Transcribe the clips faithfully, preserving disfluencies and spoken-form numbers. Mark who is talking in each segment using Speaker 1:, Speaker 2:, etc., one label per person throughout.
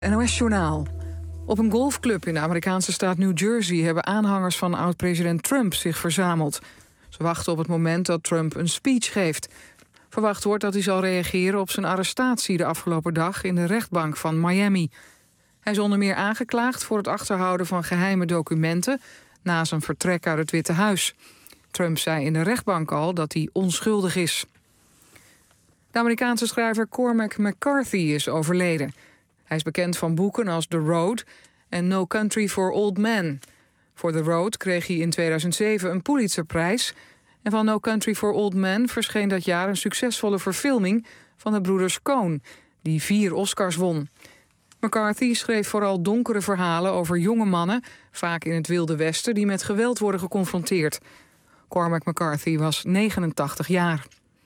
Speaker 1: N O S-journaal. Op een golfclub in de Amerikaanse staat New Jersey hebben aanhangers van oud-president Trump zich verzameld. Ze wachten op het moment dat Trump een speech geeft. Verwacht wordt dat hij zal reageren op zijn arrestatie de afgelopen dag in de rechtbank van Miami. Hij is onder meer aangeklaagd voor het achterhouden van geheime documenten na zijn vertrek uit het Witte Huis. Trump zei in de rechtbank al dat hij onschuldig is. De Amerikaanse schrijver Cormac McCarthy is overleden. Hij is bekend van boeken als The Road en No Country for Old Men. Voor The Road kreeg hij in tweeduizend zeven een Pulitzerprijs. En van No Country for Old Men verscheen dat jaar een succesvolle verfilming van de broeders Coen, die vier Oscars won. McCarthy schreef vooral donkere verhalen over jonge mannen, vaak in het Wilde Westen, die met geweld worden geconfronteerd. Cormac McCarthy was negenentachtig jaar.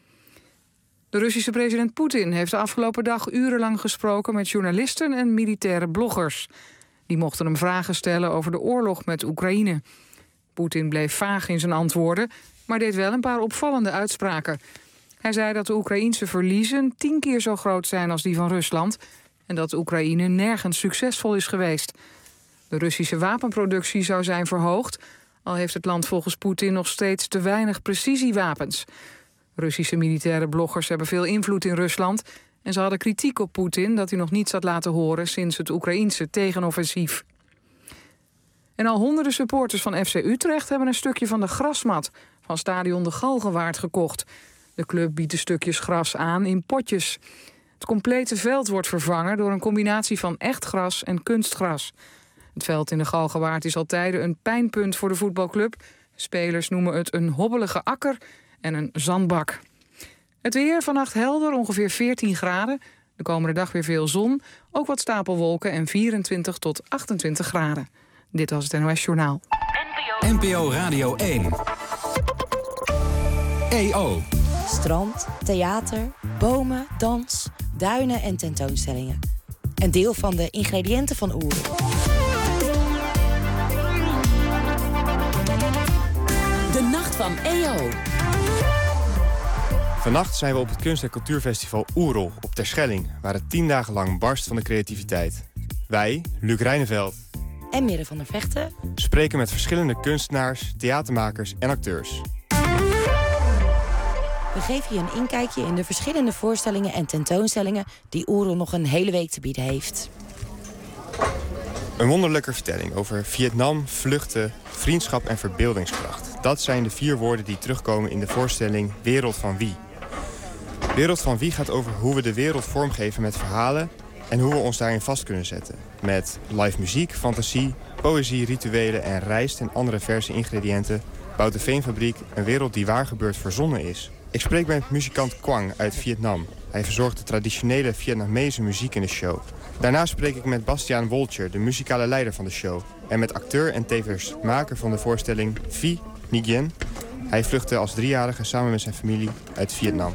Speaker 1: De Russische president Poetin heeft de afgelopen dag urenlang gesproken met journalisten en militaire bloggers. Die mochten hem vragen stellen over de oorlog met Oekraïne. Poetin bleef vaag in zijn antwoorden, maar deed wel een paar opvallende uitspraken. Hij zei dat de Oekraïense verliezen tien keer zo groot zijn als die van Rusland en dat Oekraïne nergens succesvol is geweest. De Russische wapenproductie zou zijn verhoogd, al heeft het land volgens Poetin nog steeds te weinig precisiewapens. Russische militaire bloggers hebben veel invloed in Rusland en ze hadden kritiek op Poetin dat hij nog niets had laten horen sinds het Oekraïense tegenoffensief. En al honderden supporters van F C Utrecht hebben een stukje van de grasmat van stadion De Galgenwaard gekocht. De club biedt de stukjes gras aan in potjes. Het complete veld wordt vervangen door een combinatie van echt gras en kunstgras. Het veld in De Galgenwaard is al tijden een pijnpunt voor de voetbalclub. Spelers noemen het een hobbelige akker en een zandbak. Het weer vannacht helder, ongeveer veertien graden. De komende dag weer veel zon, ook wat stapelwolken en vierentwintig tot achtentwintig graden. Dit was het N O S-journaal.
Speaker 2: N P O Radio één. E O.
Speaker 3: Strand, theater, bomen, dans, duinen en tentoonstellingen. Een deel van de ingrediënten van Oerol.
Speaker 4: De nacht van E O.
Speaker 5: Vannacht zijn we op het Kunst- en Cultuurfestival Oerol op Terschelling, waar het tien dagen lang barst van de creativiteit. Wij, Luc Reineveld
Speaker 3: en Mirre van der Vechten,
Speaker 5: spreken met verschillende kunstenaars, theatermakers en acteurs.
Speaker 3: We geven je een inkijkje in de verschillende voorstellingen en tentoonstellingen die Oerol nog een hele week te bieden heeft.
Speaker 5: Een wonderlijke vertelling over Vietnam, vluchten, vriendschap en verbeeldingskracht. Dat zijn de vier woorden die terugkomen in de voorstelling Wereld van Wie. Wereld van Wie gaat over hoe we de wereld vormgeven met verhalen en hoe we ons daarin vast kunnen zetten. Met live muziek, fantasie, poëzie, rituelen en rijst en andere verse ingrediënten bouwt de Veenfabriek een wereld die waar gebeurd verzonnen is. Ik spreek met muzikant Quang uit Vietnam. Hij verzorgt de traditionele Vietnamese muziek in de show. Daarna spreek ik met Bastiaan Woltjer, de muzikale leider van de show. En met acteur en tevens maker van de voorstelling Vie Nguyen. Hij vluchtte als driejarige samen met zijn familie uit Vietnam.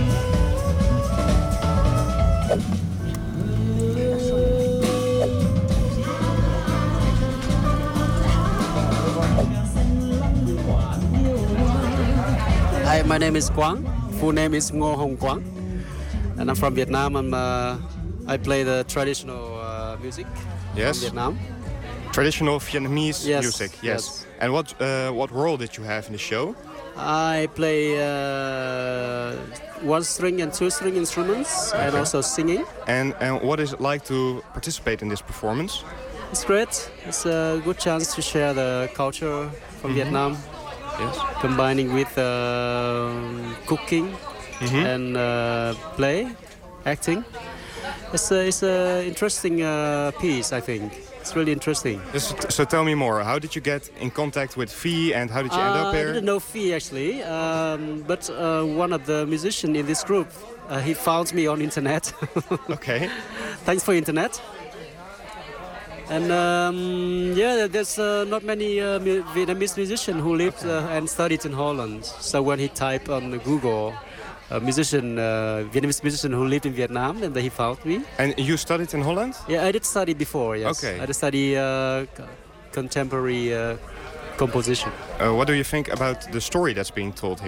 Speaker 6: Hi, my name is Quang. Full name is Ngo Hong Quang. And I'm from Vietnam. I'm, uh, I play the traditional uh, music
Speaker 5: yes.
Speaker 6: from Vietnam.
Speaker 5: Traditional Vietnamese
Speaker 6: yes.
Speaker 5: music, yes.
Speaker 6: yes.
Speaker 5: And what uh, what role did you have in the show?
Speaker 6: I play uh, one string and two string instruments, okay. and also singing.
Speaker 5: And and what is it like to participate in this performance?
Speaker 6: It's great. It's a good chance to share the culture from mm-hmm. Vietnam.
Speaker 5: Yes.
Speaker 6: Combining with uh, cooking mm-hmm. and uh, play, acting. It's a, it's a interesting uh, piece, I think. It's really interesting.
Speaker 5: So, so tell me more. How did you get in contact with Vie and how did you
Speaker 6: uh,
Speaker 5: end up here?
Speaker 6: I didn't know Vie actually, um, but uh, one of the musicians in this group, uh, he found me on internet.
Speaker 5: Okay.
Speaker 6: Thanks for internet. And um, yeah, there's uh, not many uh, Vietnamese musicians who lived uh, and studied in Holland. So when he typed on Google, a musician, uh, Vietnamese musician who lived in Vietnam, and then he found me.
Speaker 5: And you studied in Holland?
Speaker 6: Yeah, I did study before, yes.
Speaker 5: Okay.
Speaker 6: I did study uh, contemporary uh, composition.
Speaker 5: Uh, what do you think about the story that's being told here?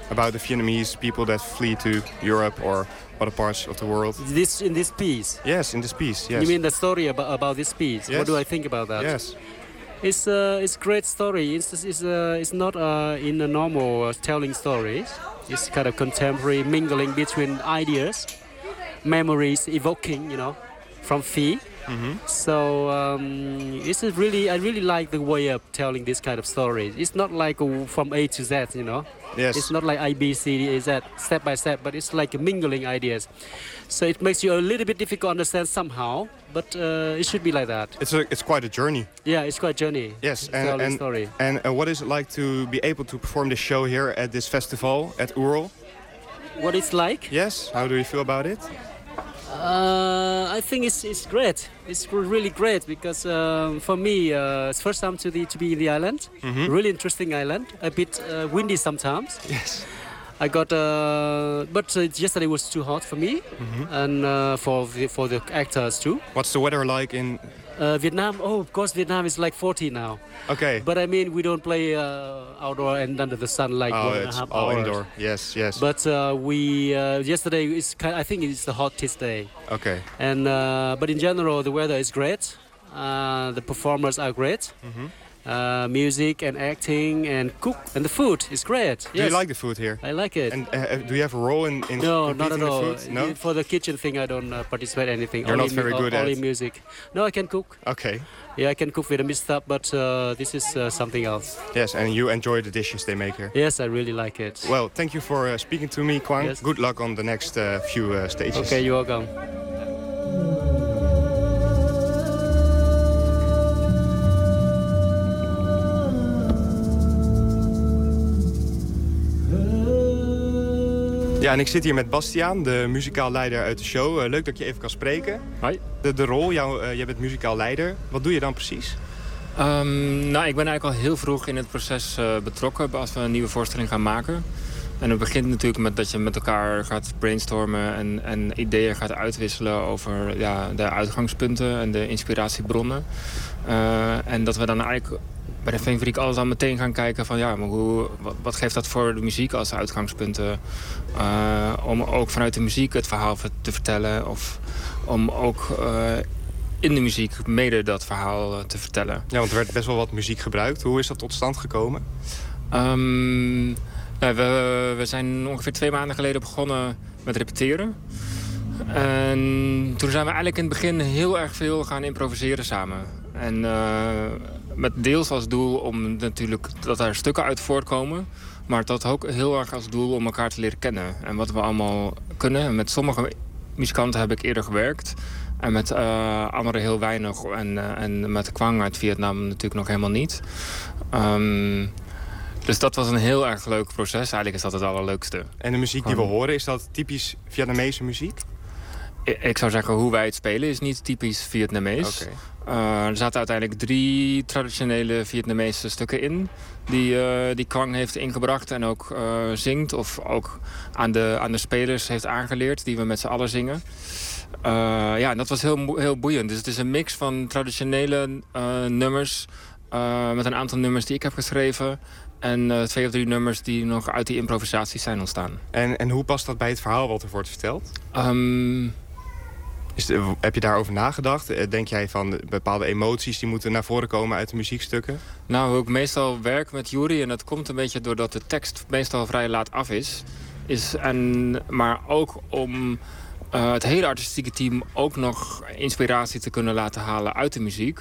Speaker 5: about the Vietnamese people that flee to Europe or other parts of the world.
Speaker 6: This in this piece.
Speaker 5: Yes, in this piece. Yes.
Speaker 6: You mean the story about, about this piece?
Speaker 5: Yes.
Speaker 6: What do I think about that?
Speaker 5: Yes.
Speaker 6: It's uh, it's great story. It's it's uh, it's not uh, in a normal uh, telling stories. It's kind of contemporary mingling between ideas, memories, evoking, you know, from Phi.
Speaker 5: Mm-hmm.
Speaker 6: So um, it's a really I really like the way of telling this kind of stories. It's not like uh, from A to Z, you know.
Speaker 5: Yes.
Speaker 6: It's not like I, B, C, D, Z, step by step, but it's like mingling ideas. So it makes you a little bit difficult to understand somehow, but uh, it should be like that.
Speaker 5: It's a, it's quite a journey.
Speaker 6: Yeah, it's quite a journey.
Speaker 5: Yes,
Speaker 6: telling
Speaker 5: and and,
Speaker 6: story.
Speaker 5: and uh, what is it like to be able to perform this show here at this festival at Ural?
Speaker 6: What it's like?
Speaker 5: Yes. How do you feel about it?
Speaker 6: Uh, I think it's it's great. It's really great because um, for me, uh, it's first time to the to be in the island.
Speaker 5: Mm-hmm.
Speaker 6: Really interesting island. A bit uh, windy sometimes.
Speaker 5: Yes.
Speaker 6: I got, uh, but uh, yesterday was too hot for me,
Speaker 5: Mm-hmm.
Speaker 6: and uh, for the, for the actors too.
Speaker 5: What's the weather like in?
Speaker 6: Uh, Vietnam, oh, of course, Vietnam is like forty now.
Speaker 5: Okay.
Speaker 6: But I mean, we don't play uh, outdoor and under the sun like
Speaker 5: oh,
Speaker 6: one and a
Speaker 5: it's
Speaker 6: half
Speaker 5: all
Speaker 6: hours.
Speaker 5: indoor. Yes, yes.
Speaker 6: But uh, we uh, yesterday is kind I think it's the hottest day.
Speaker 5: Okay.
Speaker 6: And uh, but in general, the weather is great. Uh, the performers are great.
Speaker 5: Mm-hmm.
Speaker 6: Uh, music and acting and cook and the food is great.
Speaker 5: Do
Speaker 6: Yes.
Speaker 5: you like the food here?
Speaker 6: I like it.
Speaker 5: And uh, do you have a role in, in
Speaker 6: no,
Speaker 5: in
Speaker 6: not at
Speaker 5: the
Speaker 6: all.
Speaker 5: food? No.
Speaker 6: For the kitchen thing, I don't uh, participate in anything.
Speaker 5: You're
Speaker 6: only
Speaker 5: not very
Speaker 6: mu-
Speaker 5: good
Speaker 6: only
Speaker 5: at-
Speaker 6: music. No, I can cook.
Speaker 5: Okay.
Speaker 6: Yeah, I can cook Vietnamese stuff, but uh, this is uh, something else.
Speaker 5: Yes, and you enjoy the dishes they make here.
Speaker 6: Yes, I really like it.
Speaker 5: Well, thank you for uh, speaking to me, Quang.
Speaker 6: Yes.
Speaker 5: Good luck on the next uh, few uh, stages.
Speaker 6: Okay, you're welcome.
Speaker 5: Ja, en ik zit hier met Bastiaan, de muzikaal leider uit de show. Uh, leuk dat je even kan spreken.
Speaker 7: Hoi.
Speaker 5: De, de rol, jou, uh, jij bent muzikaal leider. Wat doe je dan precies?
Speaker 7: Um, nou, ik ben eigenlijk al heel vroeg in het proces uh, betrokken als we een nieuwe voorstelling gaan maken. En het begint natuurlijk met dat je met elkaar gaat brainstormen en, en ideeën gaat uitwisselen over ja, de uitgangspunten en de inspiratiebronnen. Uh, en dat we dan eigenlijk bij de Veenfabriek alles al meteen gaan kijken van ja, maar hoe, wat, wat geeft dat voor de muziek als uitgangspunten? Uh, om ook vanuit de muziek het verhaal te vertellen of om ook uh, in de muziek mede dat verhaal te vertellen.
Speaker 5: Ja, want er werd best wel wat muziek gebruikt. Hoe is dat tot stand gekomen?
Speaker 7: Um, nou, we, we zijn ongeveer twee maanden geleden begonnen met repeteren. En toen zijn we eigenlijk in het begin heel erg veel gaan improviseren samen. En uh, met deels als doel om natuurlijk dat er stukken uit voortkomen. Maar dat ook heel erg als doel om elkaar te leren kennen. En wat we allemaal kunnen. En met sommige muzikanten heb ik eerder gewerkt. En met uh, anderen heel weinig. En, uh, en met Quang uit Vietnam natuurlijk nog helemaal niet. Um, dus dat was een heel erg leuk proces. Eigenlijk is dat het allerleukste.
Speaker 5: En de muziek die we horen, is dat typisch Vietnamese muziek?
Speaker 7: Ik zou zeggen, hoe wij het spelen is niet typisch Vietnamees.
Speaker 5: Okay.
Speaker 7: Uh, er zaten uiteindelijk drie traditionele Vietnamese stukken in. Die, uh, die Quang heeft ingebracht en ook uh, zingt. Of ook aan de, aan de spelers heeft aangeleerd, die we met z'n allen zingen. Uh, ja, en dat was heel, heel boeiend. Dus het is een mix van traditionele uh, nummers. Uh, met een aantal nummers die ik heb geschreven. En uh, twee of drie nummers die nog uit die improvisaties zijn ontstaan.
Speaker 5: En, en hoe past dat bij het verhaal wat er wordt verteld?
Speaker 7: Um,
Speaker 5: Is de, heb je daarover nagedacht? Denk jij van bepaalde emoties die moeten naar voren komen uit de muziekstukken?
Speaker 7: Nou, hoe ik meestal werk met Yuri, en dat komt een beetje doordat de tekst meestal vrij laat af is. is en, maar ook om uh, het hele artistieke team ook nog inspiratie te kunnen laten halen uit de muziek.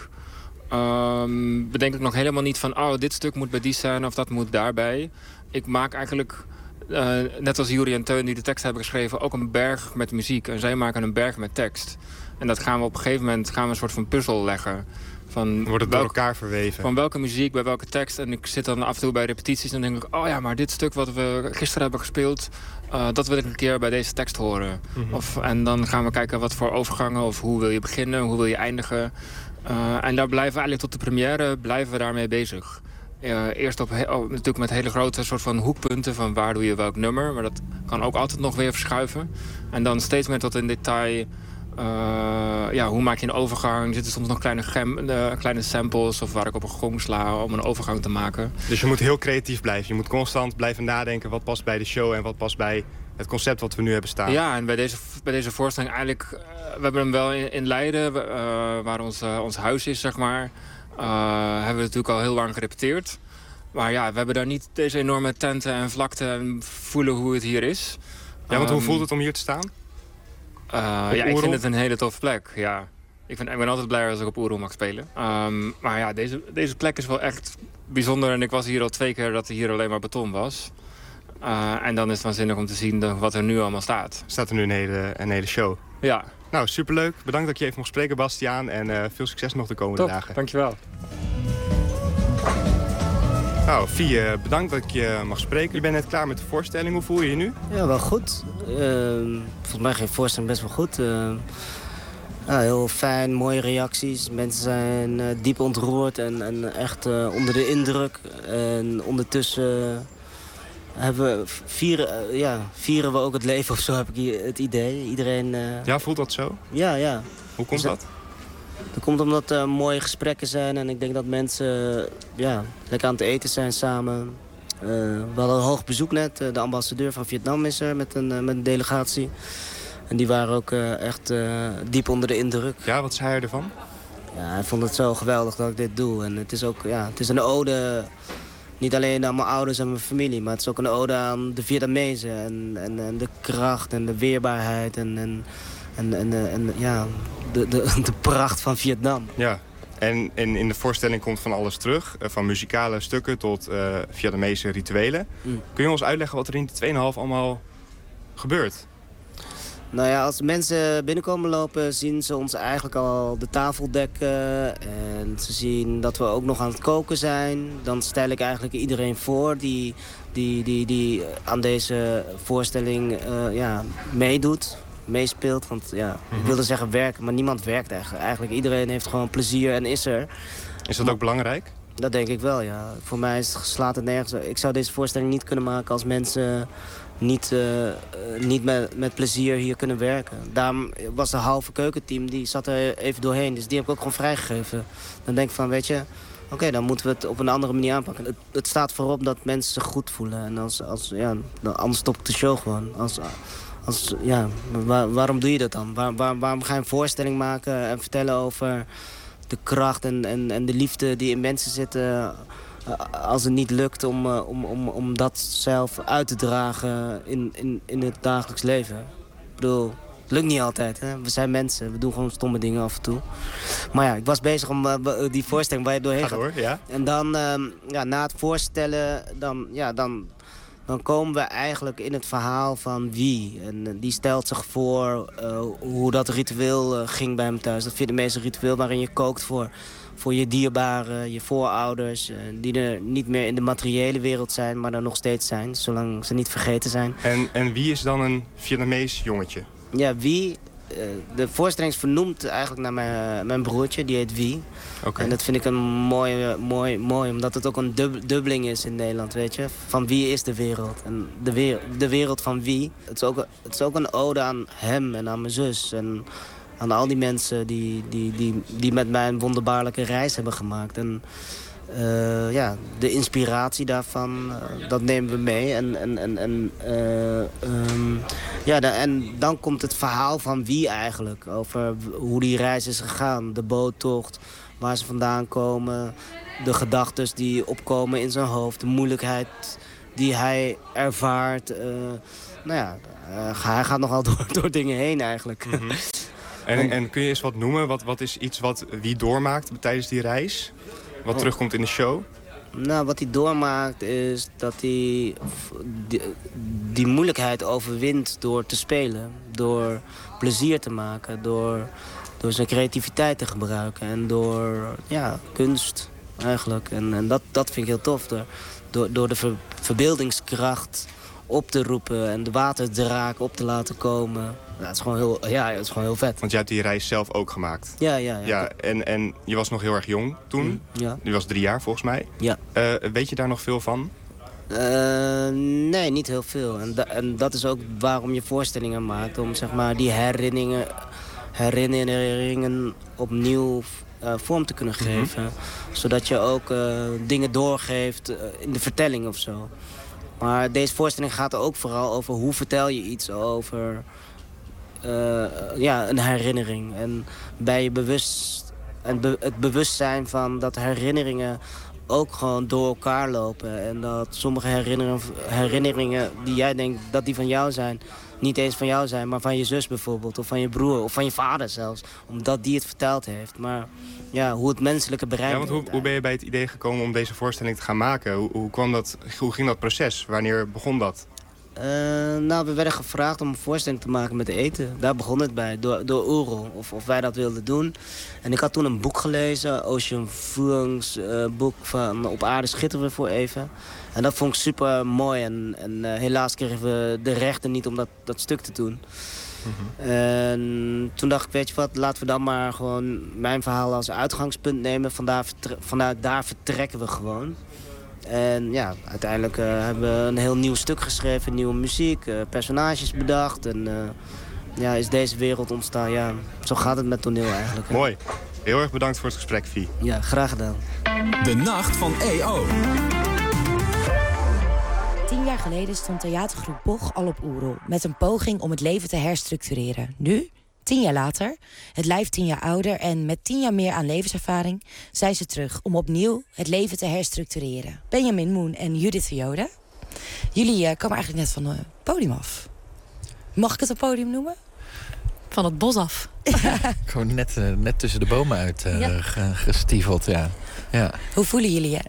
Speaker 7: Um, bedenk ik nog helemaal niet van, oh, dit stuk moet bij die zijn of dat moet daarbij. Ik maak eigenlijk, uh, net als Yuri en Teun die de tekst hebben geschreven, ook een berg met muziek. En zij maken een berg met tekst. En dat gaan we op een gegeven moment gaan we een soort van puzzel leggen. Van
Speaker 5: wordt het door elkaar verweven.
Speaker 7: Van welke muziek, bij welke tekst. En ik zit dan af en toe bij repetities en denk ik, oh ja, maar dit stuk wat we gisteren hebben gespeeld, uh, dat wil ik een keer bij deze tekst horen. Mm-hmm. Of, en dan gaan we kijken wat voor overgangen, of hoe wil je beginnen, hoe wil je eindigen. Uh, en daar blijven we eigenlijk tot de première blijven we daarmee bezig. Uh, eerst op, he- oh, natuurlijk met hele grote soort van hoekpunten van waar doe je welk nummer. Maar dat kan ook altijd nog weer verschuiven. En dan steeds meer tot in detail Uh, ja, hoe maak je een overgang? Er zitten soms nog kleine, gem, uh, kleine samples of waar ik op een gong sla om een overgang te maken.
Speaker 5: Dus je moet heel creatief blijven. Je moet constant blijven nadenken wat past bij de show en wat past bij het concept wat we nu hebben staan.
Speaker 7: Ja, en bij deze, bij deze voorstelling eigenlijk... Uh, we hebben hem wel in, in Leiden, uh, waar ons, uh, ons huis is, zeg maar. Uh, hebben we natuurlijk al heel lang gerepeteerd. Maar ja, we hebben daar niet deze enorme tenten en vlakte en voelen hoe het hier is.
Speaker 5: Ja, want um, hoe voelt het om hier te staan?
Speaker 7: Uh, ja, ik vind het een hele toffe plek, ja. Ik, vind, ik ben altijd blij als ik op Oerol mag spelen. Um, maar ja, deze, deze plek is wel echt bijzonder. En ik was hier al twee keer dat er hier alleen maar beton was. Uh, en dan is het waanzinnig om te zien wat er nu allemaal staat.
Speaker 5: Staat er nu een hele, een hele show?
Speaker 7: Ja.
Speaker 5: Nou, superleuk. Bedankt dat je even mocht spreken, Bastiaan. En uh, veel succes nog de komende
Speaker 7: Top,
Speaker 5: dagen.
Speaker 7: Dankjewel.
Speaker 5: Nou, Vie, bedankt dat ik je mag spreken. Je bent net klaar met de voorstelling. Hoe voel je je nu?
Speaker 8: Ja, wel goed. Uh, volgens mij ging de voorstelling best wel goed. Uh, ja, heel fijn, mooie reacties. Mensen zijn uh, diep ontroerd en, en echt uh, onder de indruk. En ondertussen hebben we vieren, uh, ja, vieren we ook het leven of zo, heb ik hier het idee. Iedereen... Uh...
Speaker 5: Ja, voelt dat zo?
Speaker 8: Ja, ja.
Speaker 5: Hoe komt
Speaker 8: dus,
Speaker 5: dat?
Speaker 8: Dat komt omdat er uh, mooie gesprekken zijn en ik denk dat mensen uh, ja, lekker aan het eten zijn samen. Uh, we hadden een hoog bezoek net. Uh, de ambassadeur van Vietnam is er met een, uh, met een delegatie. En die waren ook uh, echt uh, diep onder de indruk.
Speaker 5: Ja, wat zei hij ervan?
Speaker 8: Ja, hij vond het zo geweldig dat ik dit doe. En het is ook ja, het is een ode, niet alleen aan mijn ouders en mijn familie, maar het is ook een ode aan de Vietnamezen. En, en, en de kracht en de weerbaarheid en, en, en, en, en, en ja, de, de, de pracht van Vietnam.
Speaker 5: Ja. En, en in de voorstelling komt van alles terug. Van muzikale stukken tot uh, Vietnamese rituelen. Mm. Kun je ons uitleggen wat er in de twee en een half allemaal gebeurt?
Speaker 8: Nou ja, als mensen binnenkomen lopen zien ze ons eigenlijk al de tafel dekken. En ze zien dat we ook nog aan het koken zijn. Dan stel ik eigenlijk iedereen voor die, die, die, die aan deze voorstelling uh, ja, meedoet. meespeelt. Want ja, mm-hmm. ik wilde zeggen werken, maar niemand werkt eigenlijk. Eigenlijk iedereen heeft gewoon plezier en is er.
Speaker 5: Is dat ook belangrijk?
Speaker 8: Dat denk ik wel, ja. Voor mij is het, slaat het nergens. Ik zou deze voorstelling niet kunnen maken als mensen niet, uh, niet met, met plezier hier kunnen werken. Daarom was de halve keukenteam, die zat er even doorheen. Dus die heb ik ook gewoon vrijgegeven. Dan denk ik van, weet je, oké, okay, dan moeten we het op een andere manier aanpakken. Het, het staat voorop dat mensen zich goed voelen. En als, als, ja, anders stop ik de show gewoon. Als, als, ja, waar, waarom doe je dat dan? Waar, waar, waarom ga je een voorstelling maken en vertellen over de kracht en, en, en de liefde die in mensen zitten, als het niet lukt om, om, om, om dat zelf uit te dragen in, in, in het dagelijks leven? Ik bedoel, het lukt niet altijd, hè? We zijn mensen, we doen gewoon stomme dingen af en toe. Maar ja, ik was bezig om uh, die voorstelling waar je doorheen
Speaker 5: gaat. Door, ja.
Speaker 8: En dan, uh, ja, na het voorstellen, dan, ja, dan, dan komen we eigenlijk in het verhaal van wie. En uh, die stelt zich voor uh, hoe dat ritueel uh, ging bij hem thuis. Dat Vietnamese ritueel waarin je kookt voor, voor je dierbaren, je voorouders. Uh, die er niet meer in de materiële wereld zijn, maar er nog steeds zijn. Zolang ze niet vergeten zijn.
Speaker 5: En, en wie is dan een Vietnamees jongetje?
Speaker 8: Ja, wie? Uh, de voorstelling is vernoemd eigenlijk naar mijn, uh, mijn broertje, die heet Wie.
Speaker 5: Okay.
Speaker 8: En dat vind ik een mooi, mooi, mooi, omdat het ook een dub, dubbeling is in Nederland, weet je. Van wie is de wereld? En de, weer, de wereld van wie? Het is, ook, het is ook een ode aan hem en aan mijn zus. En aan al die mensen die, die, die, die met mij een wonderbaarlijke reis hebben gemaakt. En uh, ja, de inspiratie daarvan, uh, dat nemen we mee. En, en, en, en, uh, um, ja, de, en dan komt het verhaal van Wie eigenlijk. Over hoe die reis is gegaan. De boottocht, waar ze vandaan komen. De gedachten die opkomen in zijn hoofd. De moeilijkheid die hij ervaart. Uh, nou ja, uh, hij gaat nogal door, door dingen heen eigenlijk.
Speaker 5: Mm-hmm. En, en kun je eens wat noemen? Wat, wat is iets wat Wie doormaakt tijdens die reis? Wat oh. terugkomt in de show?
Speaker 8: Nou, wat hij doormaakt is dat hij die, die moeilijkheid overwint door te spelen. Door plezier te maken. Door, door zijn creativiteit te gebruiken. En door ja, kunst eigenlijk. En, en dat, dat vind ik heel tof. Door, door, door de ver, verbeeldingskracht op te roepen en de waterdraak op te laten komen. Ja, het is gewoon heel, ja, het is gewoon heel vet.
Speaker 5: Want jij hebt die reis zelf ook gemaakt.
Speaker 8: Ja, ja. ja.
Speaker 5: ja en, en je was nog heel erg jong toen. Mm,
Speaker 8: ja.
Speaker 5: Je was drie jaar volgens mij.
Speaker 8: Ja.
Speaker 5: Uh, weet je daar nog veel van?
Speaker 8: Uh, nee, niet heel veel. En, da en dat is ook waarom je voorstellingen maakt. Om zeg maar die herinneringen, herinneringen opnieuw uh, vorm te kunnen geven. Mm-hmm. Zodat je ook uh, dingen doorgeeft uh, in de vertelling of zo. Maar deze voorstelling gaat er ook vooral over hoe vertel je iets over uh, ja, een herinnering. En bij je bewust, en be, het bewustzijn van dat herinneringen ook gewoon door elkaar lopen. En dat sommige herinneringen, herinneringen die jij denkt dat die van jou zijn, niet eens van jou zijn, maar van je zus bijvoorbeeld. Of van je broer, of van je vader zelfs. Omdat die het verteld heeft. Maar ja, hoe het menselijke brein...
Speaker 5: Ja, want hoe, hoe ben je bij het idee gekomen om deze voorstelling te gaan maken? Hoe, hoe, kwam dat, hoe ging dat proces? Wanneer begon dat?
Speaker 8: Uh, nou, we werden gevraagd om een voorstelling te maken met eten. Daar begon het bij, door, door Oerol, of, of wij dat wilden doen. En ik had toen een boek gelezen, Ocean Vuong's uh, boek van Op aarde schitteren we voor even. En dat vond ik super mooi. En, en uh, helaas kregen we de rechten niet om dat, dat stuk te doen. Mm-hmm. En toen dacht ik, weet je wat, laten we dan maar gewoon mijn verhaal als uitgangspunt nemen. Vandaar, vertre- vanuit daar vertrekken we gewoon. En ja, uiteindelijk uh, hebben we een heel nieuw stuk geschreven, nieuwe muziek, uh, personages bedacht. En uh, ja, is deze wereld ontstaan. Ja, zo gaat het met toneel eigenlijk. Hè.
Speaker 5: Mooi. Heel erg bedankt voor het gesprek, Vie.
Speaker 8: Ja, graag gedaan.
Speaker 2: De Nacht van E O.
Speaker 3: Tien jaar geleden stond theatergroep Boch al op Oerol met een poging om het leven te herstructureren. Nu, tien jaar later, het lijf tien jaar ouder en met tien jaar meer aan levenservaring, zijn ze terug om opnieuw het leven te herstructureren. Benjamin Moen en Judith Vioda, jullie uh, komen eigenlijk net van het podium af. Mag ik het een podium noemen?
Speaker 9: Van het bos af.
Speaker 10: Gewoon net, uh, net tussen de bomen uit uh,
Speaker 9: ja.
Speaker 10: gestiefeld, ja. ja.
Speaker 3: Hoe voelen jullie je?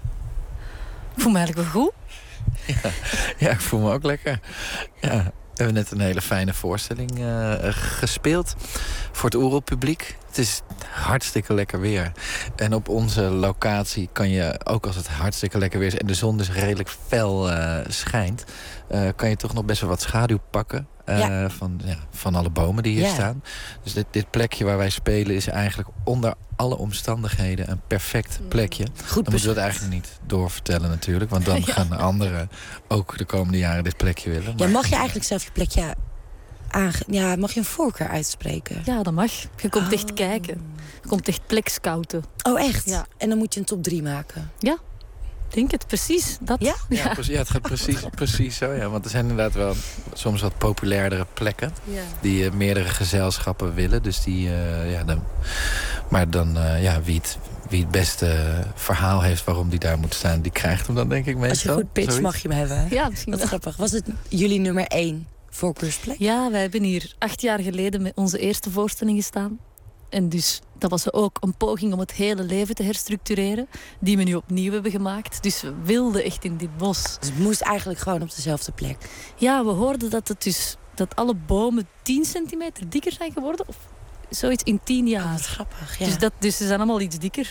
Speaker 9: Ik voel me eigenlijk wel goed.
Speaker 10: Ja, ja, ik voel me ook lekker. Ja. We hebben net een hele fijne voorstelling uh, gespeeld voor het Oerol-publiek. Het is hartstikke lekker weer. En op onze locatie kan je, ook als het hartstikke lekker weer is en de zon dus redelijk fel uh, schijnt, uh, kan je toch nog best wel wat schaduw pakken. Uh, ja. Van, ja, van alle bomen die hier ja. staan. Dus dit, dit plekje waar wij spelen is eigenlijk onder alle omstandigheden een perfect plekje.
Speaker 3: Goed,
Speaker 10: dan moeten we dat eigenlijk niet doorvertellen natuurlijk. Want dan ja. gaan anderen ook de komende jaren dit plekje willen.
Speaker 3: Maar... Ja, mag je eigenlijk zelf je plekje aange... Ja, mag je een voorkeur uitspreken?
Speaker 9: Ja, dat mag. Je komt
Speaker 3: oh.
Speaker 9: echt kijken. Je komt echt plek scouten.
Speaker 3: Oh, echt?
Speaker 9: Ja.
Speaker 3: En dan moet je een top drie maken?
Speaker 9: Ja. Denk het, precies. Dat.
Speaker 3: Ja?
Speaker 10: Ja, ja. ja het gaat precies, precies zo. Ja. Want er zijn inderdaad wel soms wat populairdere plekken. Ja. Die uh, meerdere gezelschappen willen. Dus die, uh, ja, dan, maar dan, uh, ja, wie het, wie het beste verhaal heeft waarom die daar moet staan, die krijgt hem dan denk ik meestal.
Speaker 3: Als je goed pitcht mag je hem hebben.
Speaker 9: Ja, misschien
Speaker 3: Wat
Speaker 9: wel.
Speaker 3: grappig. Was het jullie nummer één voorkeursplek?
Speaker 9: Ja, wij hebben hier acht jaar geleden met onze eerste voorstelling gestaan. En dus dat was ook een poging om het hele leven te herstructureren, die we nu opnieuw hebben gemaakt. Dus we wilden echt in dit bos.
Speaker 3: Dus het moest eigenlijk gewoon op dezelfde plek?
Speaker 9: Ja, we hoorden dat, het dus, dat alle bomen tien centimeter dikker zijn geworden. Of zoiets in tien jaar.
Speaker 3: Oh, wat grappig, ja.
Speaker 9: Dus, dat, dus ze zijn allemaal iets dikker.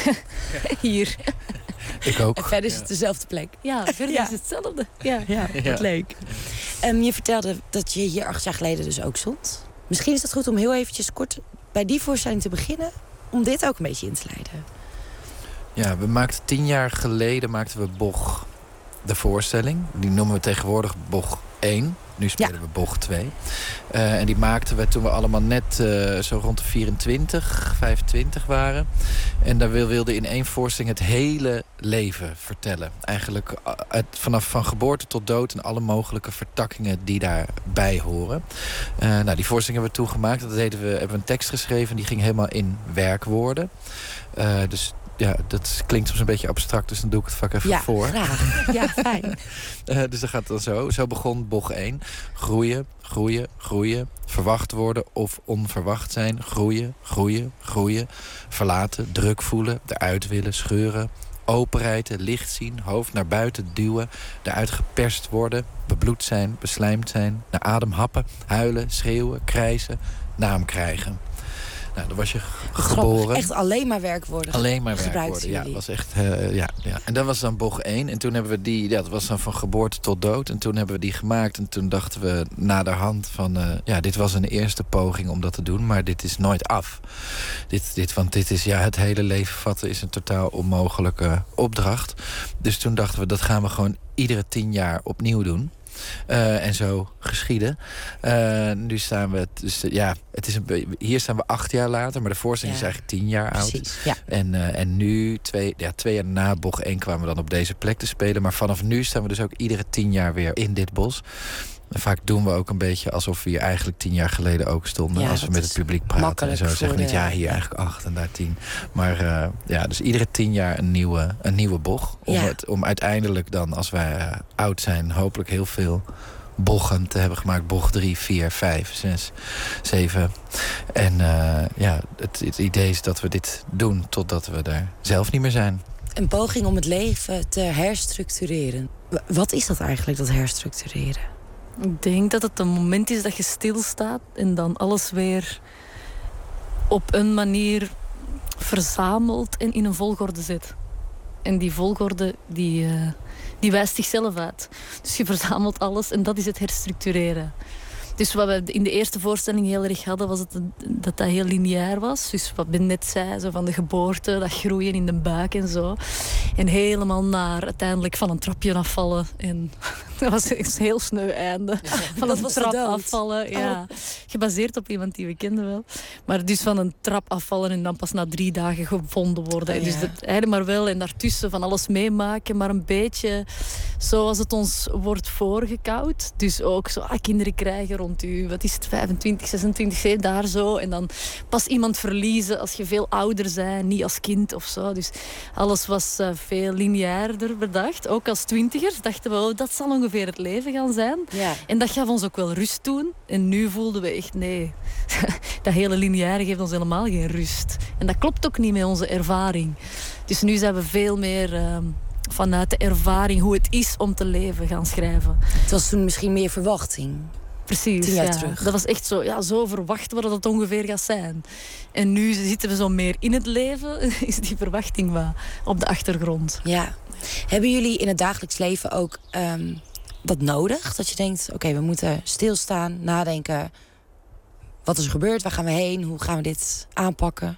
Speaker 9: Hier.
Speaker 10: Ik ook.
Speaker 3: En verder is het dezelfde plek.
Speaker 9: Ja, verder ja. is het hetzelfde. Ja,
Speaker 3: ja, wat ja. leuk. Um, je vertelde dat je hier acht jaar geleden dus ook stond. Misschien is het goed om heel eventjes kort bij die voorstelling te beginnen, om dit ook een beetje in te leiden.
Speaker 10: Ja, we maakten tien jaar geleden maakten we Boch de voorstelling. Die noemen we tegenwoordig Boch één. Nu spelen ja. we Boch twee. Uh, en die maakten we toen we allemaal net uh, zo rond de vierentwintig, vijfentwintig waren. En daar wilden in één voorstelling het hele leven vertellen. Eigenlijk het, vanaf van geboorte tot dood en alle mogelijke vertakkingen die daarbij horen. Uh, nou, die voorstelling hebben we toen gemaakt. Dat deden we, hebben we een tekst geschreven. Die ging helemaal in werkwoorden. Uh, dus ja, dat klinkt soms een beetje abstract, dus dan doe ik het vak even
Speaker 3: ja,
Speaker 10: voor.
Speaker 3: Graag. Ja, fijn.
Speaker 10: uh, dus dat gaat dan zo. Zo begon Boch één. Groeien, groeien, groeien. Verwacht worden of onverwacht zijn. Groeien, groeien, groeien. Verlaten, druk voelen, eruit willen, scheuren. Openrijden, licht zien, hoofd naar buiten duwen. Eruit geperst worden, bebloed zijn, beslijmd zijn. Naar adem happen, huilen, schreeuwen, krijsen. Naam krijgen. Nou, dan was je geboren.
Speaker 3: Grappig, echt alleen maar werkwoorden.
Speaker 10: Alleen maar werkwoorden, ja. Was echt, uh, ja, ja. En dat was dan Boch één. En toen hebben we die, ja, dat was dan van geboorte tot dood. En toen hebben we die gemaakt. En toen dachten we naderhand van, uh, ja, dit was een eerste poging om dat te doen. Maar dit is nooit af. Dit, dit, want dit is, ja, het hele leven vatten is een totaal onmogelijke opdracht. Dus toen dachten we, dat gaan we gewoon iedere tien jaar opnieuw doen. Uh, en zo geschieden. Uh, nu staan we... Dus, uh, ja, het is een, hier staan we acht jaar later. Maar de voorstelling ja. is eigenlijk tien jaar oud.
Speaker 3: Precies, ja.
Speaker 10: En, uh, en nu, twee, ja, twee jaar na bocht één... kwamen we dan op deze plek te spelen. Maar vanaf nu staan we dus ook iedere tien jaar weer in dit bos. En vaak doen we ook een beetje alsof we hier eigenlijk tien jaar geleden ook stonden. Ja, als we met het publiek praten en zo. Zeggen we niet, ja, hier eigenlijk acht en daar tien. Maar uh, ja, dus iedere tien jaar een nieuwe, een nieuwe bocht. Om, ja. het, om uiteindelijk dan, als wij uh, oud zijn, hopelijk heel veel bochten te hebben gemaakt. Bocht drie, vier, vijf, zes, zeven. En uh, ja, het, het idee is dat we dit doen totdat we daar zelf niet meer zijn.
Speaker 3: Een poging om het leven te herstructureren. Wat is dat eigenlijk, dat herstructureren?
Speaker 9: Ik denk dat het een moment is dat je stilstaat en dan alles weer op een manier verzamelt en in een volgorde zet. En die volgorde die, uh, die wijst zichzelf uit. Dus je verzamelt alles en dat is het herstructureren. Dus wat we in de eerste voorstelling heel erg hadden, was het dat dat heel lineair was. Dus wat Ben net zei, zo van de geboorte, dat groeien in de buik en zo. En helemaal naar uiteindelijk van een trapje afvallen. En dat was een heel sneu einde. Ja, van een trap afvallen, ja. Oh. Gebaseerd op iemand die we kenden wel. Maar dus van een trap afvallen en dan pas na drie dagen gevonden worden. Oh, ja. Dus dat, eigenlijk maar wel en daartussen van alles meemaken, maar een beetje zoals het ons wordt voorgekauwd. Dus ook zo, ah, kinderen krijgen rond u, wat is het, vijfentwintig, zesentwintig, daar zo. En dan pas iemand verliezen als je veel ouder bent, niet als kind of zo. Dus alles was uh, veel lineairder bedacht. Ook als twintigers dachten we, oh, dat zal ongeveer het leven gaan zijn. Ja. En dat gaf ons ook wel rust toen. En nu voelden we echt, nee, dat hele lineaire geeft ons helemaal geen rust. En dat klopt ook niet met onze ervaring. Dus nu zijn we veel meer Uh, vanuit de ervaring hoe het is om te leven gaan schrijven.
Speaker 3: Het was toen misschien meer verwachting.
Speaker 9: Precies,
Speaker 3: tien jaar
Speaker 9: ja.
Speaker 3: terug.
Speaker 9: Dat was echt zo, ja, zo verwachten we dat het ongeveer gaat zijn. En nu zitten we zo meer in het leven, is die verwachting wat op de achtergrond.
Speaker 3: Ja. Hebben jullie in het dagelijks leven ook um, dat nodig? Dat je denkt, oké, okay, we moeten stilstaan, nadenken. Wat is er gebeurd? Waar gaan we heen? Hoe gaan we dit aanpakken?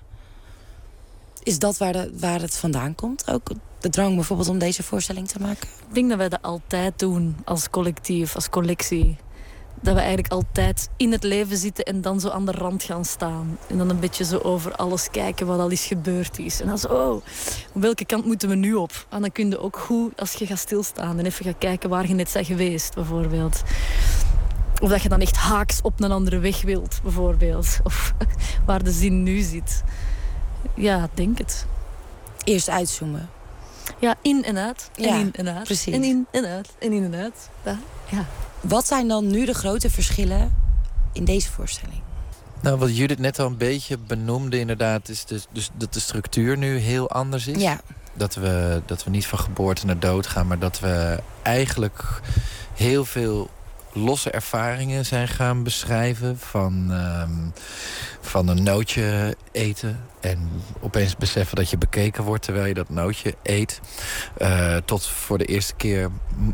Speaker 3: Is dat waar, de, waar het vandaan komt? Ook de drang bijvoorbeeld om deze voorstelling te maken?
Speaker 9: Ik denk dat wij dat altijd doen als collectief, als collectie. Dat we eigenlijk altijd in het leven zitten en dan zo aan de rand gaan staan. En dan een beetje zo over alles kijken wat al eens gebeurd is. En dan zo, oh, welke kant moeten we nu op? En dan kun je ook goed, als je gaat stilstaan en even gaat kijken waar je net bent geweest, bijvoorbeeld. Of dat je dan echt haaks op een andere weg wilt, bijvoorbeeld. Of waar de zin nu zit. Ja, denk het.
Speaker 3: Eerst uitzoomen.
Speaker 9: Ja, in en uit. En
Speaker 3: ja,
Speaker 9: in en uit.
Speaker 3: Precies.
Speaker 9: En in en uit. En in en uit. Ja. ja.
Speaker 3: Wat zijn dan nu de grote verschillen in deze voorstelling?
Speaker 10: Nou, wat Judith net al een beetje benoemde inderdaad, is dus, dus dat de structuur nu heel anders is.
Speaker 3: Ja.
Speaker 10: Dat we, dat we niet van geboorte naar dood gaan, maar dat we eigenlijk heel veel losse ervaringen zijn gaan beschrijven. Van, um, van een nootje eten en opeens beseffen dat je bekeken wordt terwijl je dat nootje eet. Uh, tot voor de eerste keer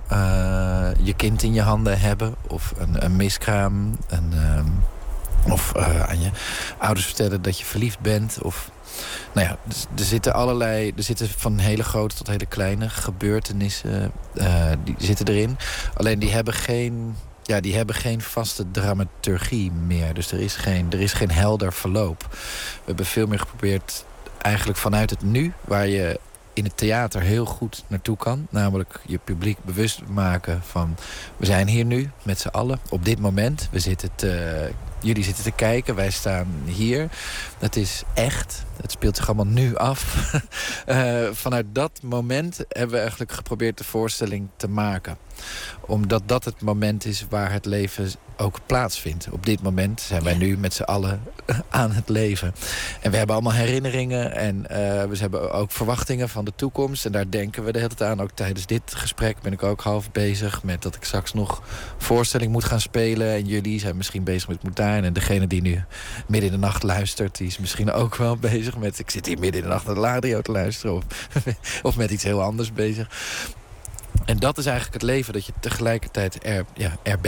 Speaker 10: uh, je kind in je handen hebben. Of een, een miskraam. Een, um, of uh, aan je ouders vertellen dat je verliefd bent. Of, nou ja, er zitten allerlei, er zitten van hele grote tot hele kleine gebeurtenissen. Uh, die zitten erin. Alleen die hebben geen... Ja, die hebben geen vaste dramaturgie meer. Dus er is geen, er is geen helder verloop. We hebben veel meer geprobeerd eigenlijk vanuit het nu, waar je in het theater heel goed naartoe kan. Namelijk je publiek bewust maken van, we zijn hier nu met z'n allen op dit moment. We zitten te, jullie zitten te kijken, wij staan hier. Het is echt, het speelt zich allemaal nu af. uh, vanuit dat moment hebben we eigenlijk geprobeerd de voorstelling te maken. Omdat dat het moment is waar het leven ook plaatsvindt. Op dit moment zijn wij nu met z'n allen aan het leven. En we hebben allemaal herinneringen en uh, we hebben ook verwachtingen van de toekomst. En daar denken we de hele tijd aan. Ook tijdens dit gesprek ben ik ook half bezig met dat ik straks nog voorstelling moet gaan spelen. En jullie zijn misschien bezig met Moetijn. En degene die nu midden in de nacht luistert, die is misschien ook wel bezig met, ik zit hier midden in de nacht naar de radio te luisteren. Of, of met iets heel anders bezig. En dat is eigenlijk het leven, dat je tegelijkertijd er, ja, er bent.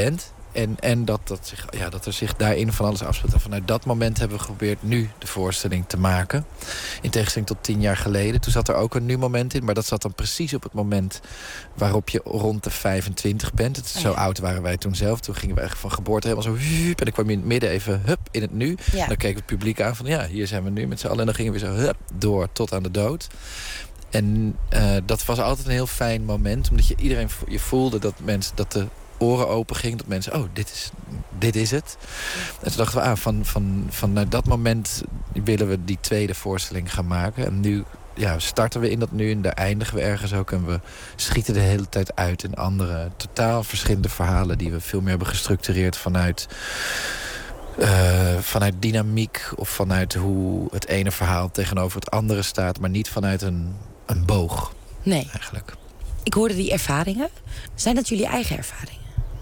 Speaker 10: En, en dat, dat, zich, ja, dat er zich daarin van alles afspeelt. En vanuit dat moment hebben we geprobeerd nu de voorstelling te maken. In tegenstelling tot tien jaar geleden. Toen zat er ook een nu-moment in. Maar dat zat dan precies op het moment waarop je rond de vijfentwintig bent. Het is oh ja. Zo oud waren wij toen zelf. Toen gingen we echt van geboorte helemaal zo... Hup, en dan kwam je in het midden even hup, in het nu. Ja. En dan keek het publiek aan van ja, hier zijn we nu met z'n allen. En dan gingen we zo hup, door tot aan de dood. En uh, dat was altijd een heel fijn moment. Omdat je iedereen je voelde dat mensen... dat de oren open ging, dat mensen, oh, dit is, dit is het. En toen dachten we, ah, van, van, van dat moment willen we die tweede voorstelling gaan maken. En nu ja, starten we in dat nu en daar eindigen we ergens ook. En we schieten de hele tijd uit in andere, totaal verschillende verhalen die we veel meer hebben gestructureerd vanuit, uh, vanuit dynamiek of vanuit hoe het ene verhaal tegenover het andere staat, maar niet vanuit een, een boog.
Speaker 3: Nee.
Speaker 10: Eigenlijk.
Speaker 3: Ik hoorde die ervaringen. Zijn dat jullie eigen ervaringen?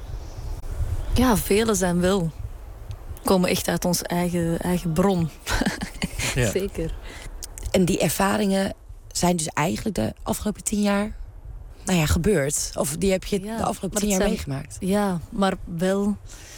Speaker 9: Ja, vele zijn wel. Komen echt uit onze eigen, eigen bron. Ja. Zeker.
Speaker 3: En die ervaringen zijn dus eigenlijk de afgelopen tien jaar... nou ja, gebeurd. Of die heb je ja, de afgelopen tien jaar zijn, meegemaakt.
Speaker 9: Ja, maar wel...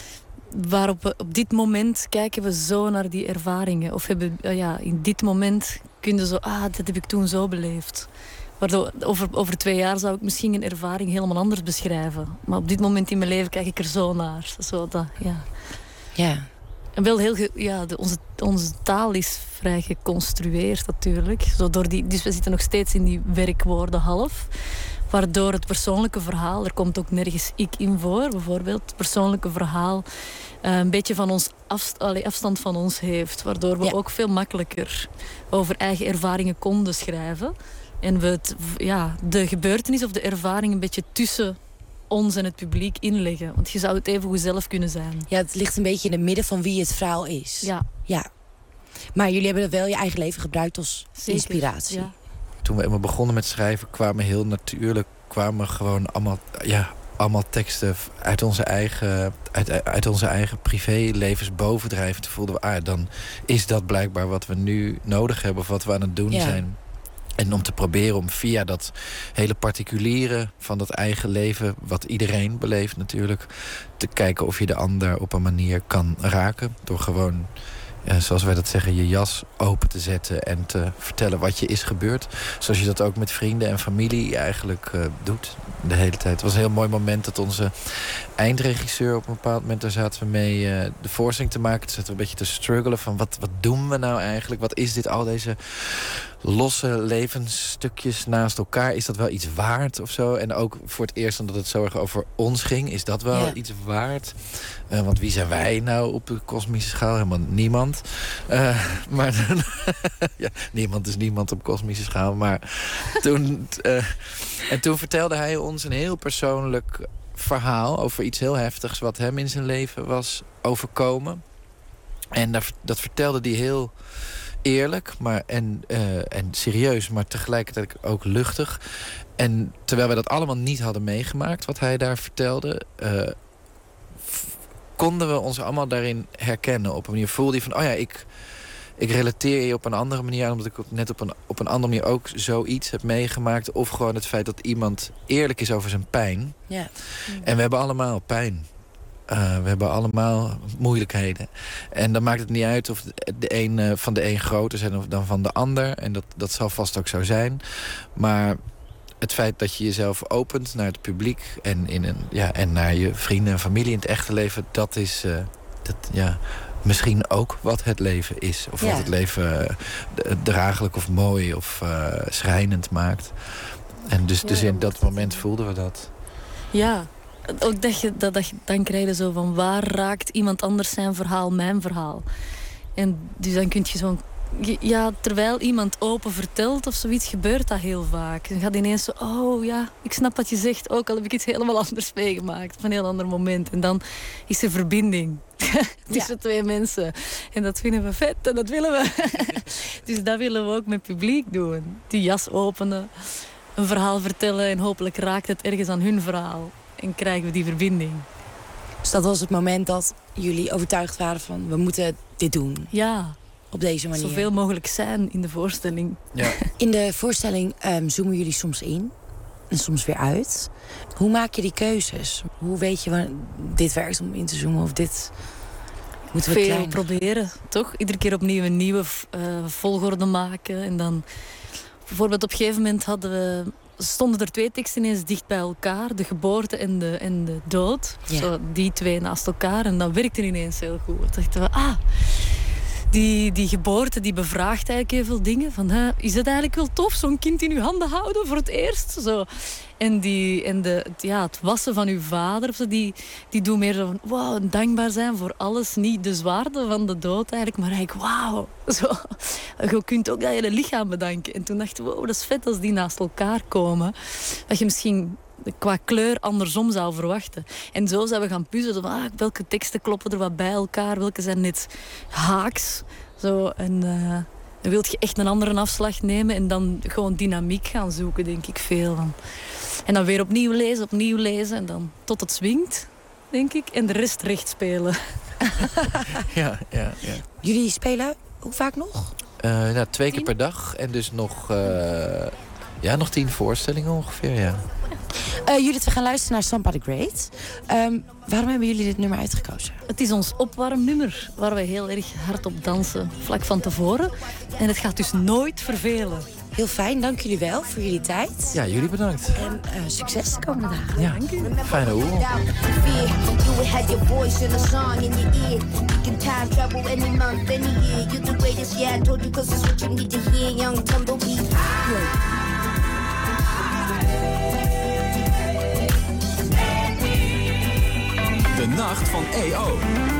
Speaker 9: waarop we op dit moment kijken we zo naar die ervaringen. Of hebben, ja, in dit moment kun je zo... ah, dat heb ik toen zo beleefd. Waardoor over, over twee jaar zou ik misschien een ervaring helemaal anders beschrijven. Maar op dit moment in mijn leven kijk ik er zo naar. Zo dat, ja.
Speaker 3: Ja.
Speaker 9: En wel heel... Ja, de, onze, onze taal is vrij geconstrueerd natuurlijk. Zo door die, dus we zitten nog steeds in die werkwoorden half. Waardoor het persoonlijke verhaal... er komt ook nergens ik in voor, bijvoorbeeld. Het persoonlijke verhaal uh, een beetje van ons afst, allee, afstand van ons heeft. Waardoor we ja. ook veel makkelijker over eigen ervaringen konden schrijven. En we het, ja, de gebeurtenis of de ervaring een beetje tussen ons en het publiek inleggen. Want je zou het even goed zelf kunnen zijn.
Speaker 3: Ja, het ligt een beetje in het midden van wie het verhaal is.
Speaker 9: Ja.
Speaker 3: ja. Maar jullie hebben wel je eigen leven gebruikt als Zeker, inspiratie. Ja.
Speaker 10: Toen we eenmaal begonnen met schrijven kwamen heel natuurlijk... kwamen gewoon allemaal, ja, allemaal teksten uit onze eigen, uit, uit onze eigen privélevens bovendrijven. Toen voelden we, ah, dan is dat blijkbaar wat we nu nodig hebben... of wat we aan het doen ja. zijn. En om te proberen om via dat hele particuliere van dat eigen leven... wat iedereen beleeft natuurlijk... te kijken of je de ander op een manier kan raken. Door gewoon, ja, zoals wij dat zeggen, je jas open te zetten... en te vertellen wat je is gebeurd. Zoals je dat ook met vrienden en familie eigenlijk uh, doet de hele tijd. Het was een heel mooi moment dat onze eindregisseur... op een bepaald moment, daar zaten we mee uh, de voorstelling te maken. Toen zaten we een beetje te struggelen van wat, wat doen we nou eigenlijk? Wat is dit, al deze... losse levensstukjes naast elkaar. Is dat wel iets waard of zo? En ook voor het eerst omdat het zo erg over ons ging. Is dat wel ja. iets waard? Uh, want wie zijn wij nou op de kosmische schaal? Helemaal niemand. Uh, maar ja, niemand is niemand op kosmische schaal. Maar toen... Uh, en toen vertelde hij ons een heel persoonlijk verhaal... over iets heel heftigs wat hem in zijn leven was overkomen. En dat, dat vertelde hij heel... eerlijk maar en, uh, en serieus, maar tegelijkertijd ook luchtig. En terwijl we dat allemaal niet hadden meegemaakt, wat hij daar vertelde... Uh, f- konden we ons allemaal daarin herkennen. Op een manier voelde je van, oh ja, ik, ik relateer je op een andere manier aan... omdat ik net op een, op een andere manier ook zoiets heb meegemaakt. Of gewoon het feit dat iemand eerlijk is over zijn pijn.
Speaker 3: Ja.
Speaker 10: En we hebben allemaal pijn. Uh, we hebben allemaal moeilijkheden. En dan maakt het niet uit of de een uh, van de een groter zijn dan van de ander. En dat, dat zal vast ook zo zijn. Maar het feit dat je jezelf opent naar het publiek... en, in een, ja, en naar je vrienden en familie in het echte leven... dat is uh, dat, ja, misschien ook wat het leven is. Of ja. wat het leven uh, draaglijk of mooi of uh, schrijnend maakt. En dus, ja, dus in dat moment voelden we dat.
Speaker 9: Ja. Ook dat je, dat, dat je dan krijg je zo van... waar raakt iemand anders zijn verhaal mijn verhaal? En dus dan kun je zo'n... Ja, terwijl iemand open vertelt of zoiets, gebeurt dat heel vaak. Dan gaat ineens zo... oh ja, ik snap wat je zegt. Ook al heb ik iets helemaal anders meegemaakt. Op een heel ander moment. En dan is er verbinding tussen ja. twee mensen. En dat vinden we vet en dat willen we. Dus dat willen we ook met publiek doen. Die jas openen, een verhaal vertellen... en hopelijk raakt het ergens aan hun verhaal. En krijgen we die verbinding.
Speaker 3: Dus dat was het moment dat jullie overtuigd waren van... we moeten dit doen.
Speaker 9: Ja.
Speaker 3: Op deze manier.
Speaker 9: Zoveel mogelijk zijn in de voorstelling.
Speaker 10: Ja.
Speaker 3: In de voorstelling um, zoomen jullie soms in. en soms weer uit. Hoe maak je die keuzes? Hoe weet je, wanneer dit werkt om in te zoomen of dit moeten we
Speaker 9: Veel
Speaker 3: klein
Speaker 9: proberen, toch? Iedere keer opnieuw een nieuwe uh, volgorde maken. En dan, bijvoorbeeld op een gegeven moment hadden we, stonden er twee teksten ineens dicht bij elkaar. De geboorte en de, en de dood.
Speaker 3: Ja.
Speaker 9: Zo, die twee naast elkaar. En dat werkte ineens heel goed. Dan dachten we, ah, die, die geboorte die bevraagt eigenlijk heel veel dingen. Van, hè, is het eigenlijk wel tof, zo'n kind in uw handen houden voor het eerst? Zo. En, die, en de, ja, het wassen van uw vader, of zo, die, die doen meer zo van, wow, dankbaar zijn voor alles. Niet de zwaarte van de dood eigenlijk, maar eigenlijk, wauw. Zo. Je kunt ook dat hele lichaam bedanken. En toen dachten we, wow, dat is vet als die naast elkaar komen. Dat je misschien qua kleur andersom zou verwachten. En zo zijn we gaan puzzelen. Van, ah, welke teksten kloppen er wat bij elkaar? Welke zijn net haaks? Zo, en uh, dan wil je echt een andere afslag nemen en dan gewoon dynamiek gaan zoeken, denk ik, veel. En dan weer opnieuw lezen, opnieuw lezen. En dan tot het swingt, denk ik. En de rest recht spelen.
Speaker 10: ja, ja, ja.
Speaker 3: Jullie spelen hoe vaak nog?
Speaker 10: Uh, nou, twee keer per dag. En dus nog, uh, ja, nog tien voorstellingen ongeveer, ja.
Speaker 3: Uh, Judith, we gaan luisteren naar Sampa the Great. Um, waarom hebben jullie dit nummer uitgekozen?
Speaker 9: Het is ons opwarmnummer, waar we heel erg hard op dansen, vlak van tevoren. En het gaat dus nooit vervelen.
Speaker 3: Heel fijn, dank jullie wel voor jullie tijd.
Speaker 10: Ja, jullie bedankt.
Speaker 3: En uh, succes de komende dagen.
Speaker 10: Ja,
Speaker 9: dank u.
Speaker 10: Fijne oer.
Speaker 2: De nacht van E O.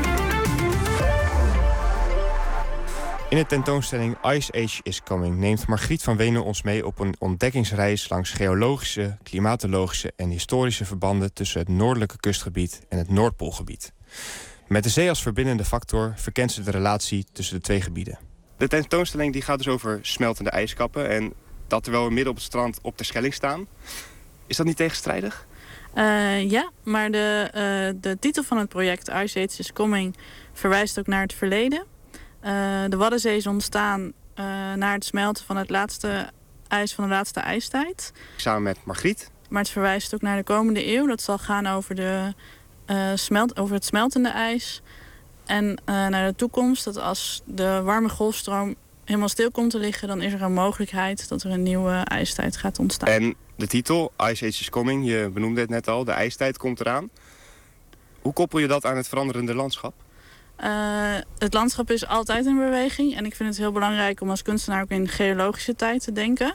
Speaker 5: In de tentoonstelling Ice Age is Coming neemt Margriet van Wenen ons mee op een ontdekkingsreis langs geologische, klimatologische en historische verbanden tussen het noordelijke kustgebied en het Noordpoolgebied. Met de zee als verbindende factor verkent ze de relatie tussen de twee gebieden. De tentoonstelling die gaat dus over smeltende ijskappen en dat terwijl we midden op het strand op de Schelling staan. Is dat niet tegenstrijdig?
Speaker 11: Uh, ja, maar de, uh, de titel van het project Ice Age is Coming verwijst ook naar het verleden. Uh, de Waddenzee is ontstaan uh, na het smelten van het laatste ijs van de laatste ijstijd.
Speaker 5: Samen met Margriet.
Speaker 11: Maar het verwijst ook naar de komende eeuw. Dat zal gaan over, de, uh, smelt, over het smeltende ijs. En uh, naar de toekomst, dat als de warme golfstroom helemaal stil komt te liggen, dan is er een mogelijkheid dat er een nieuwe ijstijd gaat ontstaan.
Speaker 5: En de titel, Ice Age is Coming, je benoemde het net al, de ijstijd komt eraan. Hoe koppel je dat aan het veranderende landschap?
Speaker 11: Uh, het landschap is altijd in beweging. En ik vind het heel belangrijk om als kunstenaar ook in geologische tijd te denken.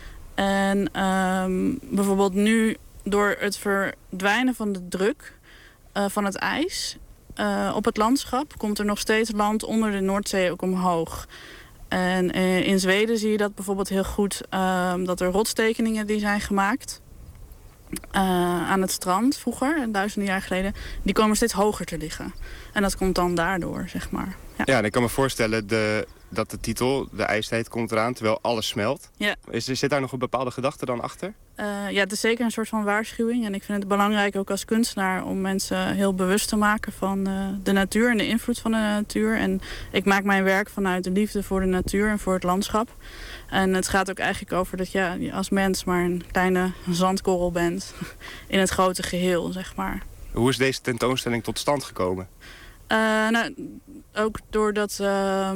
Speaker 11: En um, bijvoorbeeld nu door het verdwijnen van de druk uh, van het ijs uh, op het landschap, komt er nog steeds land onder de Noordzee ook omhoog. En uh, in Zweden zie je dat bijvoorbeeld heel goed, uh, dat er rotstekeningen die zijn gemaakt uh, aan het strand vroeger, duizenden jaar geleden, die komen steeds hoger te liggen. En dat komt dan daardoor, zeg maar. Ja,
Speaker 5: ja en ik kan me voorstellen de, dat de titel, de ijstijd komt eraan, terwijl alles smelt.
Speaker 11: Ja.
Speaker 5: Is, zit daar nog een bepaalde gedachte dan achter?
Speaker 11: Uh, ja, het is zeker een soort van waarschuwing. En ik vind het belangrijk ook als kunstenaar om mensen heel bewust te maken van uh, de natuur en de invloed van de natuur. En ik maak mijn werk vanuit de liefde voor de natuur en voor het landschap. En het gaat ook eigenlijk over dat ja, je als mens maar een kleine zandkorrel bent in het grote geheel, zeg maar.
Speaker 5: Hoe is deze tentoonstelling tot stand gekomen?
Speaker 11: Uh, nou, ook doordat uh,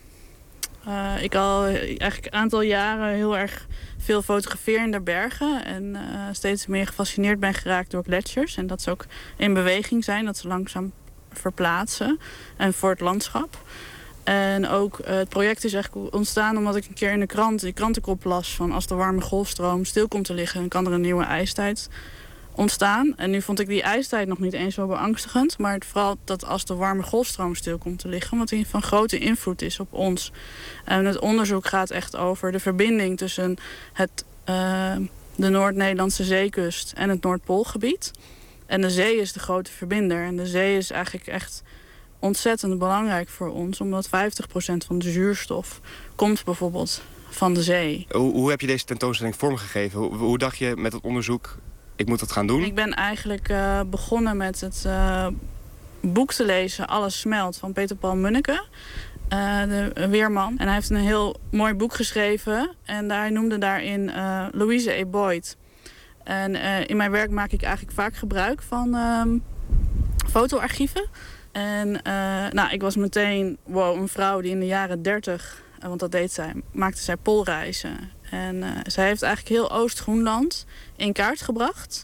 Speaker 11: uh, ik al eigenlijk een aantal jaren heel erg veel fotografeer in de bergen. En uh, steeds meer gefascineerd ben geraakt door gletsjers. En dat ze ook in beweging zijn, dat ze langzaam verplaatsen. En voor het landschap. En ook uh, het project is eigenlijk ontstaan omdat ik een keer in de krant, die krantenkop las van als de warme golfstroom stil komt te liggen, dan kan er een nieuwe ijstijd ontstaan. En nu vond ik die ijstijd nog niet eens zo beangstigend. Maar het, vooral dat als de warme golfstroom stil komt te liggen, wat die van grote invloed is op ons. En het onderzoek gaat echt over de verbinding tussen het, uh, de Noord-Nederlandse zeekust en het Noordpoolgebied. En de zee is de grote verbinder. En de zee is eigenlijk echt ontzettend belangrijk voor ons, omdat vijftig procent van de zuurstof komt bijvoorbeeld van de zee.
Speaker 5: Hoe, hoe heb je deze tentoonstelling vormgegeven? Hoe, hoe dacht je met het onderzoek, ik moet dat gaan doen?
Speaker 11: Ik ben eigenlijk uh, begonnen met het uh, boek te lezen Alles smelt van Peter Paul Munneke, uh, de weerman. En hij heeft een heel mooi boek geschreven en hij noemde daarin uh, Louise E. Boyd. En uh, in mijn werk maak ik eigenlijk vaak gebruik van um, fotoarchieven. En uh, nou, ik was meteen wow, een vrouw die in de jaren dertig, uh, want dat deed zij, maakte zij poolreizen. En uh, zij heeft eigenlijk heel Oost-Groenland in kaart gebracht.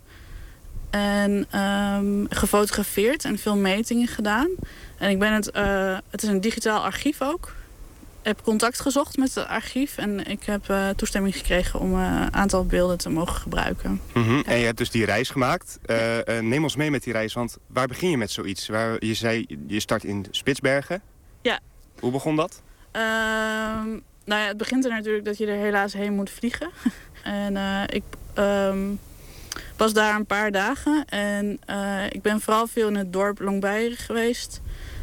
Speaker 11: En um, gefotografeerd en veel metingen gedaan. En ik ben het, uh, het is een digitaal archief ook. Ik heb contact gezocht met het archief en ik heb uh, toestemming gekregen om een uh, aantal beelden te mogen gebruiken.
Speaker 5: Mm-hmm.
Speaker 11: Ja.
Speaker 5: En je hebt dus die reis gemaakt. Uh, uh, neem ons mee met die reis, want waar begin je met zoiets? Waar, je zei, je start in Spitsbergen.
Speaker 11: Ja.
Speaker 5: Hoe begon dat?
Speaker 11: Uh, nou ja, het begint er natuurlijk dat je er helaas heen moet vliegen. en uh, ik um, was daar een paar dagen en uh, ik ben vooral veel in het dorp Longbuiten geweest.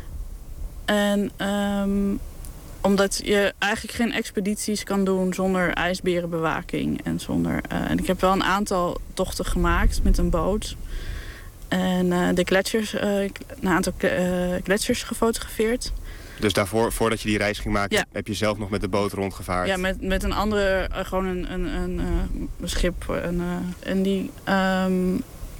Speaker 11: En um, omdat je eigenlijk geen expedities kan doen zonder ijsberenbewaking. En, zonder, uh, en ik heb wel een aantal tochten gemaakt met een boot. En uh, de gletsjers, uh, een aantal uh, gletsjers gefotografeerd.
Speaker 5: Dus daarvoor, voordat je die reis ging maken,
Speaker 11: ja.
Speaker 5: heb je zelf nog met de boot rondgevaren?
Speaker 11: Ja, met, met een andere, uh, gewoon een, een, een, uh, een schip. En, uh, en die... Um,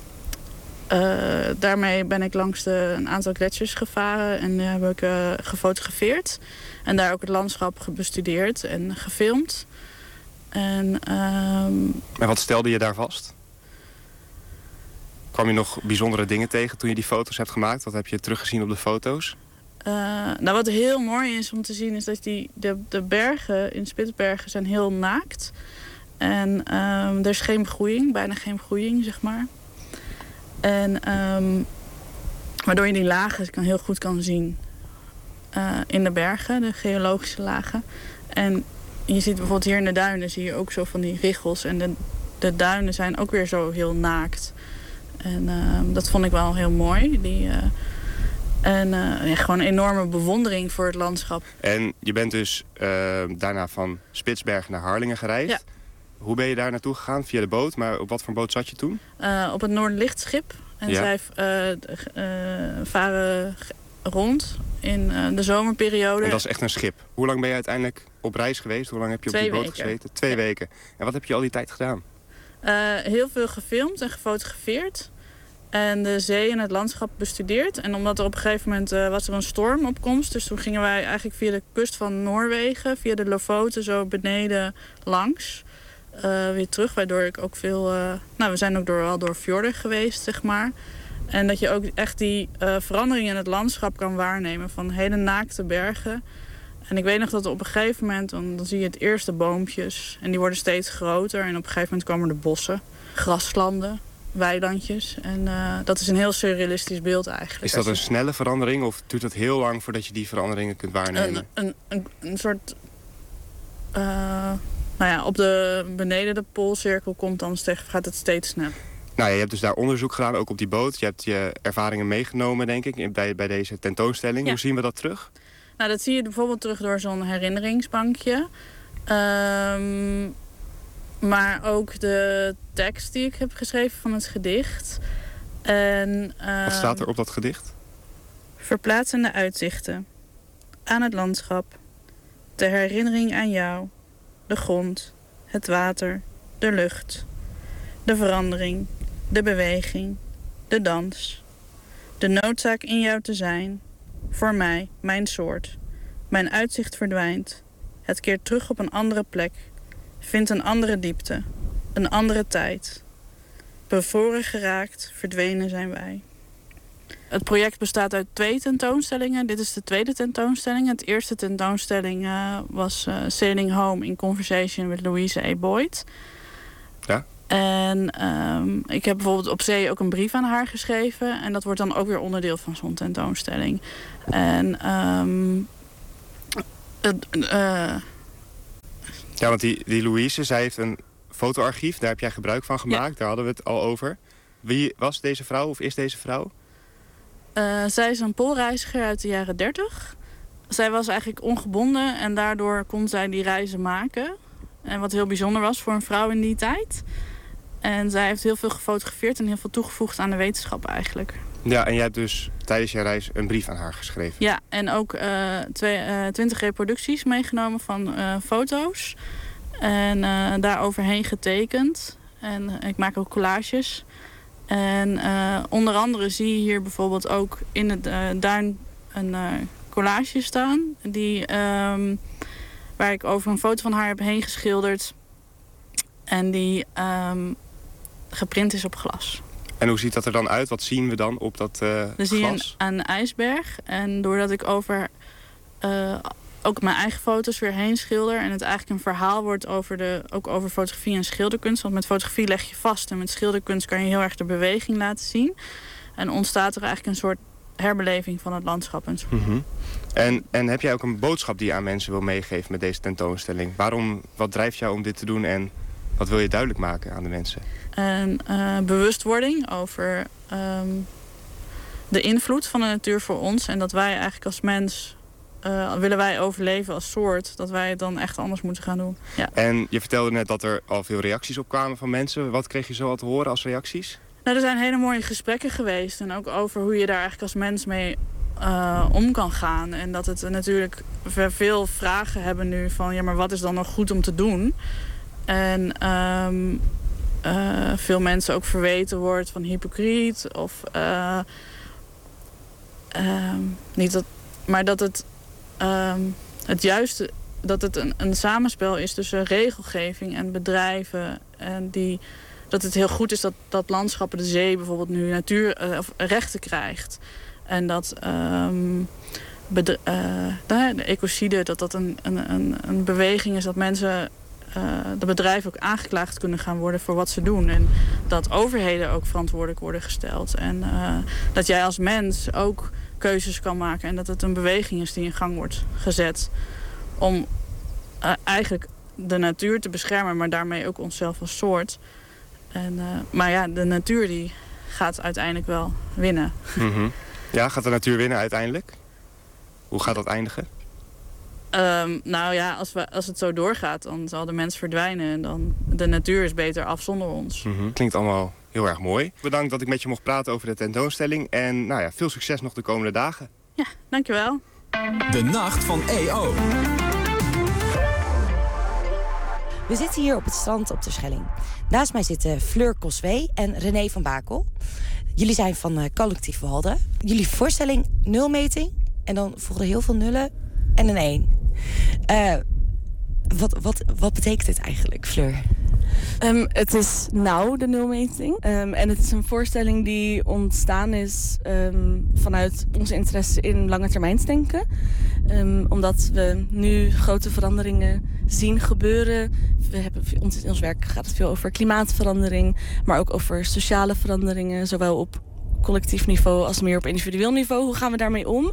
Speaker 11: Uh, daarmee ben ik langs de, een aantal gletsjers gevaren en uh, heb ik uh, gefotografeerd. En daar ook het landschap bestudeerd en gefilmd. En, um...
Speaker 5: en wat stelde je daar vast? Kwam je nog bijzondere dingen tegen toen je die foto's hebt gemaakt? Wat heb je teruggezien op de foto's?
Speaker 11: Uh, nou, wat heel mooi is om te zien is dat die, de, de bergen in Spitsbergen zijn heel naakt. En um, er is geen begroeiing, bijna geen begroeiing, zeg maar. En um, waardoor je die lagen kan, heel goed kan zien uh, in de bergen, de geologische lagen. En je ziet bijvoorbeeld hier in de duinen zie je ook zo van die richels. En de, de duinen zijn ook weer zo heel naakt. En uh, dat vond ik wel heel mooi. Die, uh, en uh, ja, gewoon een enorme bewondering voor het landschap.
Speaker 5: En je bent dus uh, daarna van Spitsbergen naar Harlingen gereisd.
Speaker 11: Ja.
Speaker 5: Hoe ben je daar naartoe gegaan? Via de boot? Maar op wat voor boot zat je toen?
Speaker 11: Uh, op het Noorderlichtschip. En
Speaker 5: ja.
Speaker 11: zij uh, uh, varen rond in uh, de zomerperiode.
Speaker 5: En dat is echt een schip. Hoe lang ben je uiteindelijk op reis geweest? Hoe lang heb je op
Speaker 11: Twee
Speaker 5: die boot
Speaker 11: weken.
Speaker 5: gezeten? Twee ja. weken. En wat heb je al die tijd gedaan?
Speaker 11: Uh, heel veel gefilmd en gefotografeerd. En de zee en het landschap bestudeerd. En omdat er op een gegeven moment uh, was er een storm op komst. Dus toen gingen wij eigenlijk via de kust van Noorwegen, via de Lofoten, zo beneden langs. Uh, weer terug, waardoor ik ook veel... Uh, nou, we zijn ook door, wel door fjorden geweest, zeg maar. En dat je ook echt die uh, verandering in het landschap kan waarnemen. Van hele naakte bergen. En ik weet nog dat op een gegeven moment... Dan, dan zie je het eerste boompjes. En die worden steeds groter. En op een gegeven moment komen er bossen, graslanden, weilandjes. En uh, dat is een heel surrealistisch beeld eigenlijk.
Speaker 5: Is dat een snelle verandering of duurt het heel lang voordat je die veranderingen kunt waarnemen?
Speaker 11: Een, een, een, een soort... Uh, nou ja, op de beneden de poolcirkel komt dan steeds, gaat het steeds sneller.
Speaker 5: Nou, je hebt dus daar onderzoek gedaan, ook op die boot. Je hebt je ervaringen meegenomen, denk ik, bij, bij deze tentoonstelling. Ja. Hoe zien we dat terug?
Speaker 11: Nou, dat zie je bijvoorbeeld terug door zo'n herinneringsbankje. Um, maar ook de tekst die ik heb geschreven van het gedicht. En, um,
Speaker 5: Wat staat er op dat gedicht?
Speaker 11: Verplaatsende uitzichten. Aan het landschap. Ter herinnering aan jou. De grond. Het water. De lucht. De verandering. De beweging. De dans. De noodzaak in jou te zijn. Voor mij, mijn soort. Mijn uitzicht verdwijnt. Het keert terug op een andere plek. Vindt een andere diepte. Een andere tijd. Bevroren geraakt, verdwenen zijn wij. Het project bestaat uit twee tentoonstellingen. Dit is de tweede tentoonstelling. Het eerste tentoonstelling uh, was uh, Sailing Home in Conversation with Louise A. Boyd.
Speaker 5: Ja.
Speaker 11: En um, ik heb bijvoorbeeld op zee ook een brief aan haar geschreven. En dat wordt dan ook weer onderdeel van zo'n tentoonstelling. En um, uh,
Speaker 5: ja, want die, die Louise, zij heeft een fotoarchief. Daar heb jij gebruik van gemaakt. Ja. Daar hadden we het al over. Wie was deze vrouw of is deze vrouw?
Speaker 11: Uh, zij is een poolreiziger uit de jaren dertig. Zij was eigenlijk ongebonden en daardoor kon zij die reizen maken. En wat heel bijzonder was voor een vrouw in die tijd. En zij heeft heel veel gefotografeerd en heel veel toegevoegd aan de wetenschap eigenlijk.
Speaker 5: Ja, en jij hebt dus tijdens je reis een brief aan haar geschreven.
Speaker 11: Ja, en ook uh, twee, uh, twintig reproducties meegenomen van uh, foto's. En uh, daar overheen getekend. En ik maak ook collages. En uh, onder andere zie je hier bijvoorbeeld ook in het uh, duin een uh, collage staan. Die, um, waar ik over een foto van haar heb heen geschilderd. En die um, geprint is op glas.
Speaker 5: En hoe ziet dat er dan uit? Wat zien we dan op dat uh,
Speaker 11: dan
Speaker 5: glas?
Speaker 11: zie je een, een ijsberg. En doordat ik over uh, ook mijn eigen foto's weer heen schilder... en het eigenlijk een verhaal wordt over de, ook over fotografie en schilderkunst... want met fotografie leg je vast en met schilderkunst kan je heel erg de beweging laten zien. En ontstaat er eigenlijk een soort herbeleving van het landschap. En,
Speaker 5: mm-hmm. en, en heb jij ook een boodschap die je aan mensen wil meegeven met deze tentoonstelling? Waarom, wat drijft jou om dit te doen en wat wil je duidelijk maken aan de mensen?
Speaker 11: Een uh, bewustwording over um, de invloed van de natuur voor ons. En dat wij eigenlijk als mens, uh, willen wij overleven als soort, dat wij het dan echt anders moeten gaan doen. Ja.
Speaker 5: En je vertelde net dat er al veel reacties op kwamen van mensen. Wat kreeg je zo al te horen als reacties?
Speaker 11: Nou, er zijn hele mooie gesprekken geweest. En ook over hoe je daar eigenlijk als mens mee uh, om kan gaan. En dat het natuurlijk veel vragen hebben nu van... ja, maar wat is dan nog goed om te doen? En um, uh, veel mensen ook verweten wordt van hypocriet. Of uh, uh, niet dat, maar dat het, uh, het juiste, dat het een, een samenspel is tussen regelgeving en bedrijven. En die, dat het heel goed is dat, dat landschappen, de zee bijvoorbeeld nu natuur, uh, of rechten krijgt. En dat um, bedre- uh, de ecocide, dat dat een, een, een, een beweging is dat mensen... Uh, de bedrijven ook aangeklaagd kunnen gaan worden voor wat ze doen. En dat overheden ook verantwoordelijk worden gesteld. En uh, dat jij als mens ook keuzes kan maken. En dat het een beweging is die in gang wordt gezet. Om uh, eigenlijk de natuur te beschermen, maar daarmee ook onszelf als soort. En, uh, maar ja, de natuur die gaat uiteindelijk wel winnen.
Speaker 5: Mm-hmm. Ja, gaat de natuur winnen uiteindelijk? Hoe gaat dat eindigen?
Speaker 11: Um, nou ja, als, we, als het zo doorgaat, dan zal de mens verdwijnen. En dan de natuur is beter af zonder ons.
Speaker 5: Mm-hmm. Klinkt allemaal heel erg mooi. Bedankt dat ik met je mocht praten over de tentoonstelling. En nou ja, veel succes nog de komende dagen.
Speaker 11: Ja, dankjewel.
Speaker 2: De Nacht van E O.
Speaker 3: We zitten hier op het strand op de Schelling. Naast mij zitten Fleur Coswee en René van Bakel. Jullie zijn van uh, Collectief Walden. Jullie voorstelling nulmeting. En dan volgden heel veel nullen en een één. Uh, wat, wat, wat betekent dit eigenlijk, Fleur?
Speaker 12: Um, het is nou de nulmeting. Um, en het is een voorstelling die ontstaan is um, vanuit onze interesse in langetermijnsdenken. Um, omdat we nu grote veranderingen zien gebeuren. We hebben, ons, in ons werk gaat het veel over klimaatverandering, maar ook over sociale veranderingen, zowel op collectief niveau als meer op individueel niveau. Hoe gaan we daarmee om?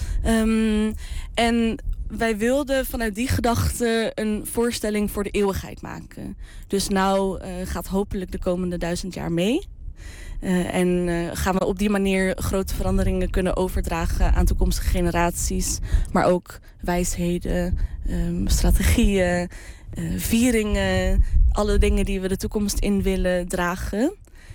Speaker 12: Um, en wij wilden vanuit die gedachte een voorstelling voor de eeuwigheid maken. Dus nou uh, gaat hopelijk de komende duizend jaar mee. Uh, en uh, gaan we op die manier grote veranderingen kunnen overdragen aan toekomstige generaties. Maar ook wijsheden, um, strategieën, uh, vieringen. Alle dingen die we de toekomst in willen dragen.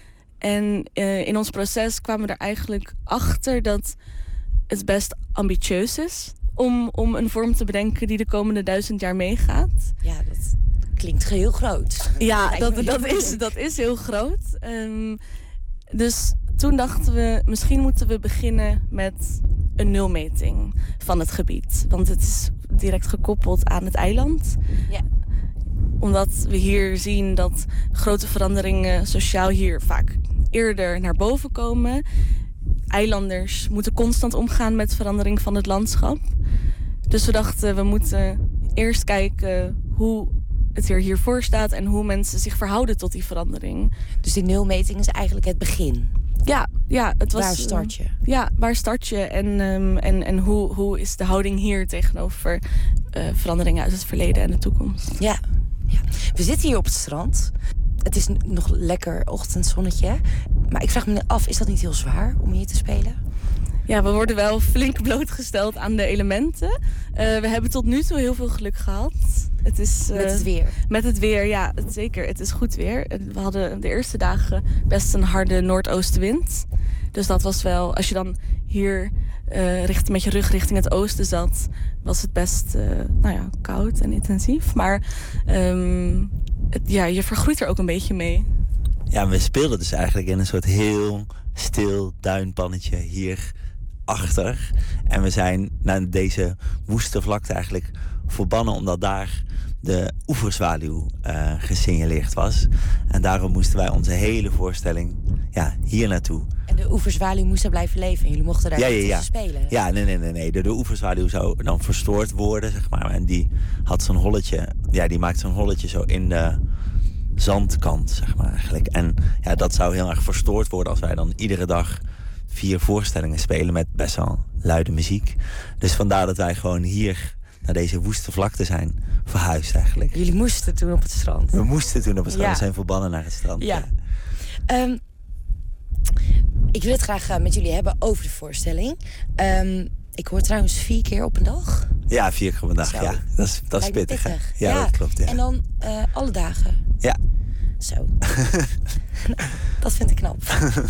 Speaker 12: En uh, in ons proces kwamen we er eigenlijk achter dat het best ambitieus is om, om een vorm te bedenken die de komende duizend jaar meegaat.
Speaker 3: Ja, dat klinkt heel groot.
Speaker 12: Ja, dat, dat, is, dat is heel groot. Um, dus toen dachten we, misschien moeten we beginnen met een nulmeting van het gebied. Want het is direct gekoppeld aan het eiland.
Speaker 3: Ja.
Speaker 12: Omdat we hier zien dat grote veranderingen sociaal hier vaak eerder naar boven komen. Eilanders moeten constant omgaan met verandering van het landschap. Dus we dachten, we moeten eerst kijken hoe het er hiervoor staat en hoe mensen zich verhouden tot die verandering.
Speaker 3: Dus die nulmeting is eigenlijk het begin?
Speaker 12: Ja, ja het was.
Speaker 3: Waar start je?
Speaker 12: Ja, waar start je en, um, en, en hoe, hoe is de houding hier tegenover uh, veranderingen uit het verleden en de toekomst?
Speaker 3: Ja. Ja. We zitten hier op het strand. Het is nog lekker ochtendzonnetje. Maar ik vraag me af, is dat niet heel zwaar om hier te spelen?
Speaker 12: Ja, we worden wel flink blootgesteld aan de elementen. Uh, we hebben tot nu toe heel veel geluk gehad. Het is, uh,
Speaker 3: met het weer?
Speaker 12: Met het weer, ja, het, zeker. Het is goed weer. We hadden de eerste dagen best een harde noordoostenwind. Dus dat was wel, als je dan hier uh, richt, met je rug richting het oosten zat, was het best uh, nou ja, koud en intensief. Maar um, het, ja, je vergroeit er ook een beetje mee.
Speaker 13: ja, we speelden dus eigenlijk in een soort heel stil duinpannetje hier achter. En we zijn naar deze woeste vlakte eigenlijk verbannen, omdat daar de oeverzwaluw uh, gesignaleerd was. En daarom moesten wij onze hele voorstelling ja, hier naartoe.
Speaker 3: En de oeverzwaluw moest er blijven leven en jullie mochten daar
Speaker 13: ja, ja,
Speaker 3: tussen
Speaker 13: ja.
Speaker 3: spelen?
Speaker 13: Ja, nee, nee, nee. nee. De, de oeverzwaluw zou dan verstoord worden, zeg maar. En die had zo'n holletje, ja, die maakt zo'n holletje zo in de zandkant, zeg maar eigenlijk. En ja, dat zou heel erg verstoord worden als wij dan iedere dag vier voorstellingen spelen met best wel luide muziek. Dus vandaar dat wij gewoon hier naar deze woeste vlakte zijn verhuisd eigenlijk.
Speaker 3: Jullie moesten toen op het strand?
Speaker 13: We moesten toen op het strand.
Speaker 3: Ja.
Speaker 13: We zijn verbannen naar het strand.
Speaker 3: Ja. ja. Um, ik wil het graag uh, met jullie hebben over de voorstelling. Um, ik hoor trouwens vier keer op een dag.
Speaker 13: Ja, vier keer op een dag. Zo. Ja, dat is, dat is pittig. pittig. Ja, ja, dat klopt. Ja.
Speaker 3: En dan uh, alle dagen?
Speaker 13: Ja.
Speaker 3: Zo. Dat vind ik knap.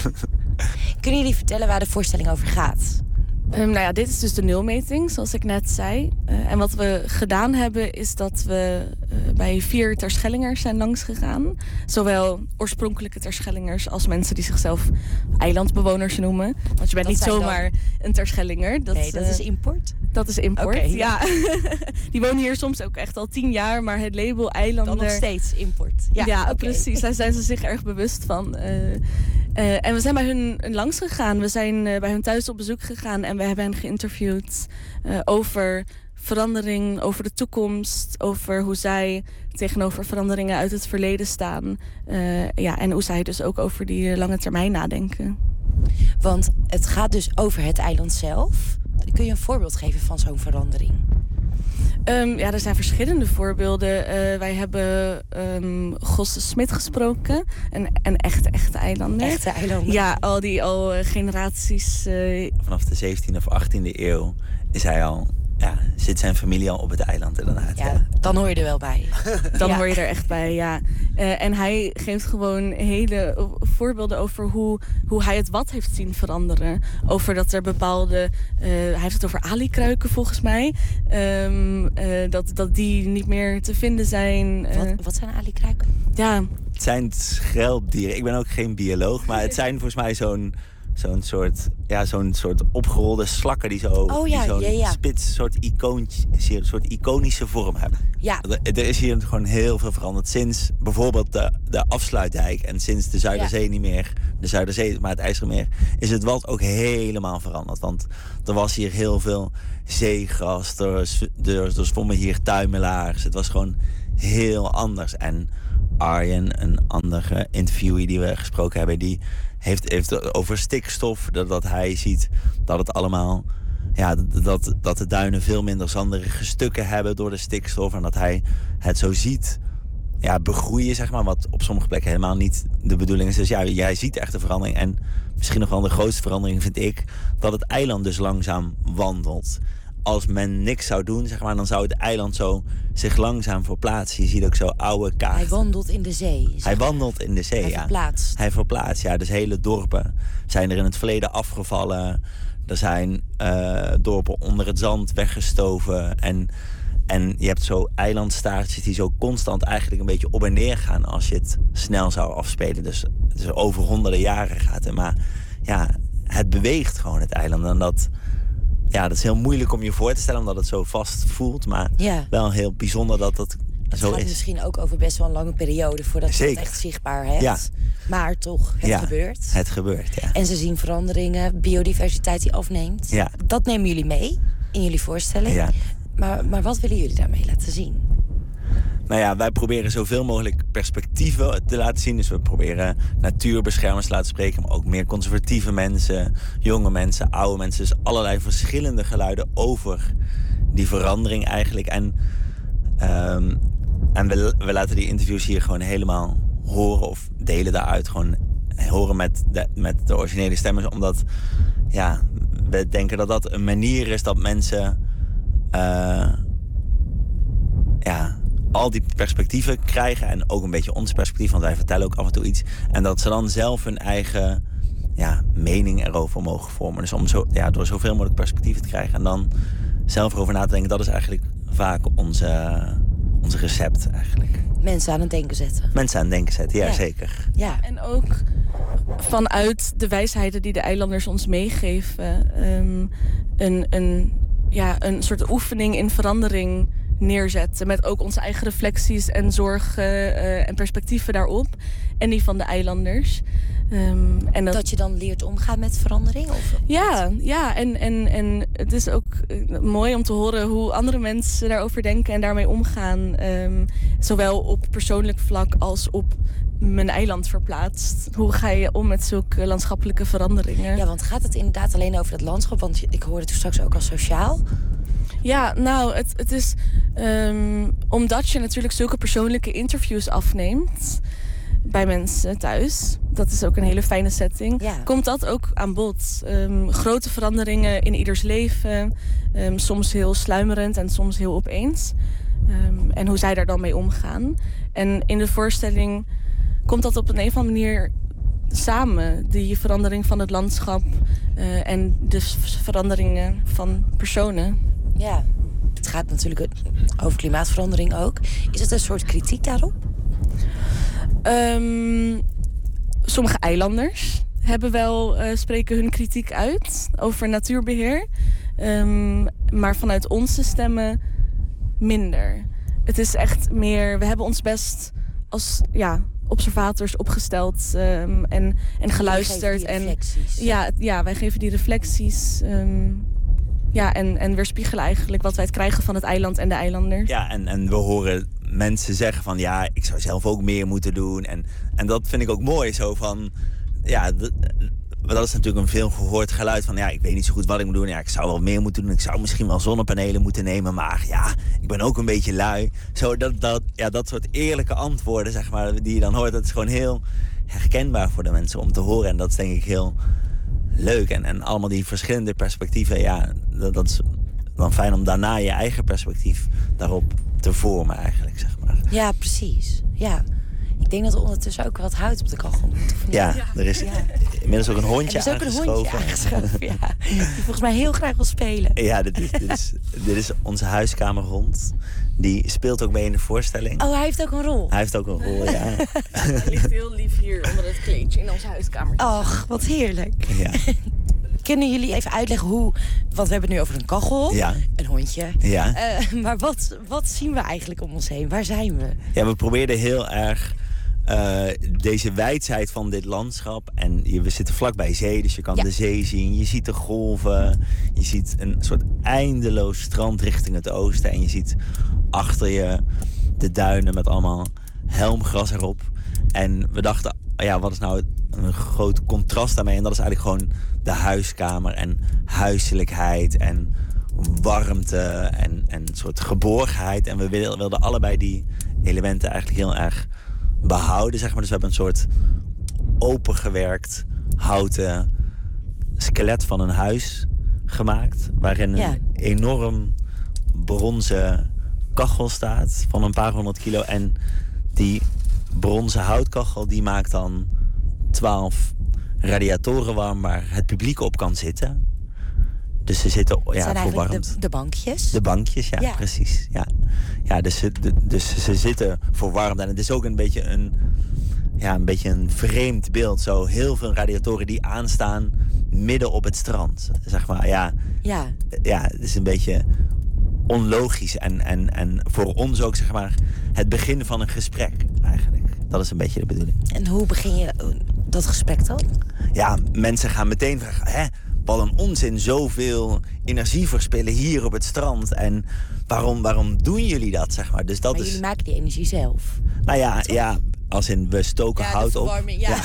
Speaker 3: Kunnen jullie vertellen waar de voorstelling over gaat?
Speaker 12: Um, nou ja, dit is dus de nulmeting, zoals ik net zei. Uh, en wat we gedaan hebben, is dat we uh, bij vier Terschellingers zijn langsgegaan. Zowel oorspronkelijke Terschellingers als mensen die zichzelf eilandbewoners noemen. Want je bent dat niet zomaar dan een Terschellinger.
Speaker 3: Dat, nee, dat uh, is import?
Speaker 12: Dat is import,
Speaker 3: okay,
Speaker 12: ja. Die wonen hier soms ook echt al tien jaar, maar het label eilander...
Speaker 3: Dan nog steeds import.
Speaker 12: Ja, ja okay. Precies. Daar zijn ze zich erg bewust van. Uh, uh, en we zijn bij hun langs gegaan. We zijn uh, bij hun thuis op bezoek gegaan en we hebben hen geïnterviewd uh, over verandering, over de toekomst, over hoe zij tegenover veranderingen uit het verleden staan. Uh, ja, en hoe zij dus ook over die lange termijn nadenken.
Speaker 3: Want het gaat dus over het eiland zelf. Kun je een voorbeeld geven van zo'n verandering?
Speaker 12: Um, ja, er zijn verschillende voorbeelden. Uh, wij hebben um, Gosse Smit gesproken. Een, een echte, echte eilander.
Speaker 3: Echte eilander.
Speaker 12: Ja, al die al uh, generaties... Uh...
Speaker 13: Vanaf de zeventiende of achttiende eeuw is hij al... Ja, zit zijn familie al op het eiland inderdaad.
Speaker 3: Ja,
Speaker 13: ja.
Speaker 3: Dan hoor je er wel bij.
Speaker 12: Dan
Speaker 3: ja.
Speaker 12: hoor je er echt bij, ja. Uh, en hij geeft gewoon hele voorbeelden over hoe, hoe hij het wat heeft zien veranderen. Over dat er bepaalde... Uh, hij heeft het over alikruiken volgens mij. Um, uh, dat, dat die niet meer te vinden zijn. Uh,
Speaker 3: wat, wat zijn alikruiken?
Speaker 12: Ja.
Speaker 13: Het zijn schelpdieren. Ik ben ook geen bioloog, maar het zijn volgens mij zo'n... Zo'n soort, ja, zo'n soort opgerolde slakken die zo
Speaker 3: oh, ja,
Speaker 13: die zo'n
Speaker 3: ja, ja.
Speaker 13: spits, soort, icoontje, soort iconische vorm hebben.
Speaker 3: Ja.
Speaker 13: Er is hier gewoon heel veel veranderd. Sinds bijvoorbeeld de, de afsluitdijk en sinds de Zuiderzee ja. niet meer, de Zuiderzee, maar het IJsselmeer, is het wald ook helemaal veranderd. Want er was hier heel veel zeegras, er, er, er zwommen hier tuimelaars. Het was gewoon heel anders. En Arjen, een andere interviewee die we gesproken hebben, die heeft, heeft over stikstof, dat, dat hij ziet dat het allemaal, ja, dat, dat de duinen veel minder zanderige stukken hebben door de stikstof en dat hij het zo ziet, ja, begroeien, zeg maar, wat op sommige plekken helemaal niet de bedoeling is. Dus ja, jij ziet echt de verandering en misschien nog wel de grootste verandering vind ik dat het eiland dus langzaam wandelt. Als men niks zou doen, zeg maar, dan zou het eiland zo zich langzaam verplaatsen. Je ziet ook zo oude kaarten.
Speaker 3: Hij wandelt in de zee.
Speaker 13: Hij wandelt in de zee,
Speaker 3: Hij
Speaker 13: ja.
Speaker 3: verplaatst.
Speaker 13: Hij verplaatst, ja. Dus hele dorpen zijn er in het verleden afgevallen. Er zijn uh, dorpen onder het zand weggestoven. En, en je hebt zo eilandstaartjes die zo constant eigenlijk een beetje op en neer gaan als je het snel zou afspelen. Dus, dus over honderden jaren gaat het. Maar ja, het beweegt gewoon, het eiland. En dat... Ja, dat is heel moeilijk om je voor te stellen, omdat het zo vast voelt. Maar ja. wel heel bijzonder dat dat
Speaker 3: het
Speaker 13: zo is.
Speaker 3: Het gaat misschien ook over best wel een lange periode voordat Zeker. je het echt zichtbaar hebt.
Speaker 13: Ja.
Speaker 3: Maar toch, het
Speaker 13: ja,
Speaker 3: gebeurt.
Speaker 13: Het gebeurt, ja.
Speaker 3: En ze zien veranderingen, biodiversiteit die afneemt.
Speaker 13: Ja.
Speaker 3: Dat nemen jullie mee in jullie voorstelling.
Speaker 13: Ja.
Speaker 3: Maar, maar wat willen jullie daarmee laten zien?
Speaker 13: Nou ja, wij proberen zoveel mogelijk perspectieven te laten zien. Dus we proberen natuurbeschermers te laten spreken, maar ook meer conservatieve mensen, jonge mensen, oude mensen. Dus allerlei verschillende geluiden over die verandering eigenlijk. En, um, en we, we laten die interviews hier gewoon helemaal horen of delen daaruit. Gewoon horen met de, met de originele stemmers. Omdat ja, we denken dat dat een manier is dat mensen... Uh, ja... al die perspectieven krijgen en ook een beetje ons perspectief, want wij vertellen ook af en toe iets. En dat ze dan zelf hun eigen ja, mening erover mogen vormen. Dus om zo, ja, door zoveel mogelijk perspectieven te krijgen en dan zelf erover na te denken, dat is eigenlijk vaak onze, ons recept eigenlijk.
Speaker 3: Mensen aan het denken zetten.
Speaker 13: Mensen aan het denken zetten, ja,
Speaker 3: Ja.
Speaker 13: zeker.
Speaker 3: Ja.
Speaker 12: En ook vanuit de wijsheden die de eilanders ons meegeven, um, een, een, ja, een soort oefening in verandering neerzetten. Met ook onze eigen reflecties en zorgen uh, en perspectieven daarop. En die van de eilanders. Um, en dat...
Speaker 3: dat je dan leert omgaan met verandering? Of...
Speaker 12: Ja, ja. En, en, en het is ook uh, mooi om te horen hoe andere mensen daarover denken en daarmee omgaan. Um, zowel op persoonlijk vlak als op mijn eiland verplaatst. Hoe ga je om met zulke landschappelijke veranderingen?
Speaker 3: Ja, want gaat het inderdaad alleen over dat landschap? Want ik hoorde het straks ook al sociaal.
Speaker 12: Ja, nou, het, het is um, omdat je natuurlijk zulke persoonlijke interviews afneemt bij mensen thuis. Dat is ook een hele fijne setting.
Speaker 3: Ja.
Speaker 12: Komt dat ook aan bod? Um, grote veranderingen in ieders leven. Um, soms heel sluimerend en soms heel opeens. Um, en hoe zij daar dan mee omgaan. En in de voorstelling komt dat op een, een of andere manier samen. Die verandering van het landschap uh, en de veranderingen van personen.
Speaker 3: Ja, het gaat natuurlijk over klimaatverandering ook. Is het een soort kritiek daarop?
Speaker 12: Um, sommige eilanders hebben wel, uh, spreken hun kritiek uit over natuurbeheer. Um, maar vanuit onze stemmen minder. Het is echt meer, we hebben ons best als ja, observators opgesteld um, en, en geluisterd. En, ja, ja, wij geven die reflecties. Um, ja, en, en weerspiegelen eigenlijk wat wij het krijgen van het eiland en de eilanders.
Speaker 13: Ja, en, en we horen mensen zeggen van ja, ik zou zelf ook meer moeten doen. En, en dat vind ik ook mooi, zo van ja, d- dat is natuurlijk een veel gehoord geluid van ja, ik weet niet zo goed wat ik moet doen. Ja, ik zou wel meer moeten doen. Ik zou misschien wel zonnepanelen moeten nemen, maar ja, ik ben ook een beetje lui. Zo dat, dat, ja, dat soort eerlijke antwoorden, zeg maar, die je dan hoort, dat is gewoon heel herkenbaar voor de mensen om te horen. En dat is denk ik heel leuk. En, en allemaal die verschillende perspectieven, ja, dat, dat is dan fijn om daarna je eigen perspectief daarop te vormen eigenlijk, zeg maar.
Speaker 3: Ja, precies. Ja. Ik denk dat er ondertussen ook wat hout op de kachel moet. Of niet?
Speaker 13: Ja, er is ja. inmiddels ook een hondje
Speaker 3: aangeschoven. Er is ook
Speaker 13: aangeschoven.
Speaker 3: een hondje aangeschoven, ja. Die volgens mij heel graag wil spelen.
Speaker 13: Ja, dit is, dit is, dit is onze huiskamerhond. Die speelt ook mee in de voorstelling.
Speaker 3: Oh, hij heeft ook een rol?
Speaker 13: Hij heeft ook een rol, ja.
Speaker 12: Hij ligt heel lief hier onder het kleedje in onze huiskamer.
Speaker 3: Ach, wat heerlijk.
Speaker 13: Ja.
Speaker 3: Kunnen jullie even uitleggen hoe... Want we hebben het nu over een kachel,
Speaker 13: ja.
Speaker 3: een hondje.
Speaker 13: Ja.
Speaker 3: Uh, maar wat, wat zien we eigenlijk om ons heen? Waar zijn we?
Speaker 13: Ja, we probeerden heel erg uh, deze wijdheid van dit landschap. En je, we zitten vlakbij zee, dus je kan ja. de zee zien. Je ziet de golven. Je ziet een soort eindeloos strand richting het oosten. En je ziet achter je de duinen met allemaal helmgras erop. En we dachten, ja, wat is nou een groot contrast daarmee? En dat is eigenlijk gewoon de huiskamer en huiselijkheid en warmte en, en een soort geborgenheid. En we wilden allebei die elementen eigenlijk heel erg behouden, zeg maar. Dus we hebben een soort opengewerkt houten skelet van een huis gemaakt, waarin een ja. enorm bronzen kachel staat van een paar honderd kilo. En die bronzen houtkachel die maakt dan twaalf radiatoren warm waar het publiek op kan zitten. Dus ze zitten ja,
Speaker 3: zijn
Speaker 13: verwarmd.
Speaker 3: eigenlijk de, de bankjes?
Speaker 13: De bankjes, ja, ja. precies. Ja. Ja, dus, ze, de, dus ze zitten verwarmd. En het is ook een beetje een, ja, een beetje een vreemd beeld. Zo heel veel radiatoren die aanstaan midden op het strand. Zeg maar, ja.
Speaker 3: Ja,
Speaker 13: ja het is een beetje onlogisch. En, en, en voor ons ook, zeg maar, het begin van een gesprek eigenlijk. Dat is een beetje de bedoeling.
Speaker 3: En hoe begin je dat gesprek dan?
Speaker 13: Ja, mensen gaan meteen vragen, hè, wat een onzin, zoveel energie verspillen hier op het strand. En waarom, waarom doen jullie dat, zeg maar? Dus dat
Speaker 3: maar
Speaker 13: is...
Speaker 3: jullie maken die energie zelf?
Speaker 13: Nou ja, ja als in we stoken
Speaker 3: ja,
Speaker 13: hout op.
Speaker 3: Ja, ja.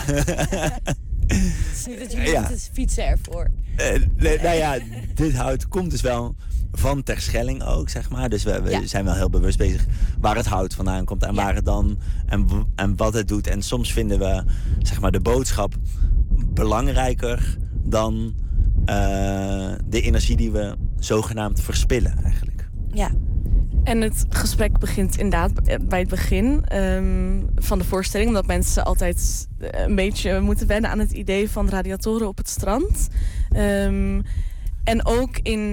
Speaker 3: Het is niet dat jullie ja. moeten fietsen ervoor.
Speaker 13: Uh, nee, nou ja, dit hout komt dus wel van Terschelling ook, zeg maar. Dus we, we ja. zijn wel heel bewust bezig waar het hout vandaan komt en ja. waar het dan en, en wat het doet. En soms vinden we, zeg maar, de boodschap belangrijker dan uh, de energie die we zogenaamd verspillen, eigenlijk.
Speaker 3: Ja.
Speaker 12: En het gesprek begint inderdaad bij het begin um, van de voorstelling. Omdat mensen altijd een beetje moeten wennen aan het idee van radiatoren op het strand. Um, en ook in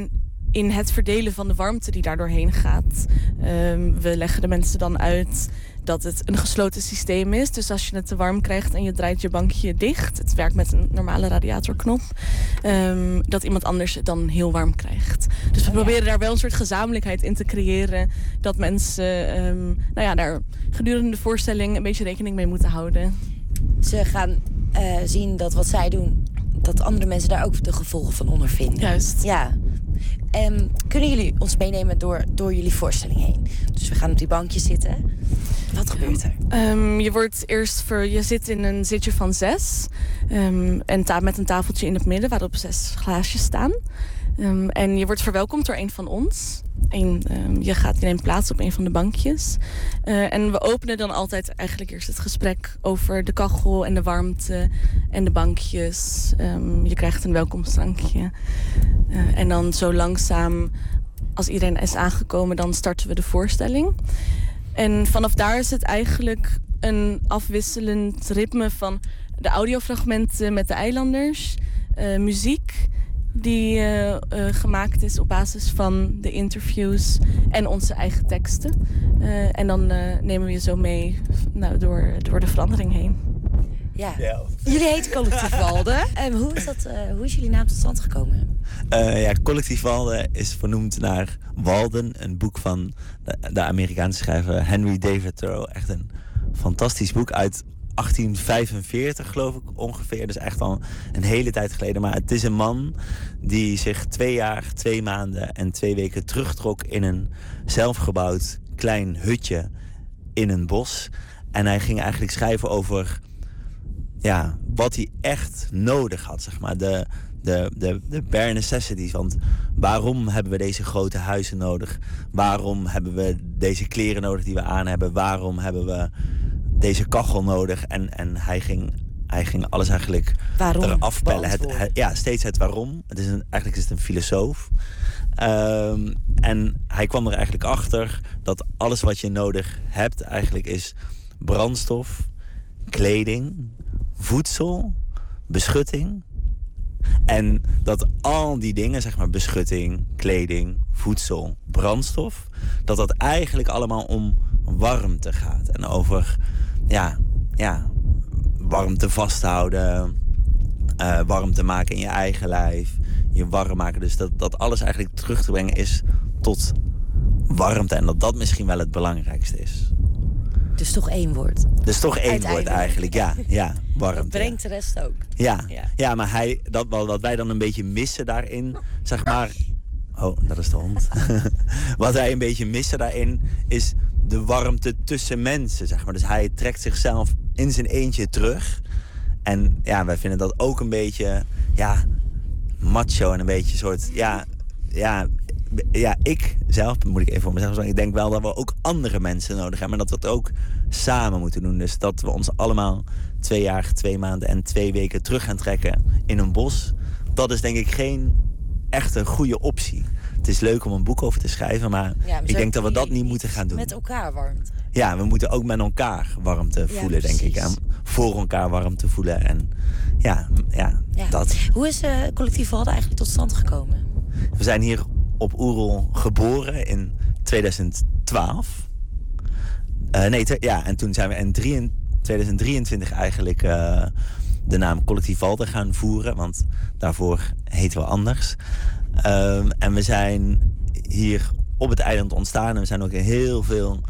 Speaker 12: in het verdelen van de warmte die daar doorheen gaat. Um, we leggen de mensen dan uit dat het een gesloten systeem is. Dus als je het te warm krijgt en je draait je bankje dicht... het werkt met een normale radiatorknop... Um, dat iemand anders het dan heel warm krijgt. Dus we proberen daar wel een soort gezamenlijkheid in te creëren... dat mensen um, nou ja, daar gedurende de voorstelling een beetje rekening mee moeten houden.
Speaker 3: Ze gaan uh, zien dat wat zij doen... dat andere mensen daar ook de gevolgen van ondervinden.
Speaker 12: Juist.
Speaker 3: Ja. Um, kunnen jullie ons meenemen door, door jullie voorstelling heen? Dus we gaan op die bankjes zitten. Wat gebeurt er?
Speaker 12: Um, je wordt eerst ver, je zit in een zitje van zes. Um, en ta- met een tafeltje in het midden waarop zes glaasjes staan. Um, en je wordt verwelkomd door een van ons. En, um, je, gaat, je neemt plaats op een van de bankjes. Uh, en we openen dan altijd eigenlijk eerst het gesprek over de kachel en de warmte en de bankjes. Um, je krijgt een welkomstdrankje. Uh, en dan zo langzaam, als iedereen is aangekomen, dan starten we de voorstelling. En vanaf daar is het eigenlijk een afwisselend ritme van de audiofragmenten met de eilanders, uh, muziek die uh, uh, gemaakt is op basis van de interviews en onze eigen teksten. Uh, en dan uh, nemen we je zo mee nou, door, door de verandering heen.
Speaker 3: Ja. ja. Jullie heten Collectief Walden. Um, hoe, is dat, uh, hoe is jullie naam tot stand gekomen?
Speaker 13: Uh, ja, Collectief Walden is vernoemd naar Walden, een boek van de, de Amerikaanse schrijver Henry David Thoreau. Echt een fantastisch boek uit achttien vijfenveertig, geloof ik ongeveer. Dus echt al een hele tijd geleden. Maar het is een man die zich twee jaar, twee maanden en twee weken terugtrok in een zelfgebouwd klein hutje in een bos. En hij ging eigenlijk schrijven over ja, wat hij echt nodig had, zeg maar. De, de, de, de bare necessities. Want waarom hebben we deze grote huizen nodig? Waarom hebben we deze kleren nodig die we aan hebben? Waarom hebben we deze kachel nodig? En, en hij, ging, hij ging alles eigenlijk
Speaker 3: waarom
Speaker 13: eraf pellen. Het, het, ja, steeds het waarom. Het is een, eigenlijk is het een filosoof. Um, en hij kwam er eigenlijk achter dat alles wat je nodig hebt eigenlijk is brandstof, kleding, voedsel, beschutting. En dat al die dingen, zeg maar beschutting, kleding, voedsel, brandstof, dat dat eigenlijk allemaal om warmte gaat. En over ja, ja, warmte vasthouden, uh, warmte maken in je eigen lijf, je warm maken. Dus dat, dat alles eigenlijk terug te brengen is tot warmte. En dat dat misschien wel het belangrijkste is.
Speaker 3: Dus toch één woord.
Speaker 13: Dus toch één woord eigenlijk, ja. ja warmte.
Speaker 3: Dat brengt de rest ook.
Speaker 13: Ja, ja. ja maar hij, dat, wat wij dan een beetje missen daarin, zeg maar... Oh, dat is de hond. Wat wij een beetje missen daarin is de warmte tussen mensen, zeg maar. Dus hij trekt zichzelf in zijn eentje terug. En ja, wij vinden dat ook een beetje, ja, macho en een beetje soort, ja... ja Ja, ik zelf, moet ik even voor mezelf zeggen... ik denk wel dat we ook andere mensen nodig hebben... maar dat we het ook samen moeten doen. Dus dat we ons allemaal twee jaar, twee maanden en twee weken terug gaan trekken in een bos... dat is denk ik geen echte goede optie. Het is leuk om een boek over te schrijven... maar ja, ik denk dat we dat niet moeten gaan doen.
Speaker 3: Met elkaar warmte.
Speaker 13: Ja, we moeten ook met elkaar warmte ja, voelen, precies. denk ik. En voor elkaar warmte voelen. En ja, ja, ja. dat.
Speaker 3: Hoe is uh, Collectief Walden eigenlijk tot stand gekomen?
Speaker 13: We zijn hier op Oerol geboren in tweeduizend twaalf. Uh, nee, te, ja, en toen zijn we in tweeduizend drieëntwintig eigenlijk uh, de naam Collectief Walden gaan voeren. Want daarvoor heten we anders. Um, en we zijn hier op het eiland ontstaan. En we zijn ook heel veel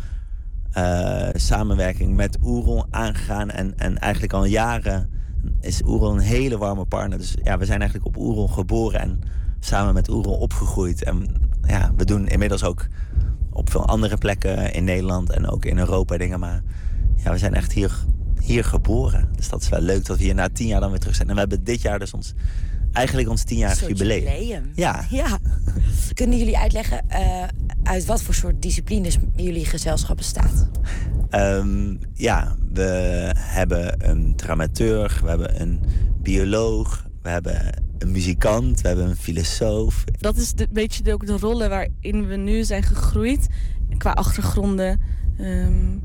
Speaker 13: uh, samenwerking met Oerol aangegaan. En, en eigenlijk al jaren is Oerol een hele warme partner. Dus ja, we zijn eigenlijk op Oerol geboren en samen met Oerol opgegroeid. En ja, we doen inmiddels ook op veel andere plekken in Nederland en ook in Europa dingen. Maar ja, we zijn echt hier, hier geboren. Dus dat is wel leuk dat we hier na tien jaar dan weer terug zijn. En we hebben dit jaar dus ons, eigenlijk ons tienjarig jubileum. jubileum. Ja.
Speaker 3: ja. Kunnen jullie uitleggen uh, uit wat voor soort disciplines jullie gezelschap bestaat?
Speaker 13: Um, ja, we hebben een dramaturg, we hebben een bioloog, we hebben een muzikant, we hebben een filosoof.
Speaker 12: Dat is een beetje ook de rollen waarin we nu zijn gegroeid. Qua achtergronden. Um,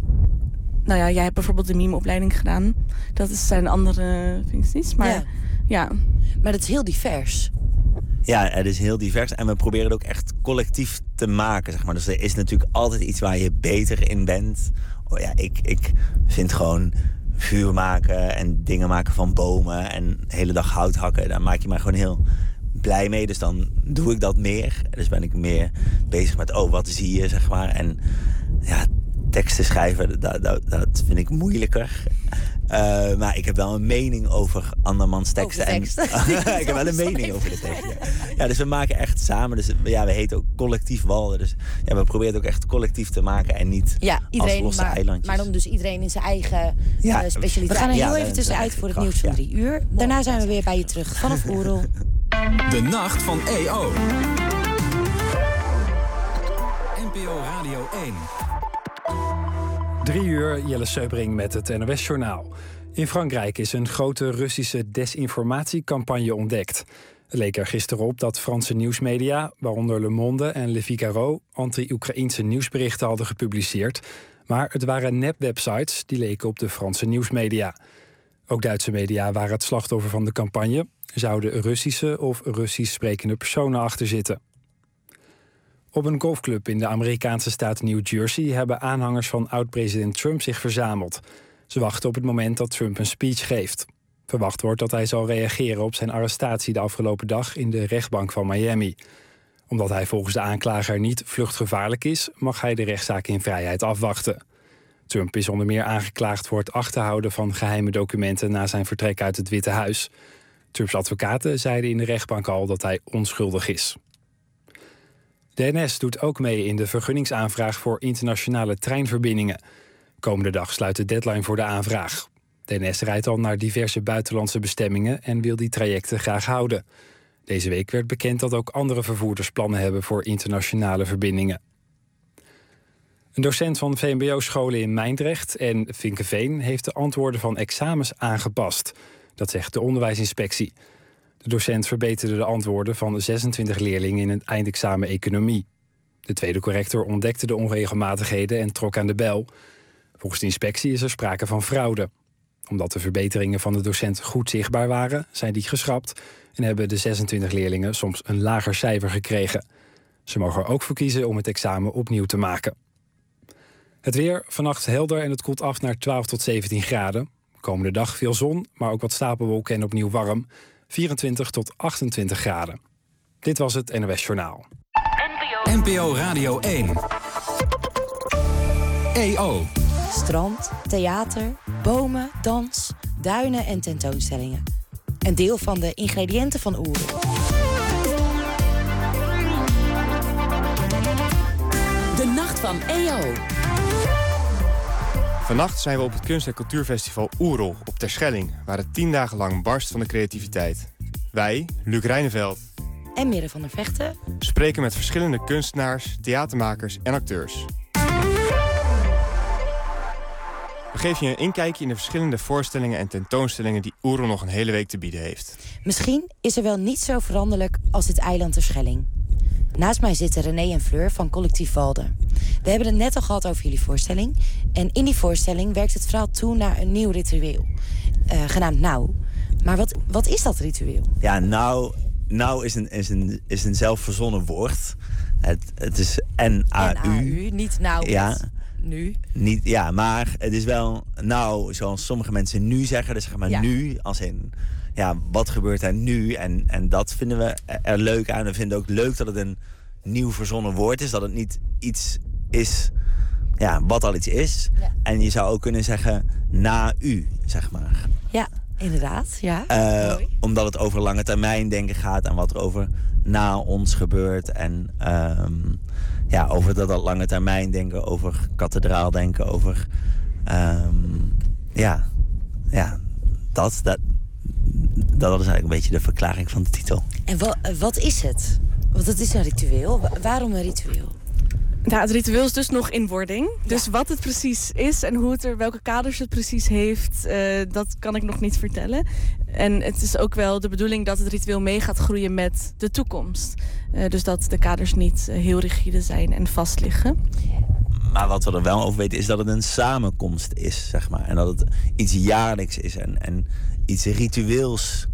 Speaker 12: nou ja, jij hebt bijvoorbeeld de mimeopleiding gedaan. Dat is, zijn andere functies. Maar ja. ja.
Speaker 3: Maar dat is heel divers.
Speaker 13: Ja, het is heel divers en we proberen het ook echt collectief te maken, zeg maar. Dus er is natuurlijk altijd iets waar je beter in bent. Oh ja, ik, ik vind gewoon vuur maken en dingen maken van bomen en de hele dag hout hakken. Daar maak je mij gewoon heel blij mee. Dus dan doe ik dat meer. Dus ben ik meer bezig met, oh, wat zie je, zeg maar. En ja, teksten schrijven, dat, dat, dat vind ik moeilijker. Uh, maar ik heb wel een mening over andermans teksten.
Speaker 3: Tekst.
Speaker 13: En, ik heb wel een mening over de tekst. Ja. Ja, dus we maken echt samen. Dus ja, we heten ook collectief Walden. Dus ja, we proberen het ook echt collectief te maken en niet
Speaker 3: ja, iedereen,
Speaker 13: als losse
Speaker 3: maar,
Speaker 13: eilandjes.
Speaker 3: Maar dan dus iedereen in zijn eigen
Speaker 13: ja,
Speaker 3: uh, specialiteit. We gaan er heel
Speaker 13: ja,
Speaker 3: even tussenuit voor het
Speaker 13: kracht,
Speaker 3: nieuws van
Speaker 13: ja.
Speaker 3: drie uur. Daarna zijn we weer bij je terug vanaf Oerol.
Speaker 2: De nacht van E O. N P O Radio één.
Speaker 14: Drie uur, Jelle Seubring met het N O S-journaal. In Frankrijk is een grote Russische desinformatiecampagne ontdekt. Het leek er gisteren op dat Franse nieuwsmedia, waaronder Le Monde en Le Figaro, anti-Oekraïense nieuwsberichten hadden gepubliceerd. Maar het waren nep-websites die leken op de Franse nieuwsmedia. Ook Duitse media waren het slachtoffer van de campagne. Er zouden Russische of Russisch sprekende personen achter zitten. Op een golfclub in de Amerikaanse staat New Jersey hebben aanhangers van oud-president Trump zich verzameld. Ze wachten op het moment dat Trump een speech geeft. Verwacht wordt dat hij zal reageren op zijn arrestatie de afgelopen dag in de rechtbank van Miami. Omdat hij volgens de aanklager niet vluchtgevaarlijk is, mag hij de rechtszaak in vrijheid afwachten. Trump is onder meer aangeklaagd voor het achterhouden van geheime documenten na zijn vertrek uit het Witte Huis. Trumps advocaten zeiden in de rechtbank al dat hij onschuldig is. De N S doet ook mee in de vergunningsaanvraag voor internationale treinverbindingen. Komende dag sluit de deadline voor de aanvraag. De N S rijdt al naar diverse buitenlandse bestemmingen en wil die trajecten graag houden. Deze week werd bekend dat ook andere vervoerders plannen hebben voor internationale verbindingen. Een docent van V M B O-scholen in Mijndrecht en Vinkeveen heeft de antwoorden van examens aangepast. Dat zegt de onderwijsinspectie. De docent verbeterde de antwoorden van zesentwintig leerlingen in het eindexamen economie. De tweede corrector ontdekte de onregelmatigheden en trok aan de bel. Volgens de inspectie is er sprake van fraude. Omdat de verbeteringen van de docent goed zichtbaar waren, zijn die geschrapt en hebben de zesentwintig leerlingen soms een lager cijfer gekregen. Ze mogen er ook voor kiezen om het examen opnieuw te maken. Het weer, vannacht helder en het koelt af naar twaalf tot zeventien graden. Komende dag veel zon, maar ook wat stapelwolken en opnieuw warm. vierentwintig tot achtentwintig graden. Dit was het N O S Journaal.
Speaker 2: N P O Radio één. E O.
Speaker 3: Strand, theater, bomen, dans, duinen en tentoonstellingen. Een deel van de ingrediënten van Oerol.
Speaker 4: De nacht van E O.
Speaker 5: Vannacht zijn we op het Kunst- en Cultuurfestival Oerol op Terschelling, waar het tien dagen lang barst van de creativiteit. Wij, Luc Rijneveld
Speaker 3: en Mirre van der Vechten,
Speaker 5: spreken met verschillende kunstenaars, theatermakers en acteurs. We geven je een inkijkje in de verschillende voorstellingen en tentoonstellingen die Oerol nog een hele week te bieden heeft.
Speaker 3: Misschien is er wel niet zo veranderlijk als dit eiland Terschelling. Naast mij zitten René en Fleur van Collectief Walden. We hebben het net al gehad over jullie voorstelling. En in die voorstelling werkt het verhaal toe naar een nieuw ritueel. Uh, genaamd Nou. Maar wat, wat is dat ritueel?
Speaker 13: Ja, nou, nou is, een, is, een, is een zelfverzonnen woord. Het, het is N A U.
Speaker 3: N A U, niet nou.
Speaker 13: Ja.
Speaker 3: Nu.
Speaker 13: Niet, ja, maar het is wel nou, zoals sommige mensen nu zeggen. Dus zeg maar
Speaker 3: ja.
Speaker 13: nu, als in, ja, wat gebeurt er nu? En, en dat vinden we er leuk aan. We vinden ook leuk dat het een nieuw verzonnen woord is. Dat het niet iets is, ja, wat al iets is.
Speaker 3: Ja.
Speaker 13: En je zou ook kunnen zeggen, na u, zeg maar.
Speaker 3: Ja, inderdaad, ja.
Speaker 13: Uh, omdat het over lange termijn denken gaat en wat er over na ons gebeurt. En um, ja, over dat, dat lange termijn denken, over kathedraal denken, over um, ja, ja, dat, dat, dat is eigenlijk een beetje de verklaring van de titel.
Speaker 3: En wat, wat is het? Want het is een ritueel. Waarom een ritueel?
Speaker 12: Ja, het ritueel is dus nog in wording. Ja. Dus wat het precies is en hoe het er, welke kaders het precies heeft, uh, dat kan ik nog niet vertellen. En het is ook wel de bedoeling dat het ritueel mee gaat groeien met de toekomst. Uh, dus dat de kaders niet uh, heel rigide zijn en vast liggen.
Speaker 13: Maar wat we er wel over weten is dat het een samenkomst is, zeg maar. En dat het iets jaarlijks is en, en iets ritueels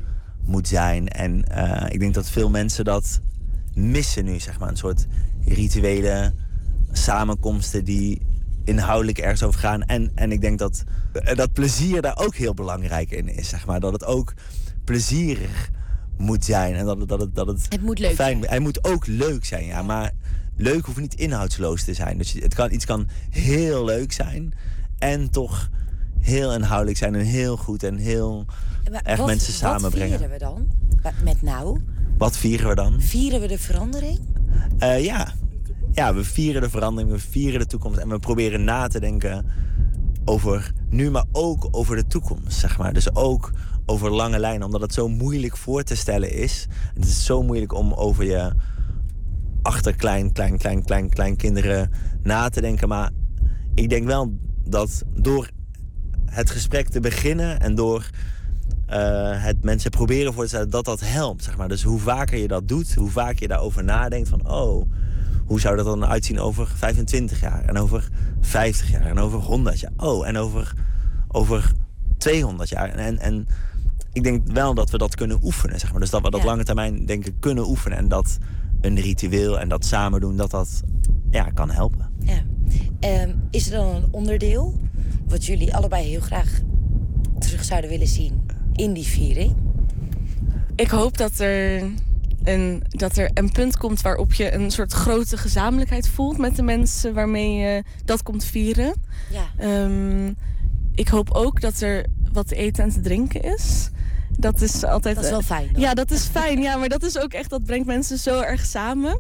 Speaker 13: moet zijn. En uh, ik denk dat veel mensen dat missen nu, zeg maar. Een soort rituele samenkomsten die inhoudelijk ergens over gaan. En, en ik denk dat, dat plezier daar ook heel belangrijk in is, zeg maar. Dat het ook plezierig moet zijn. En dat het, dat het, dat het,
Speaker 3: het moet leuk
Speaker 13: fijn,
Speaker 3: zijn.
Speaker 13: Het moet ook leuk zijn, ja. Maar leuk hoeft niet inhoudsloos te zijn. Dus het kan, iets kan heel leuk zijn en toch heel inhoudelijk zijn en heel goed en heel
Speaker 3: maar
Speaker 13: erg
Speaker 3: wat,
Speaker 13: mensen samenbrengen.
Speaker 3: Wat vieren we dan met nou?
Speaker 13: Wat vieren we dan?
Speaker 3: Vieren we de verandering?
Speaker 13: Uh, ja. ja, we vieren de verandering, we vieren de toekomst en we proberen na te denken over nu, maar ook over de toekomst, zeg maar. Dus ook over lange lijnen, omdat het zo moeilijk voor te stellen is. Het is zo moeilijk om over je achterklein, klein, klein, klein, klein kinderen na te denken. Maar ik denk wel dat door het gesprek te beginnen en door uh, het mensen proberen voor te stellen, dat dat helpt, zeg maar. Dus hoe vaker je dat doet, hoe vaker je daarover nadenkt van, oh, hoe zou dat dan uitzien over vijfentwintig jaar en over vijftig jaar en over honderd jaar? Oh, en over, over tweehonderd jaar. En, en ik denk wel dat we dat kunnen oefenen, zeg maar. Dus dat we dat ja. lange termijn denken kunnen oefenen. En dat een ritueel en dat samen doen, dat dat ja, kan helpen.
Speaker 3: Ja. Um, is er dan een onderdeel wat jullie allebei heel graag terug zouden willen zien in die viering?
Speaker 12: Ik hoop dat er een, dat er een punt komt waarop je een soort grote gezamenlijkheid voelt met de mensen waarmee je dat komt vieren.
Speaker 3: Ja.
Speaker 12: Um, ik hoop ook dat er wat te eten en te drinken is. Dat is altijd.
Speaker 3: Dat is wel fijn. Dan.
Speaker 12: Ja, dat is fijn. Ja, maar dat is ook echt, dat brengt mensen zo erg samen.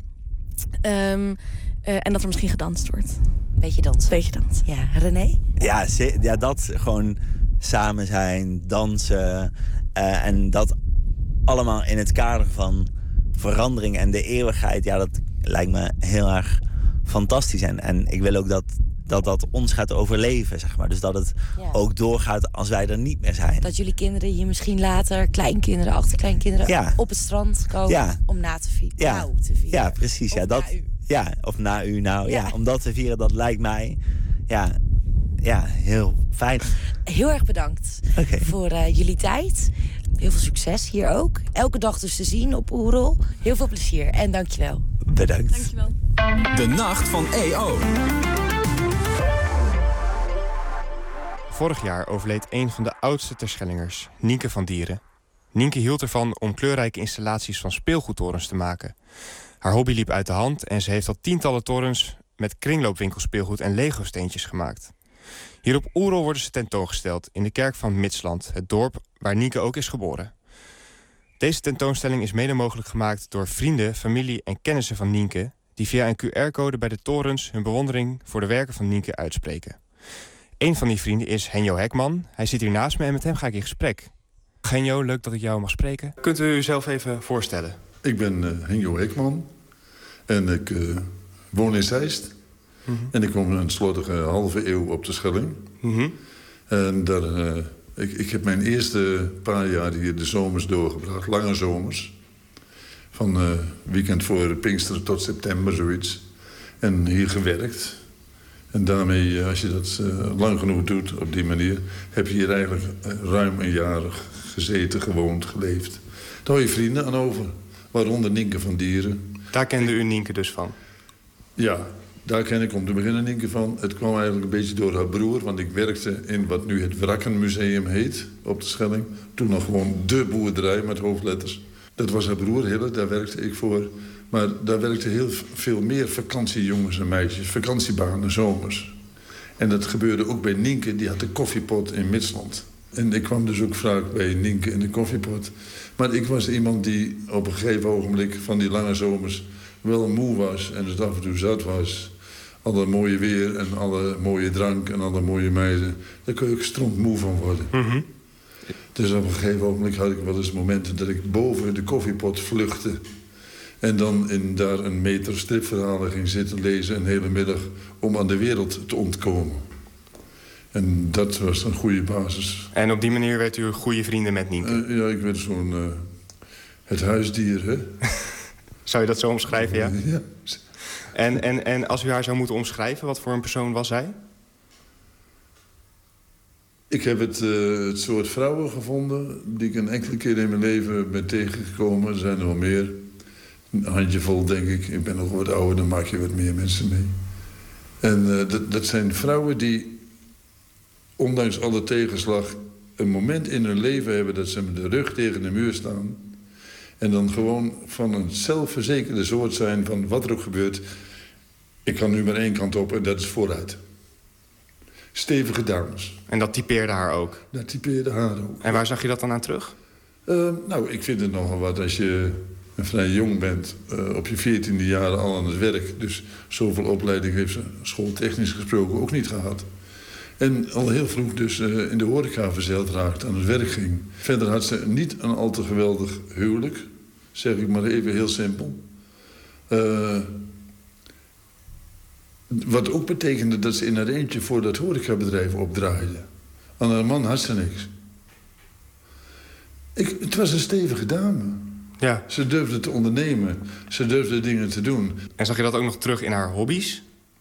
Speaker 12: Um, uh, en dat er misschien gedanst wordt.
Speaker 3: Beetje dansen.
Speaker 12: Beetje dansen.
Speaker 3: Ja, René?
Speaker 13: Ja, ja, dat gewoon samen zijn, dansen. Uh, en dat allemaal in het kader van verandering en de eeuwigheid. Ja, dat lijkt me heel erg fantastisch. En, en ik wil ook dat dat dat ons gaat overleven, zeg maar. Dus dat het ja. ook doorgaat als wij er niet meer zijn.
Speaker 3: Dat jullie kinderen hier misschien later, kleinkinderen, achterkleinkinderen, ja. op het strand komen ja. om na te vieren.
Speaker 13: Ja,
Speaker 3: nou, te vieren.
Speaker 13: Ja, precies.
Speaker 3: Of
Speaker 13: ja, dat,
Speaker 3: na u.
Speaker 13: Ja, of na u nou. Ja.
Speaker 3: Ja.
Speaker 13: Ja, om dat te vieren, dat lijkt mij ja, ja, heel fijn.
Speaker 3: Heel erg bedankt
Speaker 13: okay.
Speaker 3: voor uh, jullie tijd. Heel veel succes hier ook. Elke dag dus te zien op Oerol. Heel veel plezier en dankjewel.
Speaker 13: Bedankt.
Speaker 12: Dankjewel.
Speaker 2: De Nacht van E O.
Speaker 5: Vorig jaar overleed een van de oudste Terschellingers, Nienke van Dieren. Nienke hield ervan om kleurrijke installaties van speelgoedtorens te maken. Haar hobby liep uit de hand en ze heeft al tientallen torens met kringloopwinkelspeelgoed en Lego-steentjes gemaakt. Hier op Oerol worden ze tentoongesteld in de kerk van Mitsland, het dorp waar Nienke ook is geboren. Deze tentoonstelling is mede mogelijk gemaakt door vrienden, familie en kennissen van Nienke, die via een Q R-code bij de torens hun bewondering voor de werken van Nienke uitspreken. Een van die vrienden is Henjo Hekman. Hij zit hier naast me en met hem ga ik in gesprek. Henjo, leuk dat ik jou mag spreken. Kunt u uzelf even voorstellen?
Speaker 15: Ik ben uh, Henjo Hekman en ik uh, woon in Zeist. Mm-hmm. En ik woon een slottige halve eeuw op de Schelling. Mm-hmm. En daar, uh, ik, ik heb mijn eerste paar jaar hier de zomers doorgebracht, lange zomers. Van uh, weekend voor Pinksteren tot september, zoiets. En hier gewerkt. En daarmee, als je dat uh, lang genoeg doet op die manier, heb je hier eigenlijk uh, ruim een jaar gezeten, gewoond, geleefd. Daar hou je vrienden aan over, waaronder Nienke van Dieren.
Speaker 5: Daar kende u Nienke dus van?
Speaker 15: Ja, daar ken ik om te beginnen Nienke van. Het kwam eigenlijk een beetje door haar broer, want ik werkte in wat nu het Wrakkenmuseum heet, op de Schelling. Toen nog gewoon de boerderij met hoofdletters. Dat was haar broer, Hille, daar werkte ik voor. Maar daar werkten heel veel meer vakantiejongens en meisjes, vakantiebanen, zomers. En dat gebeurde ook bij Nienke, die had de koffiepot in Mitsland. En ik kwam dus ook vaak bij Nienke in de koffiepot. Maar ik was iemand die op een gegeven ogenblik van die lange zomers wel moe was en het af en toe zat was. Alle mooie weer en alle mooie drank en alle mooie meiden. Daar kun je ook strontmoe van worden. Mm-hmm. Dus op een gegeven ogenblik had ik wel eens momenten dat ik boven de koffiepot vluchtte. En dan in daar een meter stripverhalen ging zitten lezen een hele middag om aan de wereld te ontkomen. En dat was een goede basis.
Speaker 5: En op die manier werd u goede vrienden met Nienke?
Speaker 15: Uh, ja, ik werd zo'n uh, het huisdier, hè.
Speaker 5: Zou je dat zo omschrijven, ja?
Speaker 15: Ja.
Speaker 5: En, en, en als u haar zou moeten omschrijven, wat voor een persoon was zij?
Speaker 15: Ik heb het, uh, het soort vrouwen gevonden die ik een enkele keer in mijn leven ben tegengekomen. Er zijn er wel meer. Een handjevol, denk ik. Ik ben nog wat ouder, dan maak je wat meer mensen mee. En uh, dat, dat zijn vrouwen die, ondanks alle tegenslag, een moment in hun leven hebben dat ze met de rug tegen de muur staan. En dan gewoon van een zelfverzekerde soort zijn van wat er ook gebeurt. Ik kan nu maar één kant op en dat is vooruit. Stevige dames.
Speaker 5: En dat typeerde haar ook?
Speaker 15: Dat typeerde haar ook.
Speaker 5: En waar zag je dat dan aan terug?
Speaker 15: Uh, nou, ik vind het nogal wat als je vrij jong bent. Uh, op je veertiende jaren al aan het werk. Dus zoveel opleiding heeft ze schooltechnisch gesproken ook niet gehad. En al heel vroeg dus uh, in de horeca verzeild raakte, aan het werk ging. Verder had ze niet een al te geweldig huwelijk. Zeg ik maar even heel simpel. Uh, wat ook betekende dat ze in haar eentje voor dat horecabedrijf opdraaide. Aan haar man had ze niks. Ik, het was een stevige dame.
Speaker 5: Ja.
Speaker 15: Ze durfde te ondernemen. Ze durfde dingen te doen.
Speaker 5: En zag je dat ook nog terug in haar hobby's?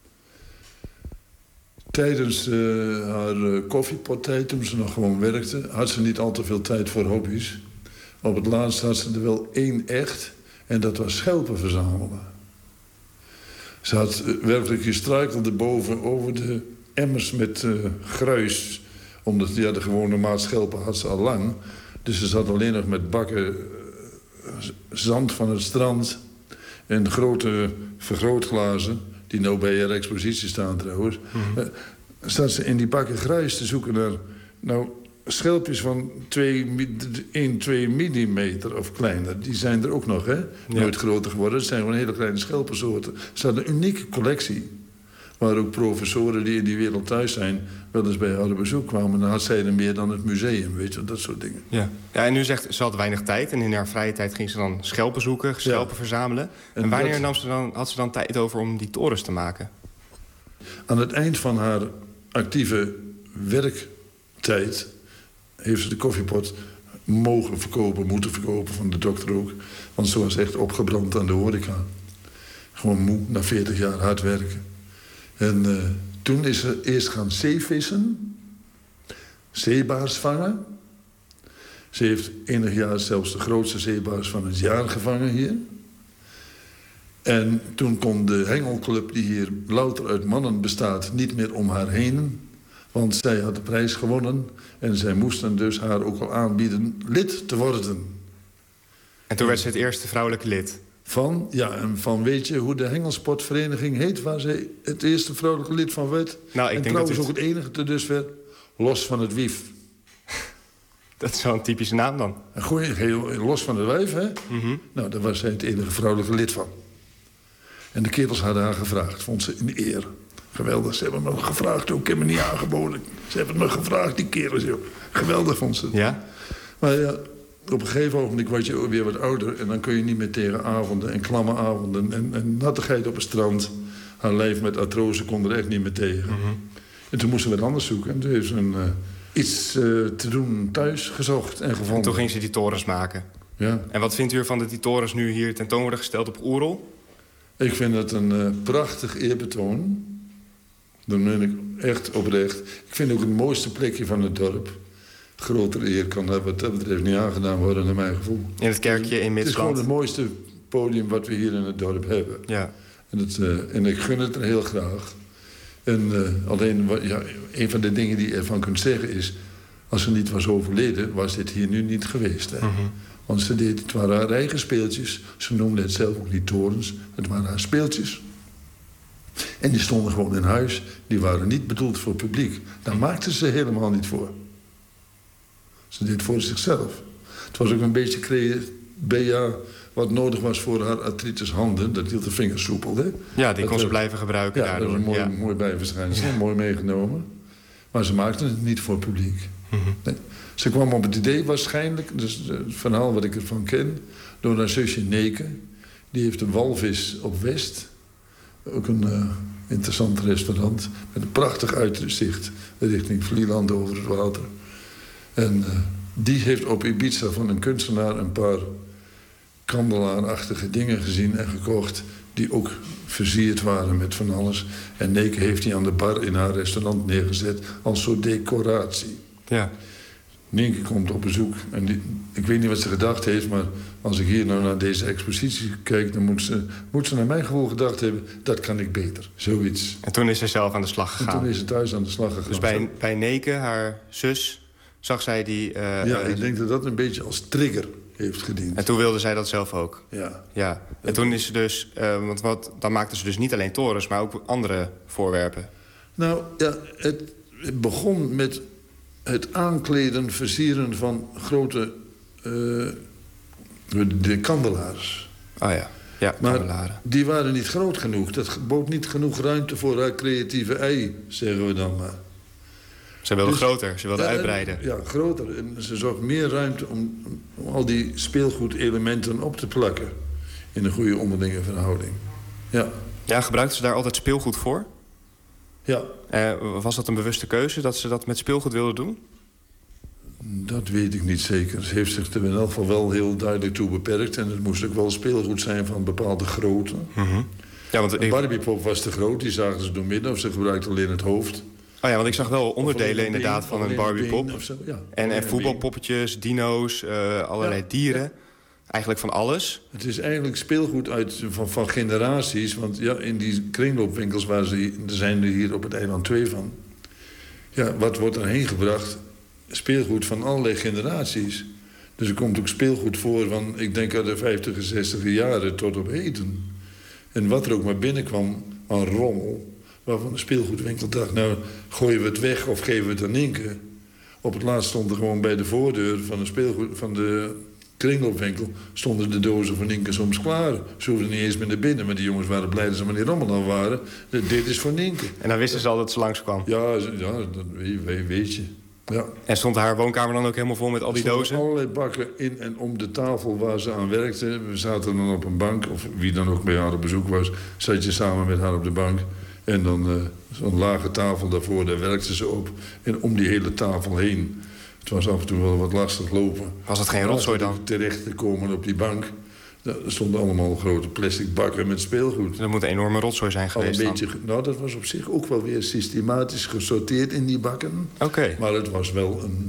Speaker 15: Tijdens uh, haar uh, koffiepottijd, toen ze nog gewoon werkte, had ze niet al te veel tijd voor hobby's. Op het laatst had ze er wel één echt. En dat was schelpen verzamelen. Ze had uh, werkelijk gestruikelde boven over de emmers met uh, gruis. Omdat ja, de gewone maat schelpen had ze al lang. Dus ze zat alleen nog met bakken uh, zand van het strand. En grote vergrootglazen, die nou bij haar expositie staan trouwens. Mm-hmm. uh, zat ze in die bakken gruis te zoeken naar nou, schelpjes van één, twee millimeter of kleiner. Die zijn er ook nog, hè? Ja. Nooit groter geworden. Het zijn gewoon hele kleine schelpensoorten. Ze had een unieke collectie. Waar ook professoren die in die wereld thuis zijn wel eens bij haar op bezoek kwamen. Dan had zij er meer dan het museum, weet je, dat soort dingen.
Speaker 5: Ja, ja en nu zegt ze had weinig tijd. En in haar vrije tijd ging ze dan schelpen zoeken, schelpen ja. verzamelen. En, en wanneer dat... nam ze dan, had ze dan tijd over om die torens te maken?
Speaker 15: Aan het eind van haar actieve werktijd heeft ze de koffiepot mogen verkopen, moeten verkopen van de dokter ook. Want ze was echt opgebrand aan de horeca. Gewoon moe, na veertig jaar hard werken. En uh, toen is ze eerst gaan zeevissen. Zeebaars vangen. Ze heeft enig jaar zelfs de grootste zeebaars van het jaar gevangen hier. En toen kon de hengelclub, die hier louter uit mannen bestaat, niet meer om haar heen. Want zij had de prijs gewonnen. En zij moesten dus haar ook al aanbieden lid te worden.
Speaker 5: En toen werd ze het eerste vrouwelijke lid?
Speaker 15: Van, ja, en van weet je hoe de hengelsportvereniging heet... waar zij het eerste vrouwelijke lid van werd?
Speaker 5: Nou, ik
Speaker 15: en
Speaker 5: denk
Speaker 15: trouwens
Speaker 5: dat
Speaker 15: ook het enige te dusver, los van het wief.
Speaker 5: Dat is wel een typische naam dan.
Speaker 15: Goeie, heel, los van het wijf, hè? Mm-hmm. Nou, daar was zij het enige vrouwelijke lid van. En de kerels hadden haar gevraagd, vond ze een eer. Geweldig, ze hebben me gevraagd, ook ik heb me niet aangeboden. Ze hebben me gevraagd, die kerels, joh. Geweldig, vond ze.
Speaker 5: Ja?
Speaker 15: Maar ja, op een gegeven ogenblik word je weer wat ouder... en dan kun je niet meer tegen avonden en klamme avonden... en, en nattigheid op het strand. Haar lijf met artrose kon er echt niet meer tegen. Mm-hmm. En toen moesten we wat anders zoeken. En toen heeft ze een, uh, iets uh, te doen thuis gezocht en gevonden.
Speaker 5: En toen ging ze die torens maken.
Speaker 15: Ja.
Speaker 5: En wat vindt u ervan dat die torens nu hier tentoon worden gesteld op Oerol?
Speaker 15: Ik vind het een uh, prachtig eerbetoon. Dat meen ik echt oprecht. Ik vind ook het mooiste plekje van het dorp. Grotere eer kan dat wat dat betreft niet aangedaan worden, naar mijn gevoel.
Speaker 5: In het kerkje in Midsland?
Speaker 15: Het is gewoon het mooiste podium wat we hier in het dorp hebben.
Speaker 5: Ja.
Speaker 15: En, het, uh, en ik gun het er heel graag. En uh, alleen, ja, een van de dingen die je ervan kunt zeggen is... als ze niet was overleden, was dit hier nu niet geweest. Hè? Mm-hmm. Want ze deed, het waren haar eigen speeltjes. Ze noemde het zelf ook niet torens. Het waren haar speeltjes. En die stonden gewoon in huis. Die waren niet bedoeld voor publiek. Daar maakte ze helemaal niet voor. Ze deed voor zichzelf. Het was ook een beetje cre- B A wat nodig was voor haar artritis handen. Dat hield de vingers soepel, hè?
Speaker 5: Ja, die
Speaker 15: dat
Speaker 5: kon ze
Speaker 15: was,
Speaker 5: blijven gebruiken
Speaker 15: ja,
Speaker 5: daardoor.
Speaker 15: Dat was een mooi,
Speaker 5: ja.
Speaker 15: mooi bijverschijnsel, ja. Mooi meegenomen. Maar ze maakte het niet voor publiek. Mm-hmm. Nee. Ze kwam op het idee waarschijnlijk, dus het verhaal wat ik ervan ken... door haar zusje Neke. Die heeft een walvis op West. Ook een uh, interessant restaurant. Met een prachtig uitzicht richting Vlieland over het water. En uh, die heeft op Ibiza van een kunstenaar een paar kandelaarachtige dingen gezien en gekocht... die ook versierd waren met van alles. En Neke heeft die aan de bar in haar restaurant neergezet als soort decoratie.
Speaker 5: Ja.
Speaker 15: Nienke komt op bezoek. En die, ik weet niet wat ze gedacht heeft, maar als ik hier nou naar deze expositie kijk, dan moet ze, moet ze naar mijn gevoel gedacht hebben, dat kan ik beter. Zoiets.
Speaker 5: En toen is ze zelf aan de slag gegaan.
Speaker 15: En toen is ze thuis aan de slag gegaan.
Speaker 5: Dus bij, bij Neke, haar zus, zag zij die... Uh,
Speaker 15: ja,
Speaker 5: uh,
Speaker 15: ik denk dat dat een beetje als trigger heeft gediend.
Speaker 5: En toen wilde zij dat zelf ook?
Speaker 15: Ja.
Speaker 5: ja. En toen is ze dus... Uh, want wat, dan maakte ze dus niet alleen torens, maar ook andere voorwerpen.
Speaker 15: Nou, ja, het, het begon met het aankleden, versieren van grote... Uh, de kandelaars.
Speaker 5: Oh ja, ja,
Speaker 15: maar
Speaker 5: kandelaren.
Speaker 15: Die waren niet groot genoeg. Dat bood niet genoeg ruimte voor haar creatieve ei, zeggen we dan maar.
Speaker 5: Ze wilde
Speaker 15: dus,
Speaker 5: groter, ze wilde
Speaker 15: ja,
Speaker 5: uitbreiden.
Speaker 15: Ja, groter. En ze zocht meer ruimte om, om al die speelgoedelementen op te plakken. In een goede onderlinge verhouding. Ja.
Speaker 5: Ja, gebruikte ze daar altijd speelgoed voor?
Speaker 15: Ja.
Speaker 5: Uh, was dat een bewuste keuze, dat ze dat met speelgoed wilde doen?
Speaker 15: Dat weet ik niet zeker. Ze heeft zich er in elk geval wel heel duidelijk toe beperkt. En het moest ook wel speelgoed zijn van bepaalde grootte.
Speaker 5: Mm-hmm. Ja, want
Speaker 15: een Barbiepop was te groot, die zagen ze door midden. Of ze gebruikte alleen het hoofd.
Speaker 5: Oh ja, want ik zag wel onderdelen inderdaad
Speaker 15: been,
Speaker 5: van een Barbiepop.
Speaker 15: Ja,
Speaker 5: en, en voetbalpoppetjes, dino's, uh, allerlei ja, dieren. Ja. Eigenlijk van alles.
Speaker 15: Het is eigenlijk speelgoed uit, van, van generaties. Want ja, in die kringloopwinkels, waar ze, er zijn er hier op het eiland twee van. Ja, wat wordt erheen gebracht? Speelgoed van allerlei generaties. Dus er komt ook speelgoed voor van, ik denk uit de vijftiger, zestiger jaren tot op heden. En wat er ook maar binnenkwam aan rommel, waarvan de speelgoedwinkel dacht, nou, gooien we het weg of geven we het aan Nienke. Op het laatst stond er gewoon bij de voordeur van de, speelgoed, van de kringloopwinkel, stonden de dozen van Nienke soms klaar. Ze hoefden niet eens meer naar binnen, maar die jongens waren blij dat ze maar die rommel al waren. Dit is voor Nienke.
Speaker 5: En dan wisten ze al dat ze langskwam?
Speaker 15: Ja, ja dat weet, weet je. Ja.
Speaker 5: En stond haar woonkamer dan ook helemaal vol met al die dozen?
Speaker 15: Er allerlei bakken in en om de tafel waar ze aan werkte. We zaten dan op een bank, of wie dan ook bij haar op bezoek was, zat je samen met haar op de bank. En dan uh, zo'n lage tafel daarvoor, daar werkte ze op. En om die hele tafel heen. Het was af en toe wel wat lastig lopen.
Speaker 5: Was het geen rotzooi dan?
Speaker 15: Terecht te komen op die bank. Er stonden allemaal grote plastic bakken met speelgoed.
Speaker 5: Dat moet een enorme rotzooi zijn geweest
Speaker 15: een beetje, nou, dat was op zich ook wel weer systematisch gesorteerd in die bakken.
Speaker 5: Oké. Okay.
Speaker 15: Maar het was wel een,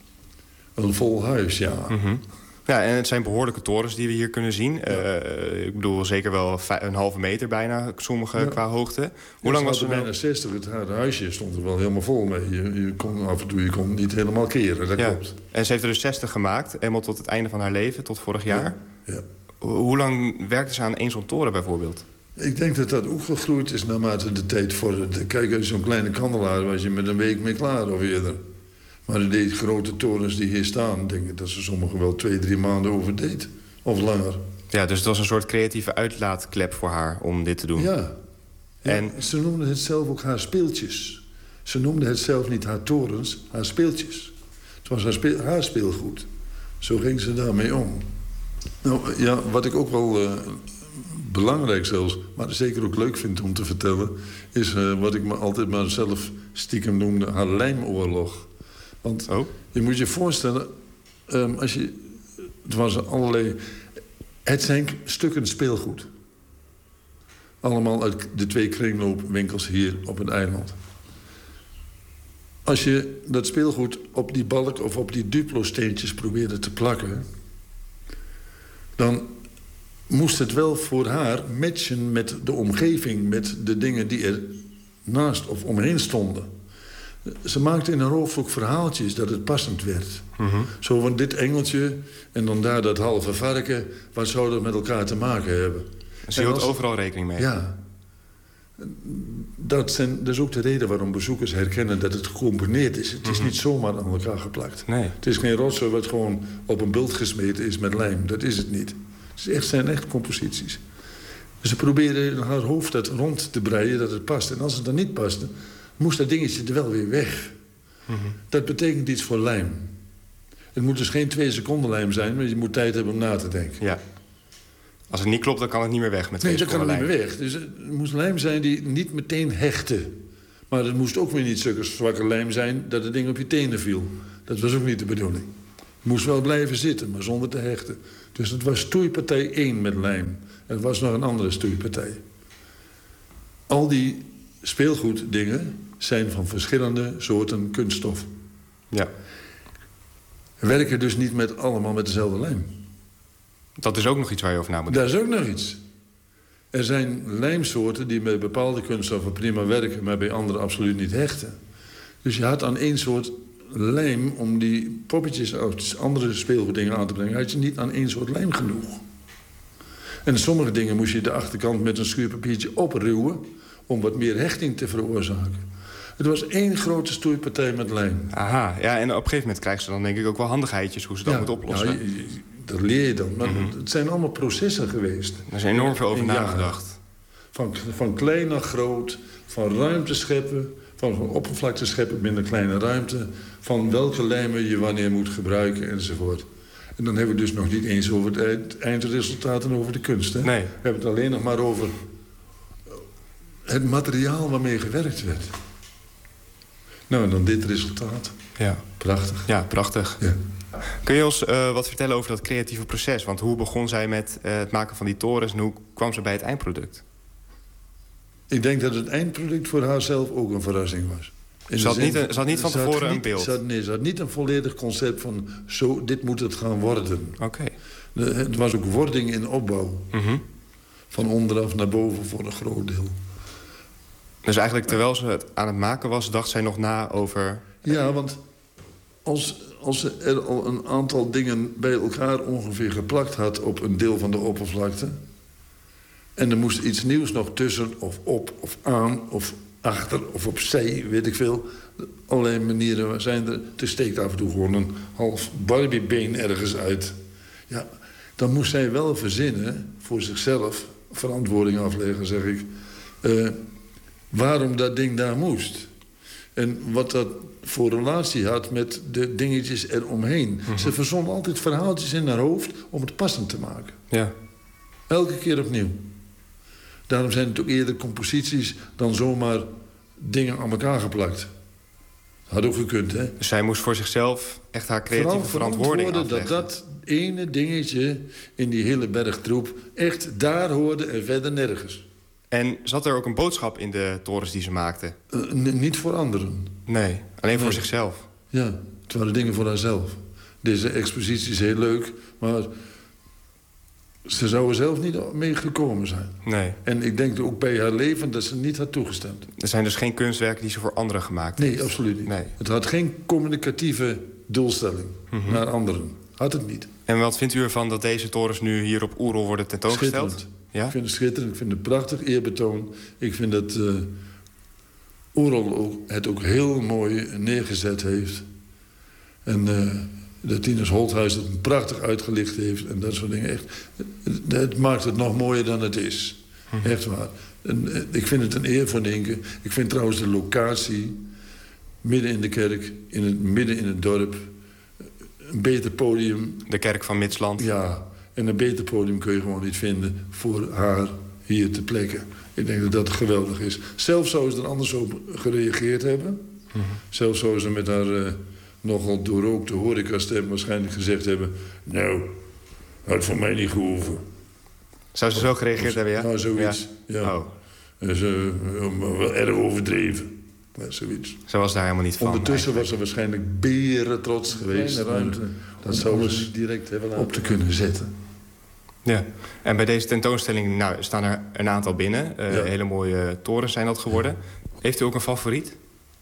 Speaker 15: een vol huis, ja.
Speaker 5: Mm-hmm. Ja, en het zijn behoorlijke torens die we hier kunnen zien. Ja. Uh, ik bedoel, zeker wel een halve meter bijna, sommige ja. qua hoogte. Hoe
Speaker 15: ja,
Speaker 5: lang was het
Speaker 15: bijna
Speaker 5: nou?
Speaker 15: zestig. Het huisje stond er wel helemaal vol mee. Je, je kon af en toe je kon niet helemaal keren, dat ja. klopt.
Speaker 5: En ze heeft er dus zestig gemaakt, helemaal tot het einde van haar leven, tot vorig jaar.
Speaker 15: Ja. Ja.
Speaker 5: Hoe lang werkte ze aan één zo'n toren bijvoorbeeld?
Speaker 15: Ik denk dat dat ook gegroeid is naarmate de tijd vorderde. Kijk, uit zo'n kleine kandelaar was je met een week mee klaar of eerder. Maar in deze grote torens die hier staan, denk ik dat ze sommigen wel twee, drie maanden over deed. Of langer.
Speaker 5: Ja, dus het was een soort creatieve uitlaatklep voor haar om dit te doen.
Speaker 15: Ja. ja. En ze noemde het zelf ook haar speeltjes. Ze noemde het zelf niet haar torens, haar speeltjes. Het was haar, speel, haar speelgoed. Zo ging ze daarmee om. Nou, ja, wat ik ook wel uh, belangrijk zelfs, maar zeker ook leuk vind om te vertellen, is uh, wat ik me altijd maar zelf stiekem noemde haar lijmoorlog. Want oh. je moet je voorstellen, um, als je, het was allerlei, het zijn stukken speelgoed. Allemaal uit de twee kringloopwinkels hier op het eiland. Als je dat speelgoed op die balk of op die Duplo-steentjes probeerde te plakken, dan moest het wel voor haar matchen met de omgeving, met de dingen die er naast of omheen stonden. Ze maakte in haar hoofd ook verhaaltjes dat het passend werd. Mm-hmm. Zo van dit engeltje en dan daar dat halve varken, wat zou dat met elkaar te maken hebben?
Speaker 5: Ze hield als, overal rekening mee.
Speaker 15: Ja. Dat, zijn, dat is ook de reden waarom bezoekers herkennen dat het gecomponeerd is. Het is mm-hmm. niet zomaar aan elkaar geplakt.
Speaker 5: Nee.
Speaker 15: Het is geen rotzooi wat gewoon op een bult gesmeten is met lijm. Dat is het niet. Het echt, zijn echt composities. Dus ze probeerden in haar hoofd dat rond te breien, dat het past. En als het dan niet paste, moest dat dingetje er wel weer weg. Mm-hmm. Dat betekent iets voor lijm. Het moet dus geen twee seconden lijm zijn, maar je moet tijd hebben om na te denken.
Speaker 5: Ja. Als het niet klopt, dan kan het niet meer weg met twee
Speaker 15: nee,
Speaker 5: seconden
Speaker 15: lijm.
Speaker 5: Nee,
Speaker 15: dat kan het niet meer weg. Dus het moest lijm zijn die niet meteen hechtte. Maar het moest ook weer niet zulke zwakke lijm zijn dat het ding op je tenen viel. Dat was ook niet de bedoeling. Het moest wel blijven zitten, maar zonder te hechten. Dus het was stoeipartij één met lijm. En het was nog een andere stoeipartij. Al die speelgoeddingen zijn van verschillende soorten kunststof.
Speaker 5: Ja.
Speaker 15: werken dus niet met, allemaal met dezelfde lijm.
Speaker 5: Dat is ook nog iets waar je over na moet
Speaker 15: denken. Dat is ook nog iets. Er zijn lijmsoorten die met bepaalde kunststoffen prima werken, maar bij andere absoluut niet hechten. Dus je had aan één soort lijm om die poppetjes of andere speelgoeddingen aan te brengen, had je niet aan één soort lijm genoeg. En sommige dingen moest je de achterkant met een schuurpapiertje opruwen om wat meer hechting te veroorzaken. Het was één grote stoeipartij met lijm.
Speaker 5: Aha, ja, en op een gegeven moment krijgen ze dan denk ik ook wel handigheidjes hoe ze dat
Speaker 15: ja,
Speaker 5: moeten oplossen.
Speaker 15: Nou, je, je, dat leer je dan. Maar mm-hmm. Het zijn allemaal processen geweest.
Speaker 5: Er is enorm veel over nagedacht.
Speaker 15: Van, van klein naar groot, van ruimte scheppen, van, van oppervlakte scheppen binnen kleine ruimte, van welke lijmen je wanneer moet gebruiken enzovoort. En dan hebben we dus nog niet eens over het eind, eindresultaat en over de kunst. Hè?
Speaker 5: Nee.
Speaker 15: We hebben het alleen nog maar over het materiaal waarmee gewerkt werd. Nou, en dan dit resultaat.
Speaker 5: Ja.
Speaker 15: Prachtig.
Speaker 5: Ja, prachtig.
Speaker 15: Ja.
Speaker 5: Kun je ons uh, wat vertellen over dat creatieve proces? Want hoe begon zij met uh, het maken van die torens en hoe kwam ze bij het eindproduct?
Speaker 15: Ik denk dat het eindproduct voor haarzelf ook een verrassing was.
Speaker 5: Ze had, niet, een, ze had niet van
Speaker 15: ze
Speaker 5: tevoren
Speaker 15: niet,
Speaker 5: een beeld?
Speaker 15: Ze had, nee, ze had niet een volledig concept van zo, dit moet het gaan worden.
Speaker 5: Oké. Okay.
Speaker 15: Het was ook wording in opbouw.
Speaker 5: Mm-hmm.
Speaker 15: Van onderaf naar boven voor een groot deel.
Speaker 5: Dus eigenlijk terwijl ze het aan het maken was, dacht zij nog na over...
Speaker 15: Ja, want als, als ze er al een aantal dingen bij elkaar ongeveer geplakt had op een deel van de oppervlakte, en er moest iets nieuws nog tussen, of op, of aan, of achter, of opzij, weet ik veel. Allerlei manieren zijn er. Er steekt af en toe gewoon een half Barbiebeen ergens uit. Ja, dan moest zij wel verzinnen, voor zichzelf, verantwoording afleggen, zeg ik, Uh, waarom dat ding daar moest. En wat dat voor relatie had met de dingetjes eromheen. Mm-hmm. Ze verzon altijd verhaaltjes in haar hoofd om het passend te maken.
Speaker 5: Ja.
Speaker 15: Elke keer opnieuw. Daarom zijn het ook eerder composities dan zomaar dingen aan elkaar geplakt. Had ook gekund, hè?
Speaker 5: Dus zij moest voor zichzelf echt haar creatieve verantwoording afleggen.
Speaker 15: Dat dat ene dingetje in die hele bergtroep echt daar hoorde en verder nergens.
Speaker 5: En zat er ook een boodschap in de torens die ze maakte?
Speaker 15: Uh, n- niet voor anderen.
Speaker 5: Nee, alleen voor
Speaker 15: nee.
Speaker 5: zichzelf.
Speaker 15: Ja, het waren dingen voor haarzelf. Deze expositie is heel leuk, maar ze zou er zelf niet mee gekomen zijn.
Speaker 5: Nee.
Speaker 15: En ik denk ook bij haar leven dat ze niet had toegestemd.
Speaker 5: Er zijn dus geen kunstwerken die ze voor anderen gemaakt heeft?
Speaker 15: Nee, absoluut niet.
Speaker 5: Nee.
Speaker 15: Het had geen communicatieve doelstelling mm-hmm. naar anderen. Had het niet.
Speaker 5: En wat vindt u ervan dat deze torens nu hier op Oerol worden tentoongesteld?
Speaker 15: Schitterend.
Speaker 5: Ja?
Speaker 15: Ik vind het schitterend, ik vind het prachtig eerbetoon. Ik vind dat uh, Oerol ook, het ook heel mooi neergezet heeft. En uh, dat Tinus Holthuis het prachtig uitgelicht heeft en dat soort dingen. Echt, het, het maakt het nog mooier dan het is. Hm. Echt waar. En, uh, ik vind het een eer voor Nienke. Ik vind trouwens de locatie, midden in de kerk, in het, midden in het dorp, een beter podium.
Speaker 5: De kerk van Midsland.
Speaker 15: Ja. En een beter podium kun je gewoon niet vinden voor haar hier te plekken. Ik denk dat dat geweldig is. Zelfs zou ze er anders op gereageerd hebben. Mm-hmm. Zelfs zou ze met haar uh, nogal doorrookte horecastem waarschijnlijk gezegd hebben, nou, had voor mij niet gehoeven.
Speaker 5: Zou ze zo gereageerd of, hebben, ja?
Speaker 15: Nou, zoiets, ja. ja.
Speaker 5: Oh.
Speaker 15: En ze, uh, wel erg overdreven. Ja, zoiets.
Speaker 5: Ze was daar helemaal niet van.
Speaker 15: Ondertussen was ze waarschijnlijk beren trots geweest. Ruimte. Dat zou ze direct hebben op te kunnen zetten.
Speaker 5: Ja, en bij deze tentoonstelling nou, staan er een aantal binnen. Uh, ja. Hele mooie torens zijn dat geworden. Heeft u ook een favoriet?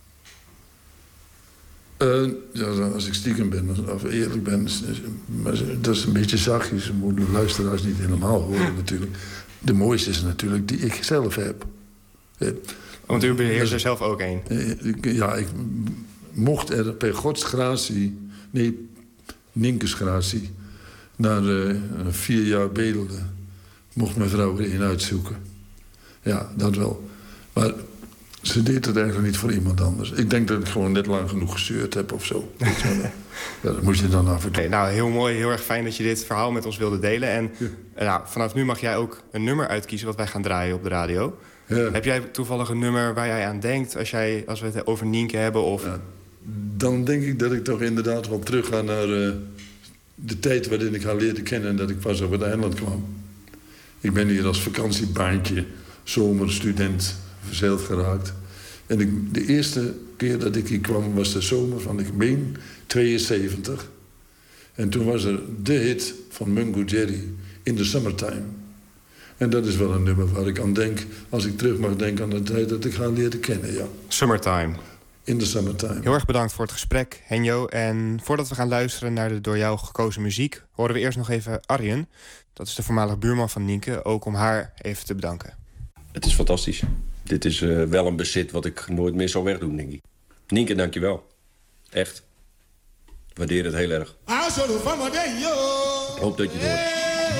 Speaker 15: Uh, ja, als ik stiekem ben, of eerlijk ben, maar dat is een beetje zachtjes. Dat moeten de luisteraars niet helemaal horen natuurlijk. De mooiste is natuurlijk die ik zelf heb.
Speaker 5: Want u beheerst er zelf ook een?
Speaker 15: Ja, ik mocht er per Gods gratie, nee, Ninkes gratie, na uh, vier jaar bedelen, mocht mijn vrouw er een uitzoeken. Ja, dat wel. Maar ze deed het eigenlijk niet voor iemand anders. Ik denk dat ik gewoon net lang genoeg gezeurd heb of zo. Ja, dat moet je dan af en toe.
Speaker 5: Okay, nou, heel mooi, heel erg fijn dat je dit verhaal met ons wilde delen. En ja. nou, vanaf nu mag jij ook een nummer uitkiezen wat wij gaan draaien op de radio. Ja. Heb jij toevallig een nummer waar jij aan denkt als, jij, als we het over Nienke hebben? Of...
Speaker 15: Ja, dan denk ik dat ik toch inderdaad wel terug ga naar uh, de tijd waarin ik haar leerde kennen en dat ik pas op het eiland kwam. Ik ben hier als vakantiebaantje, zomerstudent, verzeild geraakt. En ik, de eerste keer dat ik hier kwam was de zomer van, ik meen, tweeënzeventig. En toen was er de hit van Mungo Jerry, In the Summertime. En dat is wel een nummer waar ik aan denk als ik terug mag denken aan de tijd dat ik ga leren kennen, ja.
Speaker 5: Summertime.
Speaker 15: In the Summertime.
Speaker 5: Heel erg bedankt voor het gesprek, Henjo. En voordat we gaan luisteren naar de door jou gekozen muziek, horen we eerst nog even Arjen. Dat is de voormalige buurman van Nienke, ook om haar even te bedanken.
Speaker 16: Het is fantastisch. Dit is uh, wel een bezit wat ik nooit meer zal wegdoen, denk ik. Nienke, dank je wel. Echt. Ik waardeer het heel erg. Ik hoop dat je het hoort.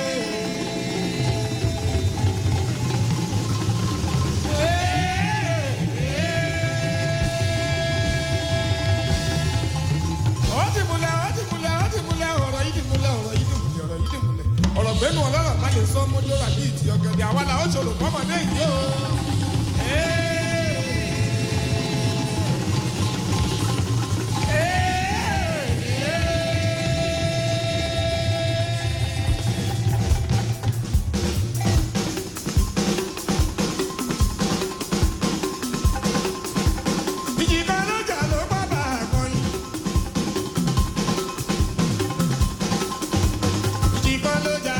Speaker 17: Bẹ́ẹ̀ni wọn lọ́rọ̀ má lè sọ ọmọdé ọ̀rọ̀ àbí ìtì ọ̀gẹ̀dẹ̀ àwa làwọn ṣòro fọmọdé yìí o.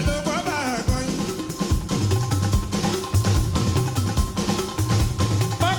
Speaker 17: Bye.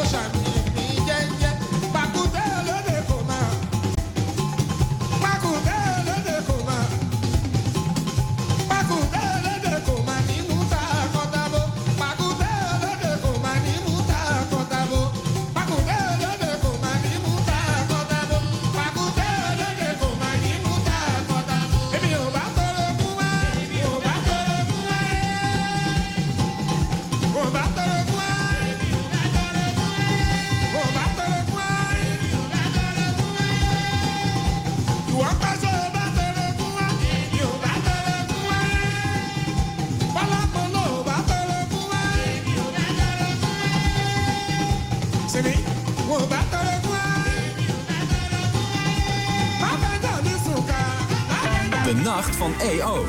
Speaker 2: De nacht van E O.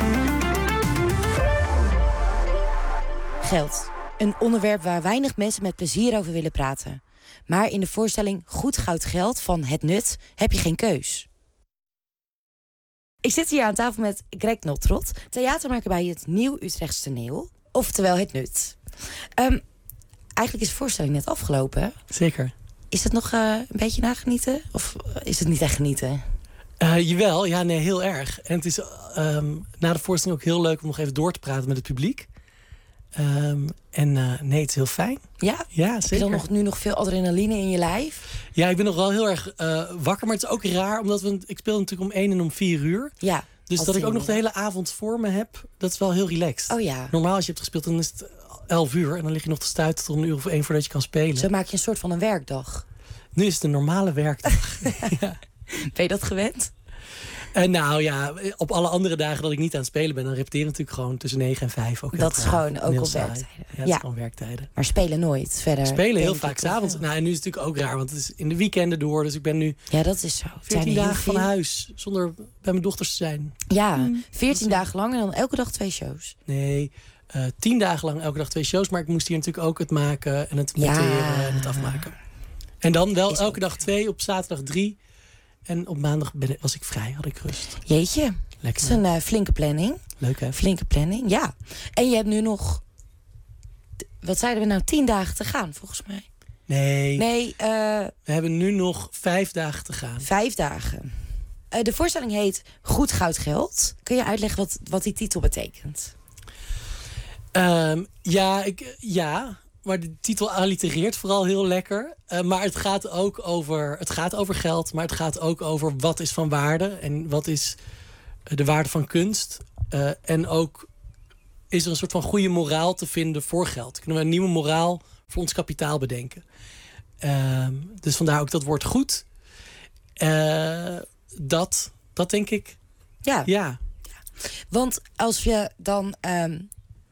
Speaker 3: Geld. Een onderwerp waar weinig mensen met plezier over willen praten. Maar in de voorstelling Goed Goud Geld van Het Nut heb je geen keus. Ik zit hier aan tafel met Greg Notrot, theatermaker bij het Nieuw Utrechtse Toneel, oftewel Het Nut. Um, eigenlijk is de voorstelling net afgelopen.
Speaker 18: Zeker.
Speaker 3: Is het nog uh, een beetje nagenieten? Of is het niet echt genieten?
Speaker 18: Uh, jawel, ja, nee, heel erg. En het is um, na de voorstelling ook heel leuk om nog even door te praten met het publiek. Um, en uh, nee, het is heel fijn.
Speaker 3: Ja?
Speaker 18: Ja,
Speaker 3: Heb
Speaker 18: zeker.
Speaker 3: je dan nog, nu nog veel adrenaline in je lijf?
Speaker 18: Ja, ik ben nog wel heel erg uh, wakker. Maar het is ook raar, omdat we, ik speel natuurlijk om één en om vier uur.
Speaker 3: Ja.
Speaker 18: Dus dat ik ook nog de hele avond voor me heb, dat is wel heel relaxed.
Speaker 3: Oh ja.
Speaker 18: Normaal als je hebt gespeeld, dan is het elf uur. En dan lig je nog te stuiten tot een uur of één voordat je kan spelen.
Speaker 3: Zo maak je een soort van een werkdag.
Speaker 18: Nu is het een normale werkdag. Ja.
Speaker 3: Ben je dat gewend?
Speaker 18: Uh, nou ja, op alle andere dagen dat ik niet aan het spelen ben, dan repeteren natuurlijk gewoon tussen negen en vijf. Ook
Speaker 3: dat is gewoon ook op werktijden.
Speaker 18: Ja, dat
Speaker 3: ja.
Speaker 18: is gewoon werktijden.
Speaker 3: Maar spelen nooit verder.
Speaker 18: Spelen heel vaak 's avonds. Nou, en nu is het natuurlijk ook raar, want het is in de weekenden door. Dus ik ben nu
Speaker 3: ja, dat is zo.
Speaker 18: veertien dagen van huis, zonder bij mijn dochters te zijn.
Speaker 3: Ja, veertien dagen lang en dan elke dag twee shows.
Speaker 18: Nee, uh, tien dagen lang elke dag twee shows. Maar ik moest hier natuurlijk ook het maken en het monteren ja. en het afmaken. En dan wel elke dag twee, op zaterdag drie. En op maandag ben, was ik vrij, had ik rust.
Speaker 3: Jeetje,
Speaker 18: lekker.
Speaker 3: Dat is een uh, flinke planning.
Speaker 18: Leuk hè?
Speaker 3: Flinke planning, ja. En je hebt nu nog, wat zeiden we nou, tien dagen te gaan volgens mij.
Speaker 18: Nee,
Speaker 3: nee uh,
Speaker 18: we hebben nu nog vijf dagen te gaan.
Speaker 3: Vijf dagen. Uh, de voorstelling heet Goed Goud Geld. Kun je uitleggen wat, wat die titel betekent?
Speaker 18: Um, ja, ik, ja, maar de titel allitereert vooral heel lekker. Uh, maar het gaat ook over, het gaat over geld, maar het gaat ook over wat is van waarde en wat is de waarde van kunst. Uh, en ook is er een soort van goede moraal te vinden voor geld. Kunnen we een nieuwe moraal voor ons kapitaal bedenken. Uh, dus vandaar ook dat woord goed. Uh, dat, dat denk ik.
Speaker 3: Ja.
Speaker 18: ja.
Speaker 3: Want als je dan... Um,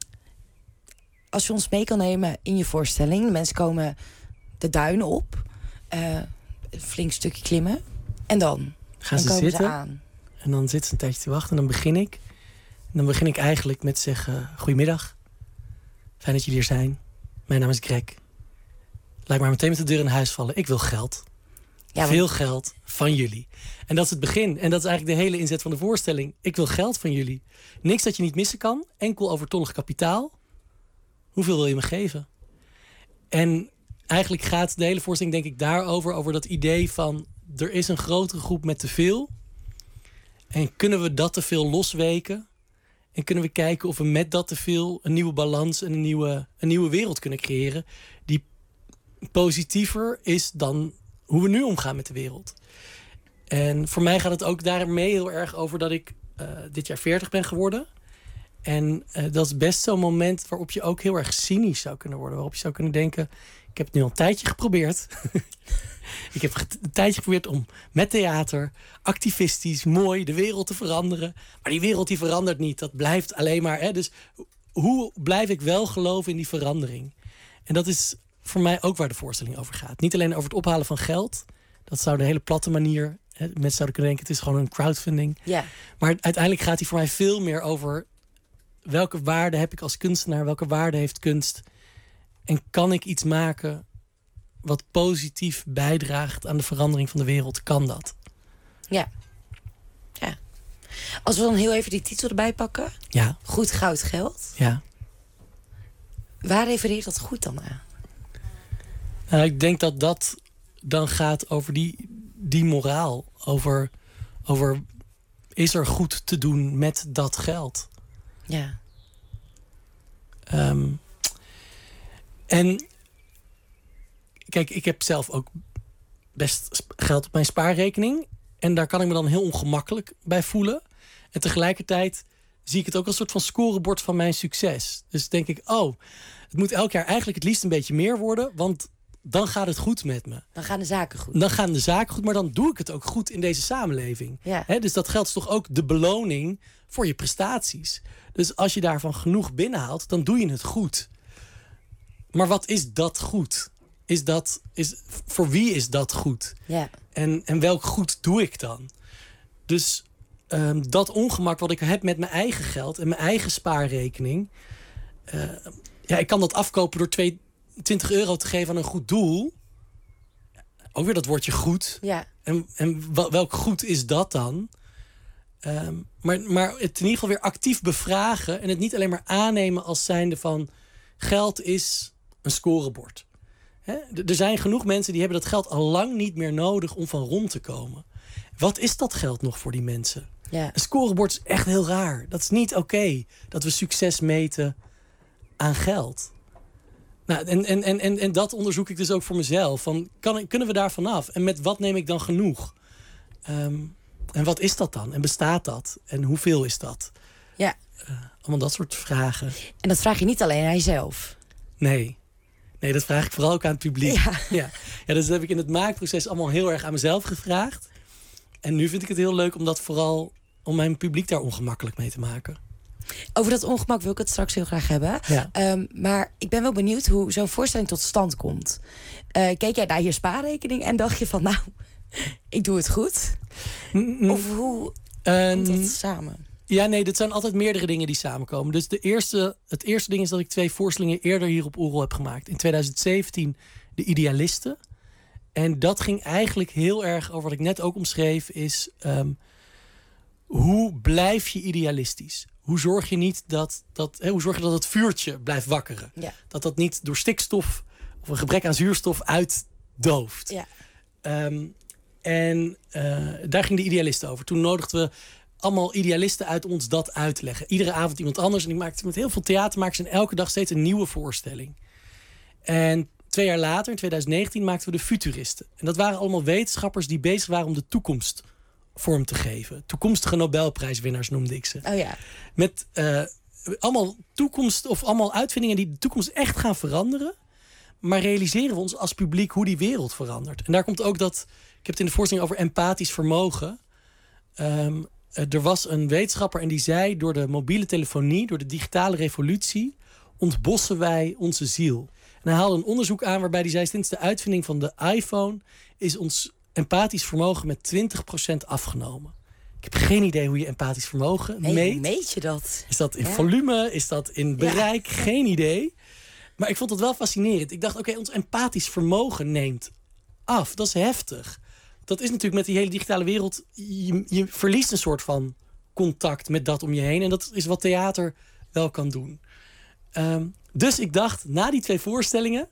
Speaker 3: als je ons mee kan nemen in je voorstelling. De mensen komen de duinen op. Uh, een flink stukje klimmen. En dan?
Speaker 18: Gaan
Speaker 3: dan
Speaker 18: ze
Speaker 3: komen
Speaker 18: zitten.
Speaker 3: Ze aan.
Speaker 18: En dan zitten ze een tijdje te wachten. En dan begin ik. En dan begin ik eigenlijk met zeggen... Goedemiddag. Fijn dat jullie er zijn. Mijn naam is Greg. Laat maar meteen met de deur in huis vallen. Ik wil geld. Ja, Veel want... geld van jullie. En dat is het begin. En dat is eigenlijk de hele inzet van de voorstelling. Ik wil geld van jullie. Niks dat je niet missen kan. Enkel overtollig kapitaal. Hoeveel wil je me geven? En eigenlijk gaat de hele voorstelling denk ik daarover. Over dat idee van... er is een grotere groep met te veel. En kunnen we dat te veel losweken? En kunnen we kijken of we met dat te veel... een nieuwe balans en een nieuwe, een nieuwe wereld kunnen creëren... die positiever is dan hoe we nu omgaan met de wereld. En voor mij gaat het ook daarmee heel erg over... dat ik uh, dit jaar veertig ben geworden... En uh, dat is best zo'n moment waarop je ook heel erg cynisch zou kunnen worden. Waarop je zou kunnen denken, ik heb het nu al een tijdje geprobeerd. ik heb een tijdje geprobeerd om met theater, activistisch, mooi de wereld te veranderen. Maar die wereld die verandert niet. Dat blijft alleen maar... Hè, dus hoe blijf ik wel geloven in die verandering? En dat is voor mij ook waar de voorstelling over gaat. Niet alleen over het ophalen van geld. Dat zou de hele platte manier... Hè, mensen zouden kunnen denken, het is gewoon een crowdfunding.
Speaker 3: Ja.
Speaker 18: Maar uiteindelijk gaat die voor mij veel meer over... welke waarde heb ik als kunstenaar? Welke waarde heeft kunst? En kan ik iets maken wat positief bijdraagt aan de verandering van de wereld? Kan dat?
Speaker 3: Ja. ja. Als we dan heel even die titel erbij pakken.
Speaker 18: Ja.
Speaker 3: Goed goud geld.
Speaker 18: Ja.
Speaker 3: Waar refereert dat goed dan aan?
Speaker 18: Nou, ik denk dat dat dan gaat over die, die moraal. Over, over is er goed te doen met dat geld?
Speaker 3: Ja.
Speaker 18: Um, en kijk, ik heb zelf ook best geld op mijn spaarrekening. En daar kan ik me dan heel ongemakkelijk bij voelen. En tegelijkertijd zie ik het ook als een soort van scorebord van mijn succes. Dus denk ik, oh, het moet elk jaar eigenlijk het liefst een beetje meer worden. Want dan gaat het goed met me.
Speaker 3: Dan gaan de zaken goed.
Speaker 18: Dan gaan de zaken goed, maar dan doe ik het ook goed in deze samenleving.
Speaker 3: Ja.
Speaker 18: He, dus dat geld is toch ook de beloning voor je prestaties. Dus als je daarvan genoeg binnenhaalt, dan doe je het goed. Maar wat is dat goed? Is dat, is, voor wie is dat goed?
Speaker 3: Ja.
Speaker 18: En, en welk goed doe ik dan? Dus um, dat ongemak wat ik heb met mijn eigen geld en mijn eigen spaarrekening. Uh, ja, ik kan dat afkopen door twee, twintig euro te geven aan een goed doel. Ook weer dat woordje goed.
Speaker 3: Ja.
Speaker 18: En, en welk goed is dat dan? Um, maar, maar het in ieder geval weer actief bevragen. En het niet alleen maar aannemen als zijnde van geld is een scorebord. He? Er zijn genoeg mensen die hebben dat geld al lang niet meer nodig om van rond te komen. Wat is dat geld nog voor die mensen?
Speaker 3: Ja.
Speaker 18: Een scorebord is echt heel raar. Dat is niet oké okay, dat we succes meten aan geld. Nou, en, en, en, en, en dat onderzoek ik dus ook voor mezelf. Van, kan, kunnen we daar vanaf? En met wat neem ik dan genoeg? Um, en wat is dat dan? En bestaat dat? En hoeveel is dat?
Speaker 3: Ja.
Speaker 18: Uh, allemaal dat soort vragen.
Speaker 3: En dat vraag je niet alleen aan jezelf?
Speaker 18: Nee. Nee, dat vraag ik vooral ook aan het publiek.
Speaker 3: Ja.
Speaker 18: Ja. Ja, dus dat heb ik in het maakproces allemaal heel erg aan mezelf gevraagd. En nu vind ik het heel leuk om dat vooral om mijn publiek daar ongemakkelijk mee te maken.
Speaker 3: Over dat ongemak wil ik het straks heel graag hebben.
Speaker 18: Ja.
Speaker 3: Um, maar ik ben wel benieuwd hoe zo'n voorstelling tot stand komt. Uh, keek jij naar je spaarrekening en dacht je van nou, ik doe het goed?
Speaker 18: Mm-mm.
Speaker 3: Of hoe
Speaker 18: um,
Speaker 3: komt dat samen?
Speaker 18: Ja, nee, dit zijn altijd meerdere dingen die samenkomen. Dus de eerste, het eerste ding is dat ik twee voorstellingen eerder hier op Oerol heb gemaakt. In twintig zeventien De Idealisten. En dat ging eigenlijk heel erg over wat ik net ook omschreef. Is um, hoe blijf je idealistisch? Hoe zorg je niet dat, dat, hè, hoe zorg je dat het vuurtje blijft wakkeren?
Speaker 3: Ja.
Speaker 18: Dat dat niet door stikstof of een gebrek aan zuurstof uitdooft.
Speaker 3: Ja.
Speaker 18: Um, en uh, daar ging De Idealisten over. Toen nodigden we allemaal idealisten uit ons dat uit te leggen. Iedere avond iemand anders. En ik maakte met heel veel theatermakers en elke dag steeds een nieuwe voorstelling. En twee jaar later, in twintig negentien, maakten we De Futuristen. En dat waren allemaal wetenschappers die bezig waren om de toekomst vorm te geven. Toekomstige Nobelprijswinnaars noemde ik ze.
Speaker 3: Oh ja.
Speaker 18: Met uh, allemaal toekomst of allemaal uitvindingen die de toekomst echt gaan veranderen. Maar realiseren we ons als publiek hoe die wereld verandert. En daar komt ook dat, ik heb het in de voorstelling over empathisch vermogen. Um, er was een wetenschapper en die zei, door de mobiele telefonie, door de digitale revolutie, ontbossen wij onze ziel. En hij haalde een onderzoek aan waarbij hij zei, sinds de uitvinding van de iPhone is ons empathisch vermogen met twintig procent afgenomen. Ik heb geen idee hoe je empathisch vermogen
Speaker 3: nee,
Speaker 18: meet.
Speaker 3: Hoe meet je dat?
Speaker 18: Is dat in
Speaker 3: ja.
Speaker 18: volume? Is dat in bereik?
Speaker 3: Ja.
Speaker 18: Geen idee. Maar ik vond het wel fascinerend. Ik dacht, oké, okay, ons empathisch vermogen neemt af. Dat is heftig. Dat is natuurlijk met die hele digitale wereld. Je, je verliest een soort van contact met dat om je heen. En dat is wat theater wel kan doen. Um, dus ik dacht, na die twee voorstellingen,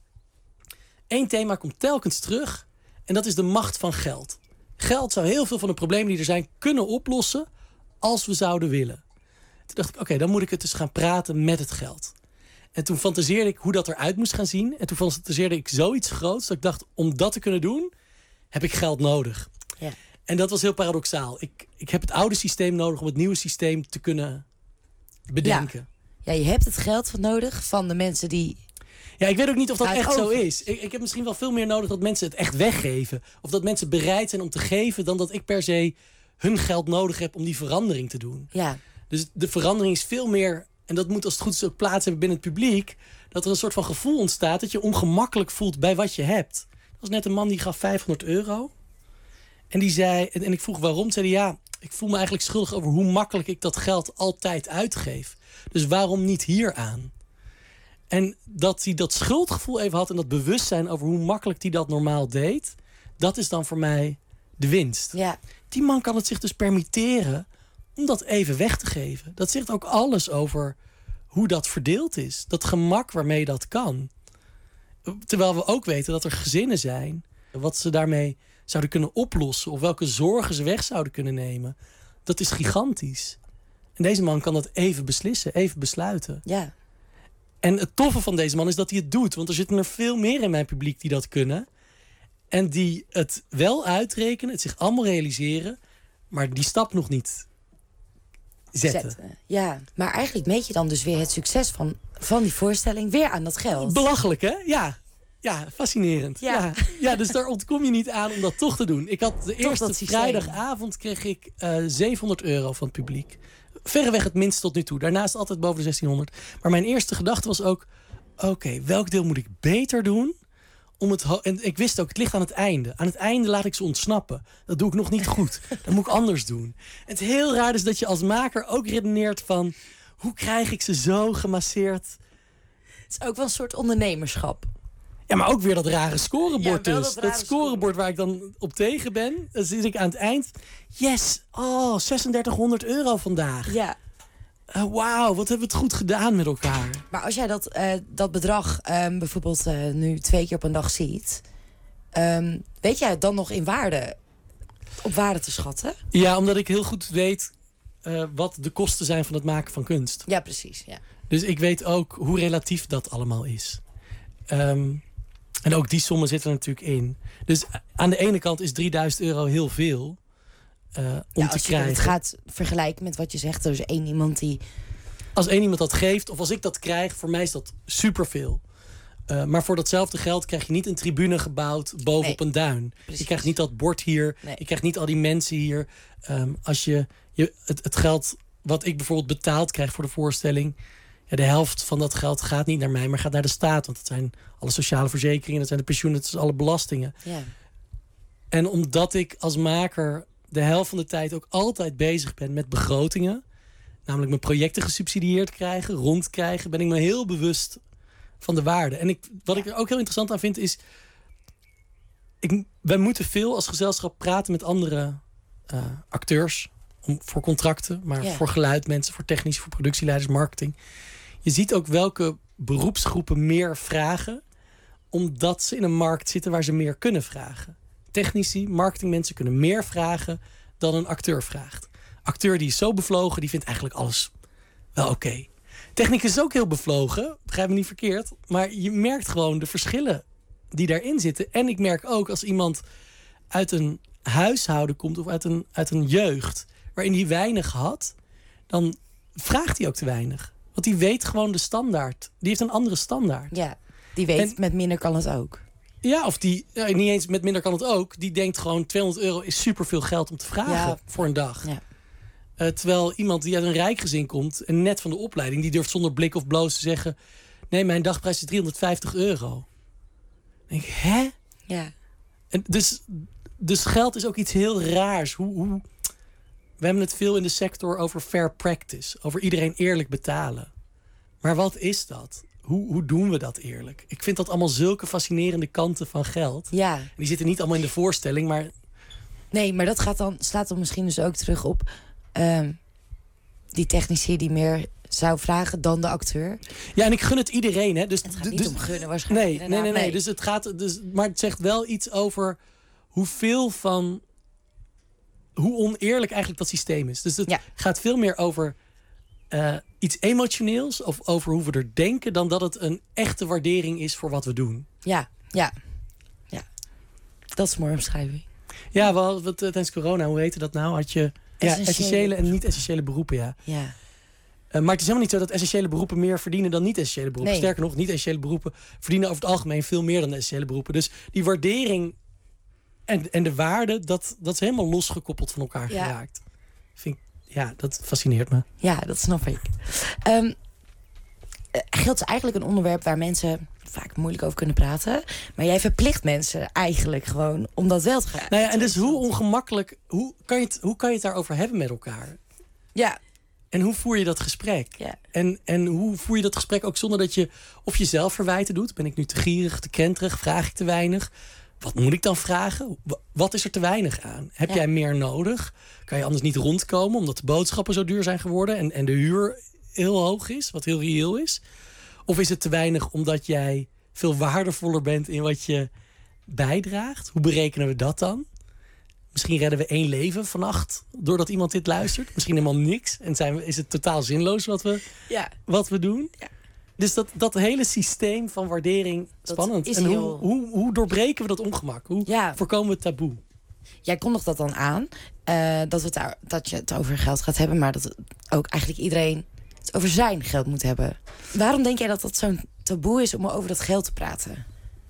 Speaker 18: één thema komt telkens terug. En dat is de macht van geld. Geld zou heel veel van de problemen die er zijn kunnen oplossen als we zouden willen. Toen dacht ik, oké, okay, dan moet ik het dus gaan praten met het geld. En toen fantaseerde ik hoe dat eruit moest gaan zien. En toen fantaseerde ik zoiets groots dat ik dacht, om dat te kunnen doen, heb ik geld nodig.
Speaker 3: Ja.
Speaker 18: En dat was heel paradoxaal. Ik, ik heb het oude systeem nodig om het nieuwe systeem te kunnen bedenken.
Speaker 3: Ja, ja, je hebt het geld nodig van de mensen die...
Speaker 18: Ja, ik weet ook niet of dat echt
Speaker 3: over.
Speaker 18: zo is. Ik, ik heb misschien wel veel meer nodig dat mensen het echt weggeven. Of dat mensen bereid zijn om te geven, dan dat ik per se hun geld nodig heb om die verandering te doen.
Speaker 3: Ja.
Speaker 18: Dus de verandering is veel meer, en dat moet als het goed is ook plaats hebben binnen het publiek, dat er een soort van gevoel ontstaat dat je ongemakkelijk voelt bij wat je hebt. Er was net een man die gaf vijfhonderd euro. En die zei, en ik vroeg waarom, zei hij, ja, ik voel me eigenlijk schuldig over hoe makkelijk ik dat geld altijd uitgeef. Dus waarom niet hier aan? En dat hij dat schuldgevoel even had en dat bewustzijn over hoe makkelijk hij dat normaal deed, dat is dan voor mij de winst.
Speaker 3: Ja.
Speaker 18: Die man kan het zich dus permitteren om dat even weg te geven. Dat zegt ook alles over hoe dat verdeeld is. Dat gemak waarmee dat kan. Terwijl we ook weten dat er gezinnen zijn. Wat ze daarmee zouden kunnen oplossen. Of welke zorgen ze weg zouden kunnen nemen. Dat is gigantisch. En deze man kan dat even beslissen, even besluiten.
Speaker 3: Ja.
Speaker 18: En het toffe van deze man is dat hij het doet. Want er zitten er veel meer in mijn publiek die dat kunnen. En die het wel uitrekenen, het zich allemaal realiseren. Maar die stap nog niet zetten. zetten.
Speaker 3: Ja, maar eigenlijk meet je dan dus weer het succes van, van die voorstelling weer aan dat geld.
Speaker 18: Belachelijk, hè? Ja. Ja, fascinerend.
Speaker 3: Ja.
Speaker 18: Ja. Ja, dus daar ontkom je niet aan om dat toch te doen. Ik had de eerste vrijdagavond kreeg ik uh, zevenhonderd euro van het publiek. Verreweg het minst tot nu toe. Daarnaast altijd boven de zestienhonderd. Maar mijn eerste gedachte was ook... Oké, okay, welk deel moet ik beter doen? Om het ho- en ik wist ook, het ligt aan het einde. Aan het einde laat ik ze ontsnappen. Dat doe ik nog niet goed. Dat moet ik anders doen. En het heel raar is dat je als maker ook redeneert van... Hoe krijg ik ze zo gemasseerd?
Speaker 3: Het is ook wel een soort ondernemerschap.
Speaker 18: Ja, maar ook weer dat rare scorebord
Speaker 3: ja,
Speaker 18: dus. Dat, dat scorebord waar ik dan op tegen ben. Dan zit ik aan het eind. Yes, oh, zesendertighonderd euro vandaag.
Speaker 3: Ja.
Speaker 18: Uh, Wauw, wat hebben we het goed gedaan met elkaar.
Speaker 3: Maar als jij dat, uh, dat bedrag um, bijvoorbeeld uh, nu twee keer op een dag ziet... Um, weet jij het dan nog in waarde, op waarde te schatten?
Speaker 18: Ja, omdat ik heel goed weet uh, wat de kosten zijn van het maken van kunst.
Speaker 3: Ja, precies. Ja.
Speaker 18: Dus ik weet ook hoe relatief dat allemaal is. Um, en ook die sommen zitten er natuurlijk in. Dus aan de ene kant is drieduizend euro heel veel uh, om
Speaker 3: ja,
Speaker 18: te
Speaker 3: als
Speaker 18: krijgen.
Speaker 3: je het gaat vergelijken met wat je zegt, er is één iemand die...
Speaker 18: Als één iemand dat geeft, of als ik dat krijg, voor mij is dat superveel. Uh, maar voor datzelfde geld krijg je niet een tribune gebouwd bovenop nee, een duin. Precies. Je krijgt niet dat bord hier. Nee. Je krijgt niet al die mensen hier. Um, als je, je het, het geld wat ik bijvoorbeeld betaald krijg voor de voorstelling... Ja, de helft van dat geld gaat niet naar mij, maar gaat naar de staat. Want dat zijn alle sociale verzekeringen, dat zijn de pensioenen, dat zijn alle belastingen.
Speaker 3: Ja.
Speaker 18: En omdat ik als maker de helft van de tijd ook altijd bezig ben met begrotingen... namelijk mijn projecten gesubsidieerd krijgen, rondkrijgen... ben ik me heel bewust van de waarde. En ik, wat ik er ook heel interessant aan vind is... Ik, wij moeten veel als gezelschap praten met andere uh, acteurs... Om, voor contracten, maar yeah. voor geluidmensen, voor technici, voor productieleiders, marketing. Je ziet ook welke beroepsgroepen meer vragen... omdat ze in een markt zitten waar ze meer kunnen vragen. Technici, marketingmensen kunnen meer vragen dan een acteur vraagt. Acteur die is zo bevlogen, die vindt eigenlijk alles wel oké. Okay. Technicus is ook heel bevlogen, begrijp me niet verkeerd... maar je merkt gewoon de verschillen die daarin zitten. En ik merk ook als iemand uit een huishouden komt... of uit een, uit een jeugd waarin hij weinig had... dan vraagt hij ook te weinig. Want die weet gewoon de standaard. Die heeft een andere standaard.
Speaker 3: Ja, die weet en, met minder kan het ook.
Speaker 18: Ja, of die, ja, niet eens met minder kan het ook. Die denkt gewoon tweehonderd euro is superveel geld om te vragen ja. voor een dag.
Speaker 3: Ja.
Speaker 18: Uh, terwijl iemand die uit een rijk gezin komt... en net van de opleiding, die durft zonder blik of bloos te zeggen... nee, mijn dagprijs is driehonderdvijftig euro. Dan denk ik, hè?
Speaker 3: Ja.
Speaker 18: En dus, dus geld is ook iets heel raars. Hoe, hoe... We hebben het veel in de sector over fair practice. Over iedereen eerlijk betalen. Maar wat is dat? Hoe, hoe doen we dat eerlijk? Ik vind dat allemaal zulke fascinerende kanten van geld.
Speaker 3: Ja.
Speaker 18: En die zitten niet allemaal in de voorstelling, maar...
Speaker 3: Nee, maar dat gaat dan, slaat dan misschien dus ook terug op... Um, die technici die meer zou vragen dan de acteur.
Speaker 18: Ja, en ik gun het iedereen. Hè. Dus,
Speaker 3: het gaat niet
Speaker 18: dus,
Speaker 3: om gunnen waarschijnlijk.
Speaker 18: Nee, nee, nee, nee. nee. Dus het gaat, dus, maar het zegt wel iets over hoeveel van... hoe oneerlijk eigenlijk dat systeem is. Dus het ja. gaat veel meer over uh, iets emotioneels... of over hoe we er denken... dan dat het een echte waardering is voor wat we doen.
Speaker 3: Ja, ja. ja. Dat is een mooie omschrijving.
Speaker 18: Ja, wel, wat, tijdens corona, hoe heette dat nou? Had je... Ja, essentiële en niet-essentiële beroepen, ja.
Speaker 3: ja.
Speaker 18: Uh, maar het is helemaal niet zo dat essentiële beroepen meer verdienen dan niet-essentiële beroepen. Nee. Sterker nog, niet-essentiële beroepen verdienen over het algemeen veel meer dan de essentiële beroepen. Dus die waardering en, en de waarde, dat, dat is helemaal losgekoppeld van elkaar ja. geraakt. Vind ik, ja, dat fascineert me.
Speaker 3: Ja, dat snap ik. Um, geld is eigenlijk een onderwerp waar mensen vaak moeilijk over kunnen praten. Maar jij verplicht mensen eigenlijk gewoon om dat wel te gaan.
Speaker 18: Nou ja, en dus hoe ongemakkelijk... Hoe kan, je het, hoe kan je het daarover hebben met elkaar?
Speaker 3: Ja.
Speaker 18: En hoe voer je dat gesprek?
Speaker 3: Ja.
Speaker 18: En, en hoe voer je dat gesprek ook zonder dat je... of jezelf verwijten doet. Ben ik nu te gierig, te kenterig? Vraag ik te weinig? Wat moet ik dan vragen? Wat is er te weinig aan? Heb ja. jij meer nodig? Kan je anders niet rondkomen omdat de boodschappen zo duur zijn geworden... en, en de huur heel hoog is, wat heel reëel is? Of is het te weinig omdat jij veel waardevoller bent in wat je bijdraagt. Hoe berekenen we dat dan? Misschien redden we één leven vannacht doordat iemand dit luistert. Misschien helemaal niks. En zijn we, is het totaal zinloos wat we,
Speaker 3: ja.
Speaker 18: wat we doen. Ja. Dus dat, dat hele systeem van waardering, dat spannend. En hoe, heel... hoe, hoe doorbreken we dat ongemak? Hoe ja. voorkomen we het taboe?
Speaker 3: Jij kondigt dat dan aan. Uh, dat, we het daar, dat je het over geld gaat hebben. Maar dat het ook eigenlijk iedereen het over zijn geld moet hebben. Waarom denk jij dat dat zo'n taboe is om over dat geld te praten?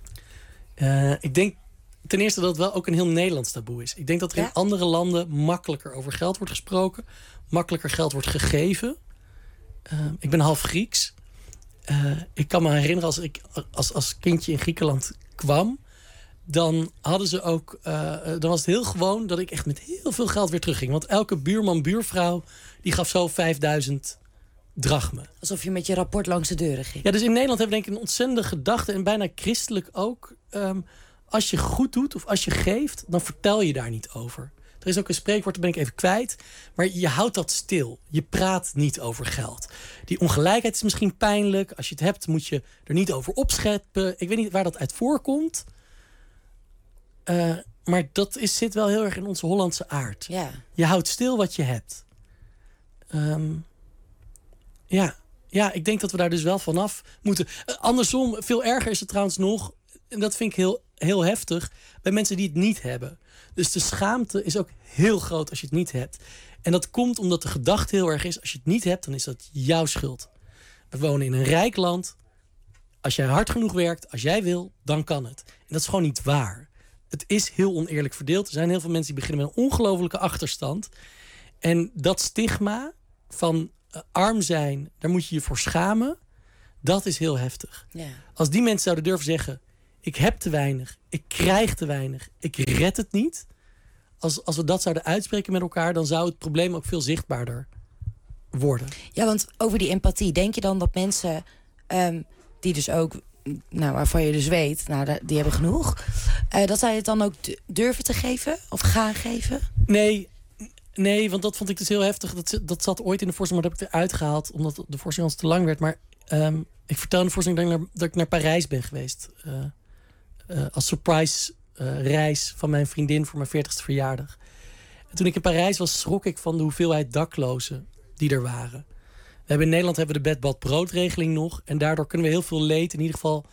Speaker 18: Uh, ik denk ten eerste dat het wel ook een heel Nederlands taboe is. Ik denk dat er ja? in andere landen makkelijker over geld wordt gesproken. Makkelijker geld wordt gegeven. Uh, ik ben half Grieks. Uh, ik kan me herinneren als ik als, als kindje in Griekenland kwam. Dan hadden ze ook. Uh, dan was het heel gewoon dat ik echt met heel veel geld weer terugging. Want elke buurman, buurvrouw, die gaf zo vijfduizend drachmen.
Speaker 3: Alsof je met je rapport langs de deuren ging.
Speaker 18: Ja, dus in Nederland hebben we denk ik een ontzettende gedachte. En bijna christelijk ook. Um, als je goed doet of als je geeft, dan vertel je daar niet over. Er is ook een spreekwoord, dat ben ik even kwijt. Maar je houdt dat stil. Je praat niet over geld. Die ongelijkheid is misschien pijnlijk. Als je het hebt, moet je er niet over opscheppen. Ik weet niet waar dat uit voorkomt. Uh, maar dat is, zit wel heel erg in onze Hollandse aard.
Speaker 3: Ja.
Speaker 18: Je houdt stil wat je hebt. Um, ja. ja, ik denk dat we daar dus wel vanaf moeten. Uh, andersom, veel erger is het trouwens nog. En dat vind ik heel, heel heftig. Bij mensen die het niet hebben. Dus de schaamte is ook heel groot als je het niet hebt. En dat komt omdat de gedachte heel erg is. Als je het niet hebt, dan is dat jouw schuld. We wonen in een rijk land. Als jij hard genoeg werkt, als jij wil, dan kan het. En dat is gewoon niet waar. Het is heel oneerlijk verdeeld. Er zijn heel veel mensen die beginnen met een ongelofelijke achterstand. En dat stigma van uh, arm zijn, daar moet je je voor schamen. Dat is heel heftig.
Speaker 3: Ja.
Speaker 18: Als die mensen zouden durven zeggen, ik heb te weinig, ik krijg te weinig, ik red het niet. Als, als we dat zouden uitspreken met elkaar, dan zou het probleem ook veel zichtbaarder worden.
Speaker 3: Ja, want over die empathie, denk je dan dat mensen um, die dus ook, nou, waarvan je dus weet, nou, die hebben genoeg, uh, dat zij het dan ook durven te geven of gaan geven?
Speaker 18: Nee, nee, want dat vond ik dus heel heftig. Dat, dat zat ooit in de voorstelling, maar dat heb ik eruit gehaald, omdat de voorstelling ons te lang werd. Maar um, ik vertel in de voorstelling dat ik naar, dat ik naar Parijs ben geweest. Uh, uh, als surprise uh, reis van mijn vriendin voor mijn veertigste verjaardag. En toen ik in Parijs was, schrok ik van de hoeveelheid daklozen die er waren. We hebben in Nederland hebben we de bed-bad-broodregeling nog. En daardoor kunnen we heel veel leed. In ieder geval,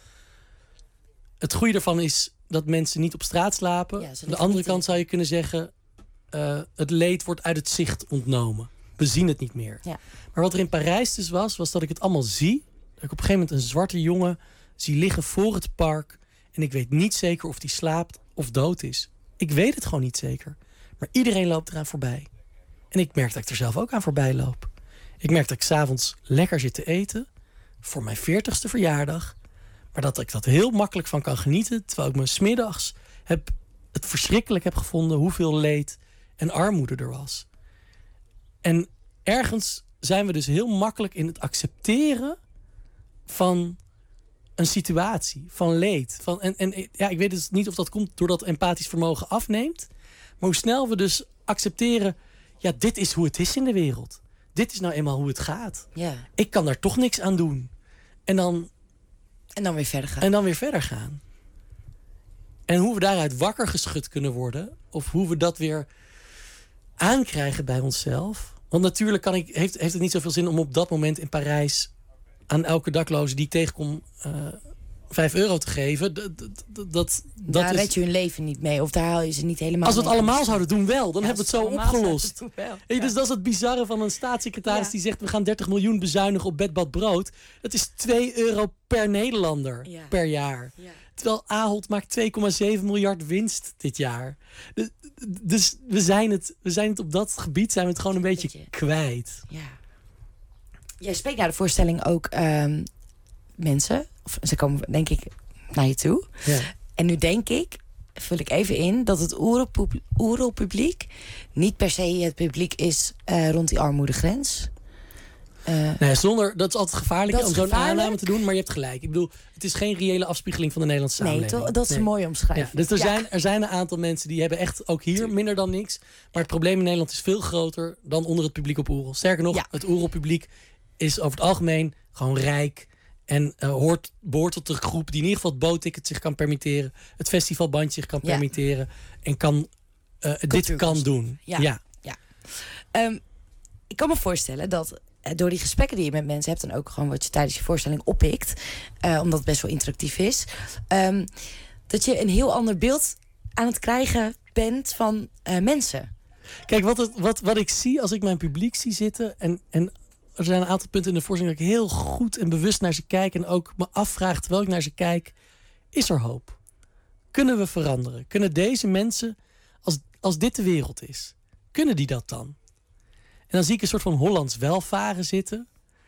Speaker 18: het goede ervan is dat mensen niet op straat slapen. Ja, aan de andere kant zou je kunnen zeggen, uh, het leed wordt uit het zicht ontnomen. We zien het niet meer.
Speaker 3: Ja.
Speaker 18: Maar wat er in Parijs dus was, was dat ik het allemaal zie. Dat ik op een gegeven moment een zwarte jongen zie liggen voor het park. En ik weet niet zeker of die slaapt of dood is. Ik weet het gewoon niet zeker. Maar iedereen loopt eraan voorbij. En ik merk dat ik er zelf ook aan voorbij loop. Ik merk dat ik 's avonds lekker zit te eten. Voor mijn veertigste verjaardag. Maar dat ik dat heel makkelijk van kan genieten. Terwijl ik me 's middags heb, het verschrikkelijk heb gevonden hoeveel leed en armoede er was. En ergens zijn we dus heel makkelijk in het accepteren van een situatie, van leed. Van, en, en ja, ik weet dus niet of dat komt doordat empathisch vermogen afneemt. Maar hoe snel we dus accepteren, ja, dit is hoe het is in de wereld. Dit is nou eenmaal hoe het gaat.
Speaker 3: Ja.
Speaker 18: Ik kan daar toch niks aan doen. En dan...
Speaker 3: En dan weer verder gaan.
Speaker 18: En dan weer verder gaan. En hoe we daaruit wakker geschud kunnen worden, of hoe we dat weer aankrijgen bij onszelf. Want natuurlijk kan ik, heeft, heeft het niet zoveel zin om op dat moment in Parijs aan elke dakloze die ik tegenkom uh, vijf euro te geven. Dat, dat, dat, dat
Speaker 3: daar
Speaker 18: is...
Speaker 3: red je hun leven niet mee. Of daar haal je ze niet helemaal
Speaker 18: Als we het
Speaker 3: mee.
Speaker 18: allemaal zouden doen wel, dan
Speaker 3: ja,
Speaker 18: hebben we het zo opgelost. Het ja. Hey, dus dat is het bizarre van een staatssecretaris ja. die zegt, we gaan dertig miljoen bezuinigen op bed, bad, brood. Dat is twee euro per Nederlander ja. per jaar. Ja. Terwijl Ahold maakt twee komma zeven miljard winst dit jaar. Dus, dus we, zijn het, we zijn het op dat gebied zijn we het gewoon een beetje, beetje. kwijt.
Speaker 3: Ja. Jij spreekt naar de voorstelling ook um, mensen. Of ze komen denk ik naar je toe.
Speaker 18: Ja. En
Speaker 3: nu denk ik, vul ik even in, dat het oerelpubliek niet per se het publiek is uh, rond die armoedegrens. Uh,
Speaker 18: nee, zonder, dat is altijd gevaarlijk om zo'n aanname te doen, maar je hebt gelijk. Ik bedoel, het is geen reële afspiegeling van de Nederlandse samenleving.
Speaker 3: Nee, to, dat is nee. een mooie omschrijving.
Speaker 18: Ja, dus er,
Speaker 3: ja.
Speaker 18: zijn, er zijn een aantal mensen die hebben echt ook hier minder dan niks. Maar het probleem in Nederland is veel groter dan onder het publiek op Oerol. Sterker nog, ja. het Oerelpubliek is over het algemeen gewoon rijk En uh, hoort, behoort tot de groep die in ieder geval het bootticket zich kan permitteren. Het festivalbandje zich kan ja. permitteren. En kan, uh, dit kan doen.
Speaker 3: Ja. ja. ja. Um, ik kan me voorstellen dat uh, door die gesprekken die je met mensen hebt... en ook gewoon wat je tijdens je voorstelling oppikt... Uh, omdat het best wel interactief is... Um, dat je een heel ander beeld aan het krijgen bent van uh, mensen.
Speaker 18: Kijk, wat, het, wat, wat ik zie als ik mijn publiek zie zitten... en, en er zijn een aantal punten in de voorstelling... dat ik heel goed en bewust naar ze kijk... en ook me afvraag terwijl ik naar ze kijk... is er hoop? Kunnen we veranderen? Kunnen deze mensen, als, als dit de wereld is... kunnen die dat dan? En dan zie ik een soort van Hollands welvaren zitten...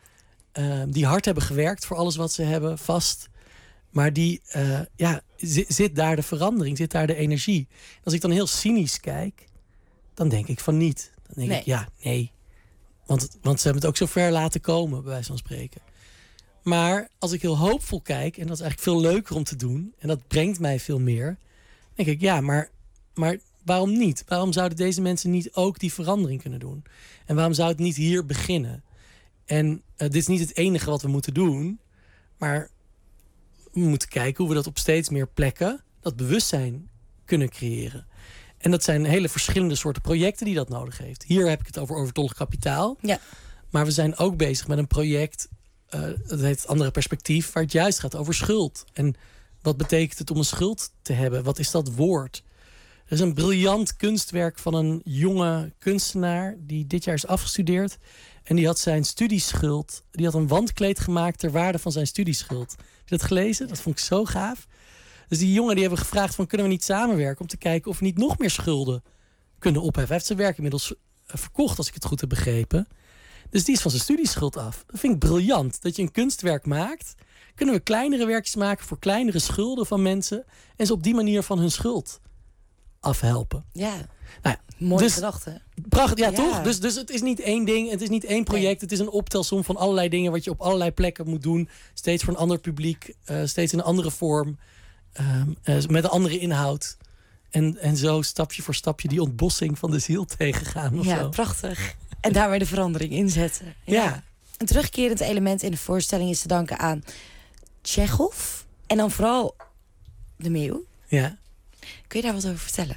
Speaker 18: Uh, die hard hebben gewerkt voor alles wat ze hebben, vast... Maar die, uh, ja, zit, zit daar de verandering, zit daar de energie. Als ik dan heel cynisch kijk, dan denk ik van niet. Dan denk nee. ik, ja, nee. Want, want ze hebben het ook zo ver laten komen, bij wijze van spreken. Maar als ik heel hoopvol kijk, en dat is eigenlijk veel leuker om te doen... en dat brengt mij veel meer, denk ik, ja, maar, maar waarom niet? Waarom zouden deze mensen niet ook die verandering kunnen doen? En waarom zou het niet hier beginnen? En uh, dit is niet het enige wat we moeten doen, maar... we moeten kijken hoe we dat op steeds meer plekken... dat bewustzijn kunnen creëren. En dat zijn hele verschillende soorten projecten die dat nodig heeft. Hier heb ik het over overtollig kapitaal.
Speaker 3: Ja.
Speaker 18: Maar we zijn ook bezig met een project... Uh, dat heet het andere perspectief... waar het juist gaat over schuld. En wat betekent het om een schuld te hebben? Wat is dat woord? Er is een briljant kunstwerk van een jonge kunstenaar... die dit jaar is afgestudeerd... En die had zijn studieschuld... die had een wandkleed gemaakt ter waarde van zijn studieschuld. Heb je dat gelezen? Dat vond ik zo gaaf. Dus die jongen die hebben gevraagd van... kunnen we niet samenwerken om te kijken of we niet nog meer schulden kunnen opheffen. Hij heeft zijn werk inmiddels verkocht, als ik het goed heb begrepen. Dus die is van zijn studieschuld af. Dat vind ik briljant. Dat je een kunstwerk maakt... kunnen we kleinere werkjes maken voor kleinere schulden van mensen... en ze op die manier van hun schuld afhelpen.
Speaker 3: Ja.
Speaker 18: Nou ja,
Speaker 3: mooie
Speaker 18: dus,
Speaker 3: gedachte.
Speaker 18: Prachtig, ja, ja, toch? Dus, dus het is niet één ding, het is niet één project. Nee. Het is een optelsom van allerlei dingen... wat je op allerlei plekken moet doen. Steeds voor een ander publiek. Uh, steeds in een andere vorm. Um, uh, met een andere inhoud. En, en zo stapje voor stapje die ontbossing van de ziel tegengaan. Of
Speaker 3: ja,
Speaker 18: zo.
Speaker 3: Prachtig. En daar weer de verandering in zetten. Ja.
Speaker 18: ja.
Speaker 3: Een terugkerend element in de voorstelling is te danken aan Tchekhov. En dan vooral de meeuw.
Speaker 18: Ja.
Speaker 3: Kun je daar wat over vertellen?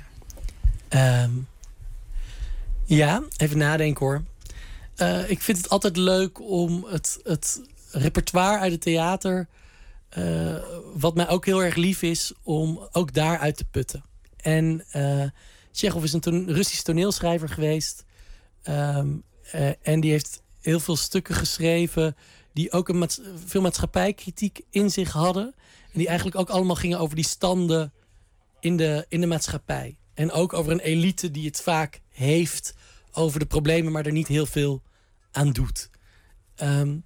Speaker 18: Um, ja, even nadenken hoor. Uh, ik vind het altijd leuk om het, het repertoire uit het theater... Uh, wat mij ook heel erg lief is, om ook daaruit te putten. En uh, Tchekhov is een ton- Russisch toneelschrijver geweest. Um, uh, en die heeft heel veel stukken geschreven... die ook een maats- veel maatschappijkritiek in zich hadden. En die eigenlijk ook allemaal gingen over die standen in de, in de maatschappij. En ook over een elite die het vaak heeft over de problemen... maar er niet heel veel aan doet. Um,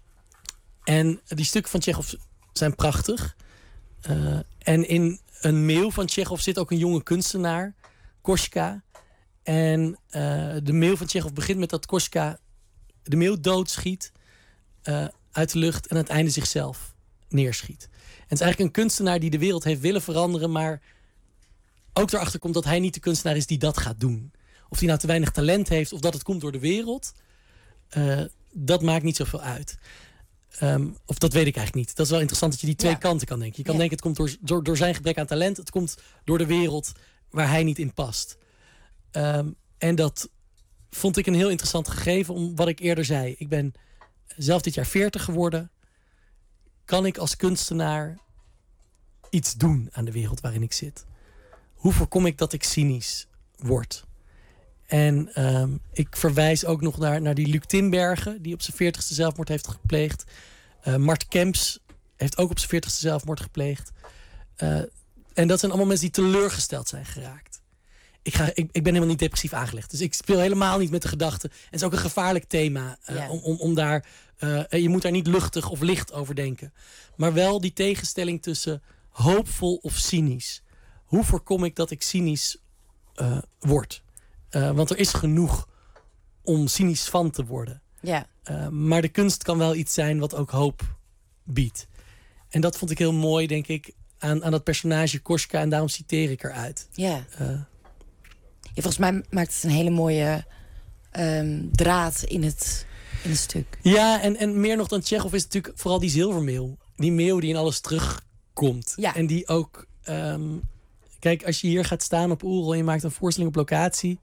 Speaker 18: en die stukken van Tchekhov zijn prachtig. Uh, en in een mail van Tchekhov zit ook een jonge kunstenaar, Koshka. En uh, de mail van Tchekhov begint met dat Koshka de mail doodschiet... Uh, uit de lucht en aan het einde zichzelf neerschiet. En het is eigenlijk een kunstenaar die de wereld heeft willen veranderen... maar ook erachter komt dat hij niet de kunstenaar is die dat gaat doen. Of hij nou te weinig talent heeft of dat het komt door de wereld... Uh, dat maakt niet zoveel uit. Um, of dat weet ik eigenlijk niet. Dat is wel interessant dat je die twee ja. kanten kan denken. Je kan ja. denken, het komt door, door, door zijn gebrek aan talent. Het komt door de wereld waar hij niet in past. Um, en dat vond ik een heel interessant gegeven om wat ik eerder zei. Ik ben zelf dit jaar veertig geworden. Kan ik als kunstenaar iets doen aan de wereld waarin ik zit? Hoe voorkom ik dat ik cynisch word? En um, ik verwijs ook nog naar, naar die Luc Timbergen... die op zijn veertigste zelfmoord heeft gepleegd. Uh, Mart Kemps heeft ook op zijn veertigste zelfmoord gepleegd. Uh, en dat zijn allemaal mensen die teleurgesteld zijn geraakt. Ik, ga, ik, ik ben helemaal niet depressief aangelegd. Dus ik speel helemaal niet met de gedachte. En het is ook een gevaarlijk thema. Uh, ja. om, om, om daar, uh, je moet daar niet luchtig of licht over denken. Maar wel die tegenstelling tussen hoopvol of cynisch. Hoe voorkom ik dat ik cynisch uh, word? Uh, want er is genoeg om cynisch van te worden.
Speaker 3: Ja.
Speaker 18: Uh, maar de kunst kan wel iets zijn wat ook hoop biedt. En dat vond ik heel mooi, denk ik, aan, aan dat personage Koshka. En daarom citeer ik eruit.
Speaker 3: Ja.
Speaker 18: Uh,
Speaker 3: ja volgens mij maakt het een hele mooie um, draad in het in het stuk.
Speaker 18: Ja, en, en meer nog dan Tsjechov is natuurlijk vooral die zilvermeeuw. Die meeuw die in alles terugkomt.
Speaker 3: Ja.
Speaker 18: En die ook... Um, kijk, als je hier gaat staan op Oerol en je maakt een voorstelling op locatie,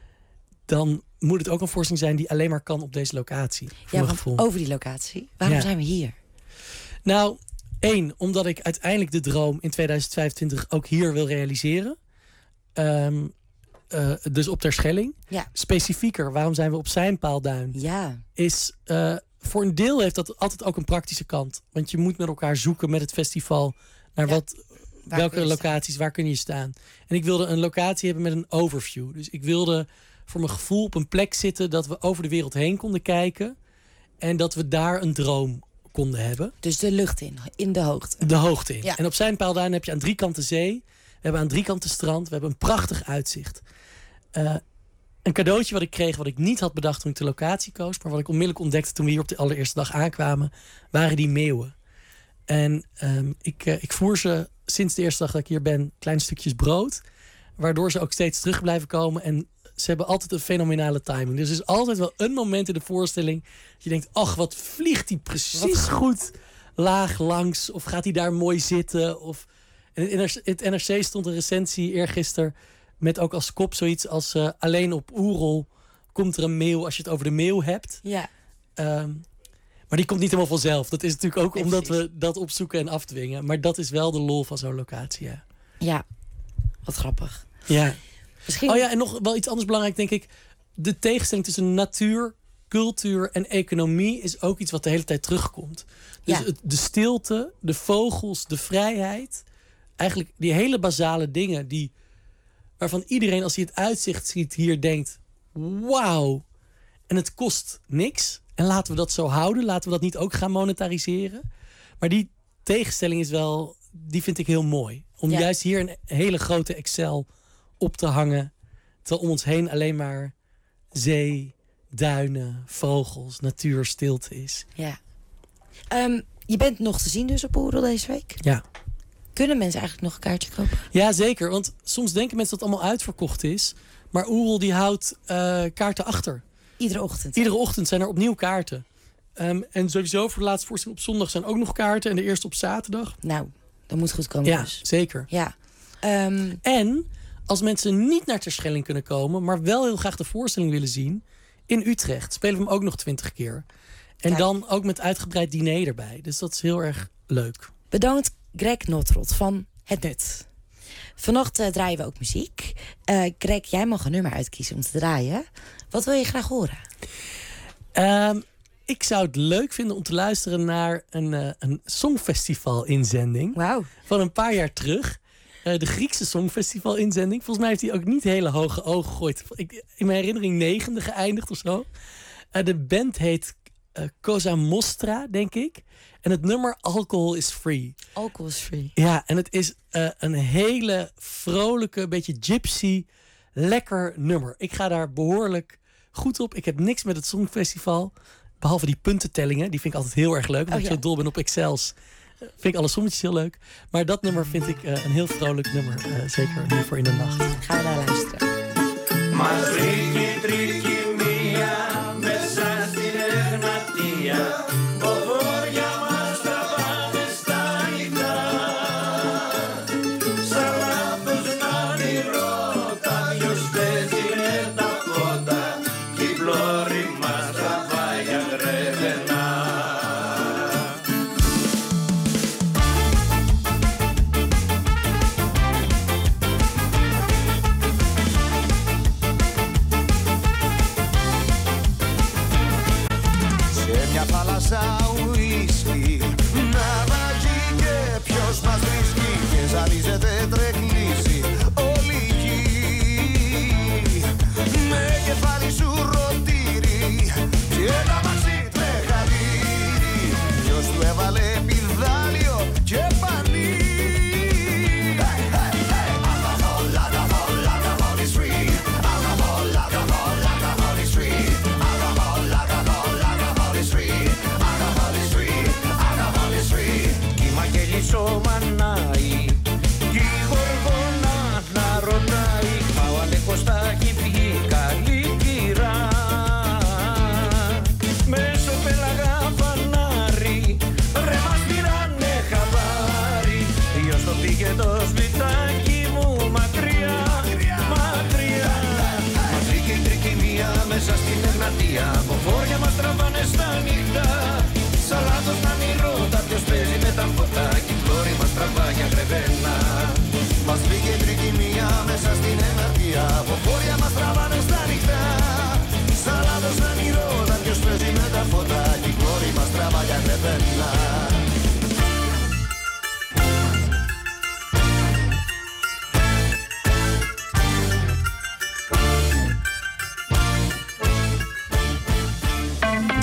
Speaker 18: dan moet het ook een voorstelling zijn die alleen maar kan op deze locatie.
Speaker 3: Ja, want gevoel. Over die locatie. Waarom ja. zijn we hier?
Speaker 18: Nou, één, omdat ik uiteindelijk de droom in tweeduizend vijfentwintig ook hier wil realiseren. Um, uh, dus op Terschelling.
Speaker 3: Ja.
Speaker 18: Specifieker, waarom zijn we op Seinpaalduin?
Speaker 3: Ja.
Speaker 18: Is, uh, voor een deel heeft dat altijd ook een praktische kant. Want je moet met elkaar zoeken met het festival naar ja. wat, waar welke locaties, waar kun je staan. En ik wilde een locatie hebben met een overview. Dus ik wilde voor mijn gevoel op een plek zitten dat we over de wereld heen konden kijken. En dat we daar een droom konden hebben.
Speaker 3: Dus de lucht in, in de hoogte.
Speaker 18: De hoogte in.
Speaker 3: Ja.
Speaker 18: En op Seinpaalduin heb je aan drie kanten zee. We hebben aan drie kanten strand. We hebben een prachtig uitzicht. Uh, een cadeautje wat ik kreeg, wat ik niet had bedacht toen ik de locatie koos, maar wat ik onmiddellijk ontdekte toen we hier op de allereerste dag aankwamen, waren die meeuwen. En um, ik, uh, ik voer ze sinds de eerste dag dat ik hier ben kleine stukjes brood, waardoor ze ook steeds terug blijven komen. En ze hebben altijd een fenomenale timing. Dus er is altijd wel een moment in de voorstelling dat je denkt, ach, wat vliegt die precies goed laag langs, of gaat hij daar mooi zitten, of... In het N R C stond een recensie eergisteren met ook als kop zoiets als uh, alleen op Oerol komt er een meeuw als je het over de meeuw hebt.
Speaker 3: Ja.
Speaker 18: Um, maar die komt niet helemaal vanzelf. Dat is natuurlijk ook
Speaker 3: nee,
Speaker 18: omdat
Speaker 3: precies.
Speaker 18: we dat opzoeken en afdwingen. Maar dat is wel de lol van zo'n locatie, ja.
Speaker 3: Ja, wat grappig.
Speaker 18: Ja.
Speaker 3: Misschien...
Speaker 18: Oh ja, en nog wel iets anders belangrijk, denk ik. De tegenstelling tussen natuur, cultuur en economie is ook iets wat de hele tijd terugkomt. Dus
Speaker 3: ja.
Speaker 18: het, de stilte, de vogels, de vrijheid. Eigenlijk die hele basale dingen die, waarvan iedereen als hij het uitzicht ziet hier denkt, wauw. En het kost niks. En laten we dat zo houden. Laten we dat niet ook gaan monetariseren. Maar die tegenstelling is wel, die vind ik heel mooi. Om ja. juist hier een hele grote Excel op te hangen. Terwijl om ons heen alleen maar zee, duinen, vogels, natuur, stilte is.
Speaker 3: Ja. Um, je bent nog te zien dus op Oerol deze week?
Speaker 18: Ja.
Speaker 3: Kunnen mensen eigenlijk nog een kaartje kopen?
Speaker 18: Ja, zeker. Want soms denken mensen dat het allemaal uitverkocht is. Maar Oerol die houdt uh, kaarten achter.
Speaker 3: Iedere ochtend?
Speaker 18: Iedere ochtend zijn er opnieuw kaarten. Um, en sowieso voor de laatste voorstelling op zondag zijn ook nog kaarten. En de eerste op zaterdag.
Speaker 3: Nou, dat moet goed komen
Speaker 18: ja,
Speaker 3: dus.
Speaker 18: Zeker.
Speaker 3: Ja. Um...
Speaker 18: En als mensen niet naar Terschelling kunnen komen, maar wel heel graag de voorstelling willen zien, in Utrecht spelen we hem ook nog twintig keer. En Kijk. dan ook met uitgebreid diner erbij. Dus dat is heel erg leuk.
Speaker 3: Bedankt Greg Notrot van Het Nut. Vannacht uh, draaien we ook muziek. Uh, Greg, jij mag een nummer uitkiezen om te draaien. Wat wil je graag horen?
Speaker 18: Um, ik zou het leuk vinden om te luisteren naar een, uh, een songfestival-inzending.
Speaker 3: Wow.
Speaker 18: Van een paar jaar terug. Uh, de Griekse songfestival-inzending. Volgens mij heeft hij ook niet hele hoge ogen gegooid. Ik, in mijn herinnering negende geëindigd of zo. Uh, de band heet uh, Cosa Mostra, denk ik. En het nummer Alcohol is Free.
Speaker 3: Alcohol is Free.
Speaker 18: Ja, en het is uh, een hele vrolijke, beetje gypsy, lekker nummer. Ik ga daar behoorlijk goed op. Ik heb niks met het Songfestival. Behalve die puntentellingen. Die vind ik altijd heel erg leuk. Omdat oh, ja. ik zo dol ben op Excels. Vind ik alle sommetjes heel leuk. Maar dat nummer vind ik uh, een heel vrolijk nummer. Uh, zeker nu voor in de nacht.
Speaker 3: Gaan we naar luisteren.
Speaker 19: Maar driekie, driekie, mia, besa stine gnatia.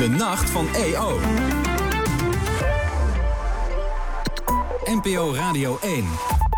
Speaker 2: De nacht van E O. N P O Radio één.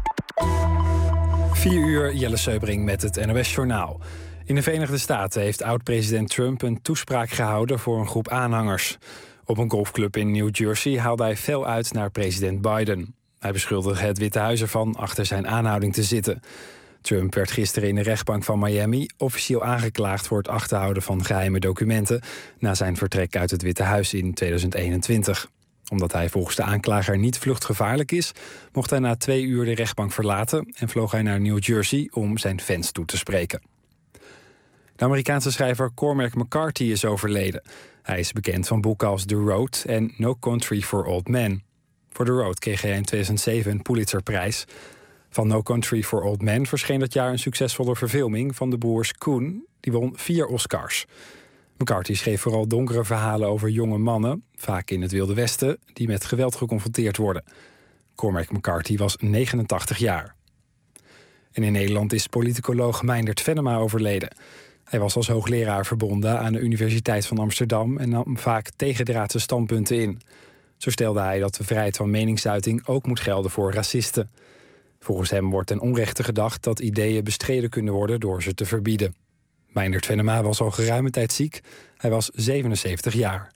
Speaker 14: vier uur, Jelle Seubring met het N O S-journaal. In de Verenigde Staten heeft oud-president Trump een toespraak gehouden voor een groep aanhangers. Op een golfclub in New Jersey haalde hij fel uit naar president Biden. Hij beschuldigde het Witte Huis ervan achter zijn aanhouding te zitten. Trump werd gisteren in de rechtbank van Miami officieel aangeklaagd voor het achterhouden van geheime documenten na zijn vertrek uit het Witte Huis in tweeduizend eenentwintig. Omdat hij volgens de aanklager niet vluchtgevaarlijk is, mocht hij na twee uur de rechtbank verlaten en vloog hij naar New Jersey om zijn fans toe te spreken. De Amerikaanse schrijver Cormac McCarthy is overleden. Hij is bekend van boeken als The Road en No Country for Old Men. Voor The Road kreeg hij in tweeduizend zeven een Pulitzerprijs. Van No Country for Old Men verscheen dat jaar een succesvolle verfilming van de broers Coen. Die won vier Oscars. McCarthy schreef vooral donkere verhalen over jonge mannen, vaak in het Wilde Westen, die met geweld geconfronteerd worden. Cormac McCarthy was negenentachtig jaar. En in Nederland is politicoloog Meindert Venema overleden. Hij was als hoogleraar verbonden aan de Universiteit van Amsterdam en nam vaak tegendraadse standpunten in. Zo stelde hij dat de vrijheid van meningsuiting ook moet gelden voor racisten. Volgens hem wordt ten onrechte gedacht dat ideeën bestreden kunnen worden door ze te verbieden. Meindert Venema was al geruime tijd ziek. Hij was zevenenzeventig jaar.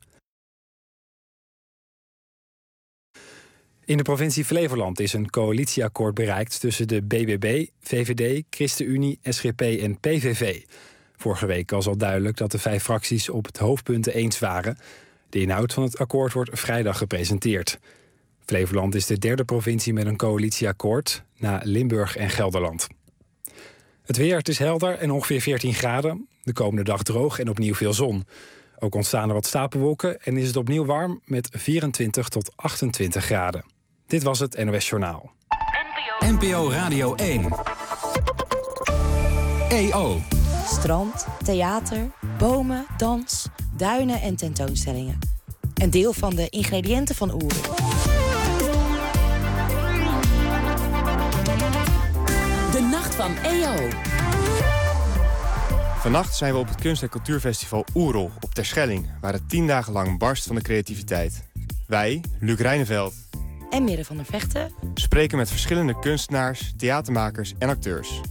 Speaker 14: In de provincie Flevoland is een coalitieakkoord bereikt tussen de B B B, V V D, ChristenUnie, S G P en P V V. Vorige week was al duidelijk dat de vijf fracties op het hoofdpunten eens waren. De inhoud van het akkoord wordt vrijdag gepresenteerd. Flevoland is de derde provincie met een coalitieakkoord, na Limburg en Gelderland. Het weer, het is helder en ongeveer veertien graden. De komende dag droog en opnieuw veel zon. Ook ontstaan er wat stapelwolken en is het opnieuw warm met vierentwintig tot achtentwintig graden. Dit was het N O S Journaal.
Speaker 2: N P O Radio één. E O.
Speaker 3: Strand, theater, bomen, dans, duinen en tentoonstellingen. Een deel van de ingrediënten van Oerol.
Speaker 4: De nacht van E O.
Speaker 5: Vannacht zijn we op het kunst- en cultuurfestival Oerol op Terschelling, waar het tien dagen lang barst van de creativiteit. Wij, Luc Rijneveld
Speaker 3: en Mirre van der Vechten,
Speaker 5: spreken met verschillende kunstenaars, theatermakers en acteurs.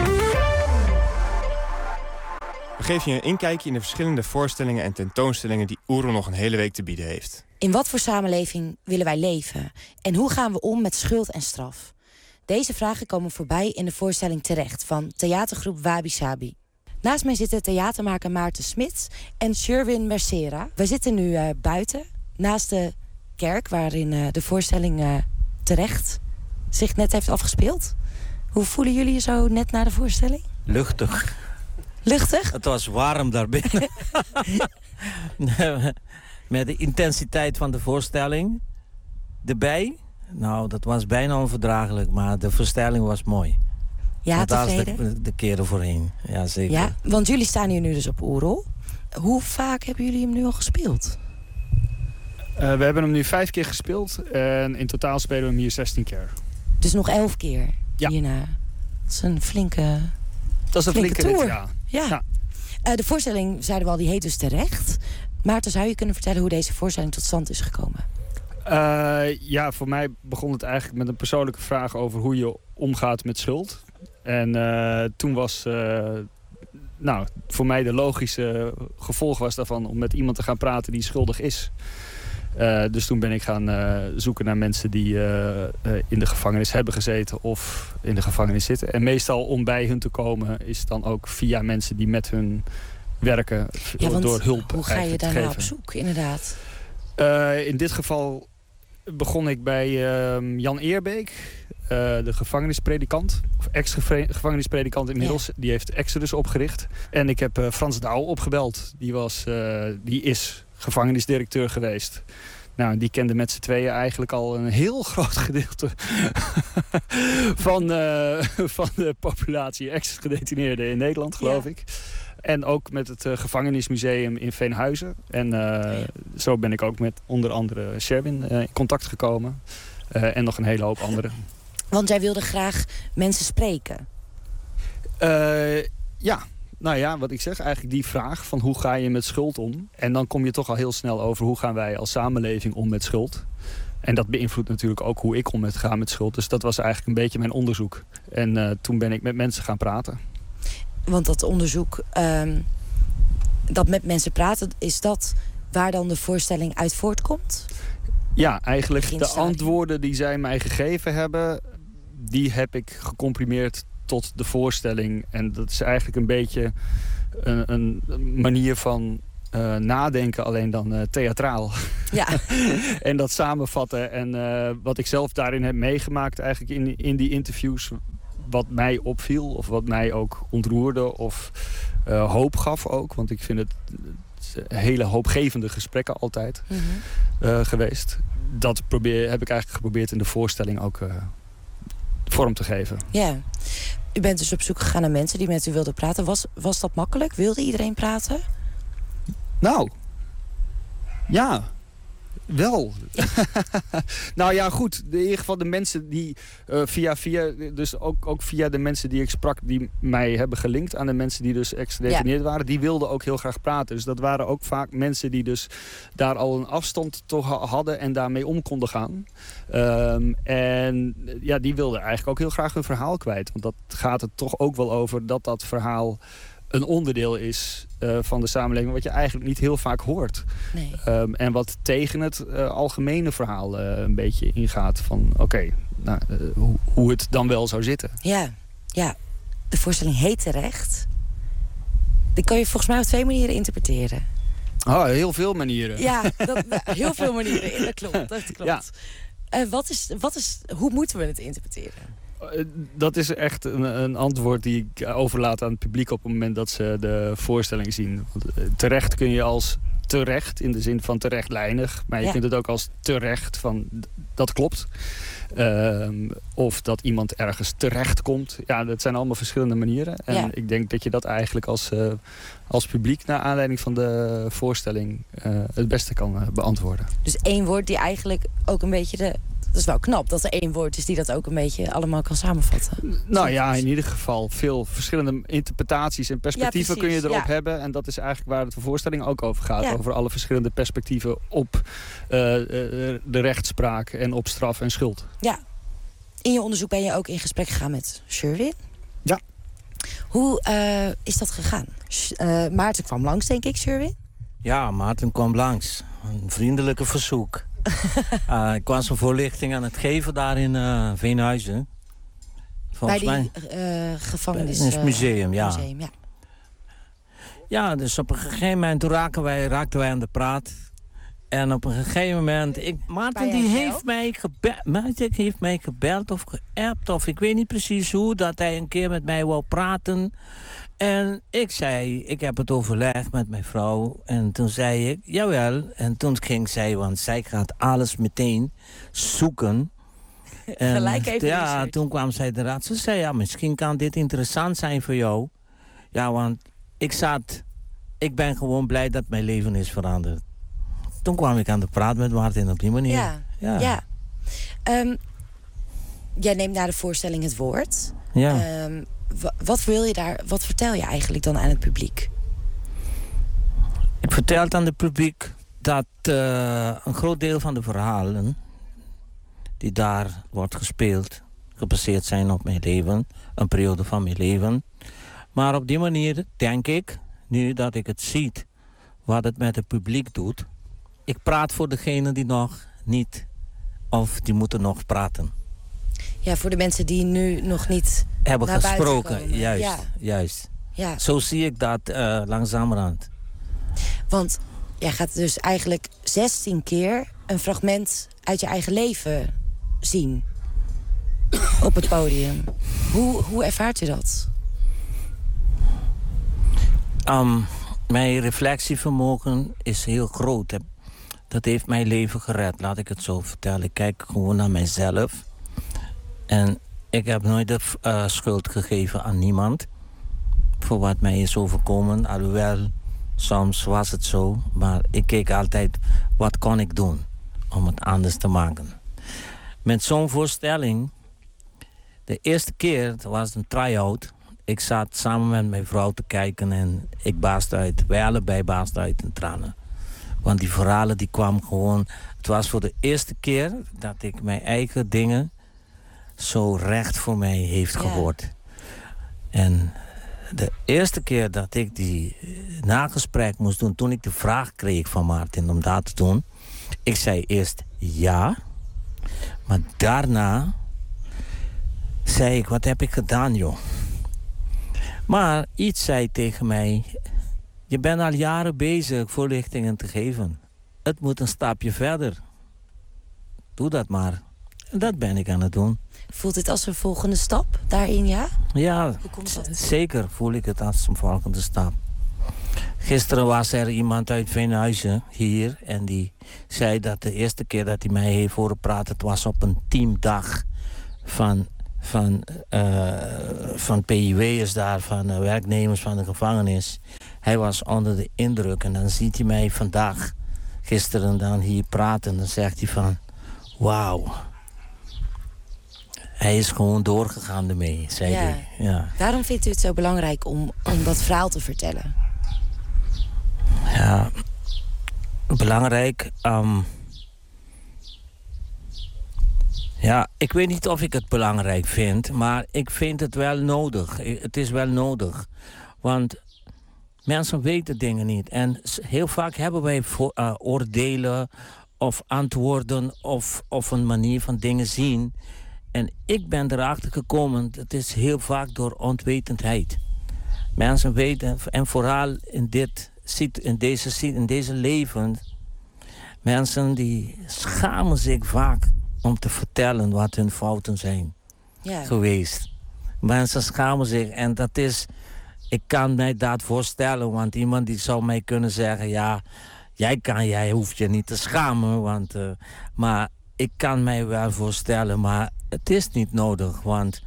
Speaker 5: We geven je een inkijkje in de verschillende voorstellingen en tentoonstellingen die Oerol nog een hele week te bieden heeft.
Speaker 3: In wat voor samenleving willen wij leven? En hoe gaan we om met schuld en straf? Deze vragen komen voorbij in de voorstelling Terecht van theatergroep Wabi Sabi. Naast mij zitten theatermaker Maarten Smits en Sherwin Mercera. We zitten nu uh, buiten, naast de kerk waarin uh, de voorstelling uh, Terecht zich net heeft afgespeeld. Hoe voelen jullie je zo net na de voorstelling?
Speaker 20: Luchtig.
Speaker 3: Luchtig?
Speaker 20: Het was warm daarbinnen. Met de intensiteit van de voorstelling erbij. Nou, dat was bijna onverdraaglijk, maar de voorstelling was mooi.
Speaker 3: Ja,
Speaker 20: tevreden? De, de keren voorheen, ja zeker.
Speaker 3: Ja, want jullie staan hier nu dus op Oerol. Hoe vaak hebben jullie hem nu al gespeeld?
Speaker 21: Uh, we hebben hem nu vijf keer gespeeld en in totaal spelen we hem hier zestien keer.
Speaker 3: Dus nog elf keer
Speaker 21: ja.
Speaker 3: hierna. Dat is een flinke
Speaker 21: Dat is een flinke, flinke
Speaker 3: tour.
Speaker 21: Rit, ja.
Speaker 3: ja.
Speaker 21: ja.
Speaker 3: Uh, de voorstelling, zeiden we al, die heet dus Terecht. Maarten, zou je kunnen vertellen hoe deze voorstelling tot stand is gekomen?
Speaker 21: Uh, ja, voor mij begon het eigenlijk met een persoonlijke vraag over hoe je omgaat met schuld. En uh, toen was, uh, nou, voor mij de logische gevolg was daarvan om met iemand te gaan praten die schuldig is. Uh, dus toen ben ik gaan uh, zoeken naar mensen die uh, uh, in de gevangenis hebben gezeten of in de gevangenis zitten. En meestal om bij hun te komen is dan ook via mensen die met hun werken
Speaker 3: ja, want
Speaker 21: door hulp.
Speaker 3: Hoe ga je daar nou op zoek, inderdaad?
Speaker 21: Uh, in dit geval begon ik bij uh, Jan Eerbeek, uh, de gevangenispredikant. Of ex-gevangenispredikant inmiddels. Ja. Die heeft Exodus opgericht. En ik heb uh, Frans Douw opgebeld. Die, was, uh, die is gevangenisdirecteur geweest. Nou, die kende met z'n tweeën eigenlijk al een heel groot gedeelte van, uh, van de populatie ex-gedetineerden in Nederland, geloof ja. ik. En ook met het uh, gevangenismuseum in Veenhuizen. En uh, ja. zo ben ik ook met onder andere Sherwin uh, in contact gekomen. Uh, en nog een hele hoop anderen.
Speaker 3: Want jij wilde graag mensen spreken?
Speaker 21: Uh, ja, nou ja, wat ik zeg, eigenlijk die vraag van hoe ga je met schuld om? En dan kom je toch al heel snel over hoe gaan wij als samenleving om met schuld. En dat beïnvloedt natuurlijk ook hoe ik om met ga met schuld. Dus dat was eigenlijk een beetje mijn onderzoek. En uh, toen ben ik met mensen gaan praten.
Speaker 3: Want dat onderzoek, um, dat met mensen praten, is dat waar dan de voorstelling uit voortkomt?
Speaker 21: Ja, eigenlijk de antwoorden die zij mij gegeven hebben, die heb ik gecomprimeerd tot de voorstelling. En dat is eigenlijk een beetje een, een manier van uh, nadenken, alleen dan uh, theatraal.
Speaker 3: Ja.
Speaker 21: En dat samenvatten. En uh, wat ik zelf daarin heb meegemaakt eigenlijk in, in die interviews, wat mij opviel of wat mij ook ontroerde of uh, hoop gaf ook. Want ik vind het, het hele hoopgevende gesprekken altijd mm-hmm. uh, geweest. Dat probeer, heb ik eigenlijk geprobeerd in de voorstelling ook uh, vorm te geven.
Speaker 3: Ja. U bent dus op zoek gegaan naar mensen die met u wilden praten. Was, was dat makkelijk? Wilde iedereen praten?
Speaker 21: Nou, ja, wel. Nou ja, goed. In ieder geval de mensen die uh, via, via, dus ook, ook via de mensen die ik sprak, die mij hebben gelinkt aan de mensen die dus ex-gedetineerd ja. waren, die wilden ook heel graag praten. Dus dat waren ook vaak mensen die dus daar al een afstand toch hadden en daarmee om konden gaan. Um, en ja, die wilden eigenlijk ook heel graag hun verhaal kwijt. Want dat gaat het toch ook wel over dat dat verhaal een onderdeel is uh, van de samenleving wat je eigenlijk niet heel vaak hoort.
Speaker 3: Nee.
Speaker 21: Um, en wat tegen het uh, algemene verhaal uh, een beetje ingaat van oké, okay, nou, uh, hoe, hoe het dan wel zou zitten.
Speaker 3: Ja, ja. De voorstelling heet Terecht. Die kan je volgens mij op twee manieren interpreteren.
Speaker 21: Oh, heel veel manieren.
Speaker 3: Ja, dat, heel veel manieren. Dat klopt. Dat klopt. Ja. Uh, wat is, wat is, hoe moeten we het interpreteren?
Speaker 21: Dat is echt een, een antwoord die ik overlaat aan het publiek op het moment dat ze de voorstelling zien. Want terecht kun je als terecht, in de zin van terechtlijnig. Maar je ja. kunt het ook als terecht van dat klopt. Um, of dat iemand ergens terecht komt. Ja, dat zijn allemaal verschillende manieren. En ja. ik denk dat je dat eigenlijk als, uh, als publiek naar aanleiding van de voorstelling uh, het beste kan uh, beantwoorden.
Speaker 3: Dus één woord die eigenlijk ook een beetje de... Dat is wel knap dat er één woord is die dat ook een beetje allemaal kan samenvatten.
Speaker 21: Nou ja, in ieder geval veel verschillende interpretaties en perspectieven
Speaker 3: ja,
Speaker 21: kun je erop
Speaker 3: ja. hebben.
Speaker 21: En dat is eigenlijk waar de voorstelling ook over gaat.
Speaker 3: Ja.
Speaker 21: Over alle verschillende perspectieven op uh, de rechtspraak en op straf en schuld.
Speaker 3: Ja. In je onderzoek ben je ook in gesprek gegaan met Sherwin.
Speaker 21: Ja.
Speaker 3: Hoe uh, is dat gegaan? Uh, Maarten kwam langs, denk ik, Sherwin?
Speaker 20: Ja, Maarten kwam langs. Een vriendelijke verzoek. uh, ik was een voorlichting aan het geven daar in uh, Veenhuizen. Volgens
Speaker 3: bij die
Speaker 20: mij.
Speaker 3: Uh, gevangenis...
Speaker 20: Het museum, ja.
Speaker 3: museum, ja.
Speaker 20: Ja, dus op een gegeven moment toen raakten wij, raakten wij aan de praat. En op een gegeven moment... Ik, Maarten die heeft mij, gebeld, Maarten heeft mij gebeld of geappt, of ik weet niet precies hoe, dat hij een keer met mij wou praten. En ik zei, ik heb het overlegd met mijn vrouw. En toen zei ik, jawel. En toen ging zij, want zij gaat alles meteen zoeken. En
Speaker 3: gelijk even
Speaker 20: ja,
Speaker 3: research.
Speaker 20: Toen kwam zij eruit. Ze zei, ja, misschien kan dit interessant zijn voor jou. Ja, want ik zat... Ik ben gewoon blij dat mijn leven is veranderd. Toen kwam ik aan de praat met Maarten op die manier.
Speaker 3: Ja, ja. ja. Um, jij neemt na de voorstelling het woord.
Speaker 20: Ja.
Speaker 3: Um, Wat wil je daar? Wat vertel je eigenlijk dan aan het publiek?
Speaker 20: Ik vertel aan het publiek dat uh, een groot deel van de verhalen die daar wordt gespeeld, gebaseerd zijn op mijn leven, een periode van mijn leven. Maar op die manier denk ik, nu dat ik het zie, wat het met het publiek doet. Ik praat voor degenen die nog niet, of die moeten nog praten.
Speaker 3: Ja, voor de mensen die nu nog niet
Speaker 20: hebben
Speaker 3: naar
Speaker 20: gesproken,
Speaker 3: komen.
Speaker 20: juist,
Speaker 3: ja.
Speaker 20: juist.
Speaker 3: Ja.
Speaker 20: Zo zie ik dat uh, langzamerhand.
Speaker 3: Want jij gaat dus eigenlijk zestien keer een fragment uit je eigen leven zien. Op het podium. Hoe, hoe ervaart u dat?
Speaker 20: Um, mijn reflectievermogen is heel groot. Dat heeft mijn leven gered, laat ik het zo vertellen. Ik kijk gewoon naar mijzelf. En ik heb nooit de uh, schuld gegeven aan niemand. Voor wat mij is overkomen. Alhoewel, soms was het zo. Maar ik keek altijd, wat kon ik doen om het anders te maken. Met zo'n voorstelling, de eerste keer, het was een try-out. ik zat samen met mijn vrouw te kijken en ik baasde uit. Wij allebei baasden uit in tranen. Want die verhalen die kwamen gewoon... Het was voor de eerste keer dat ik mijn eigen dingen zo recht voor mij heeft gehoord. Ja. En de eerste keer dat ik die nagesprek moest doen, toen ik de vraag kreeg van Martin om dat te doen, ik zei eerst ja, maar daarna zei ik, wat heb ik gedaan, joh? Maar iets zei tegen mij, je bent al jaren bezig voorlichtingen te geven. Het moet een stapje verder. Doe dat maar. En dat ben ik aan het doen.
Speaker 3: Voelt dit als een volgende stap daarin, ja?
Speaker 20: Ja, zeker voel ik het als een volgende stap. Gisteren was er iemand uit Veenhuizen hier en die zei dat de eerste keer dat hij mij heeft horen praten, het was op een teamdag van, van, uh, van P I W'ers daar, van uh, werknemers van de gevangenis. Hij was onder de indruk en dan ziet hij mij vandaag, gisteren dan hier praten en dan zegt hij van, wauw. Hij is gewoon doorgegaan ermee, zei
Speaker 3: ja.
Speaker 20: hij. Ja.
Speaker 3: Waarom vindt u het zo belangrijk om, om dat verhaal te vertellen?
Speaker 20: Ja, belangrijk. Um, ja, ik weet niet of ik het belangrijk vind, maar ik vind het wel nodig. Het is wel nodig. Want mensen weten dingen niet. En heel vaak hebben wij voor, uh, oordelen of antwoorden of, of een manier van dingen zien. En ik ben erachter gekomen, het is heel vaak door onwetendheid. Mensen weten, en vooral in, dit, in, deze, in deze leven, mensen die schamen zich vaak om te vertellen wat hun fouten zijn ja. geweest. Mensen schamen zich en dat is, ik kan mij dat voorstellen, want iemand die zou mij kunnen zeggen, ja, jij kan, jij hoeft je niet te schamen, want, uh, maar ik kan mij wel voorstellen, maar het is niet nodig, want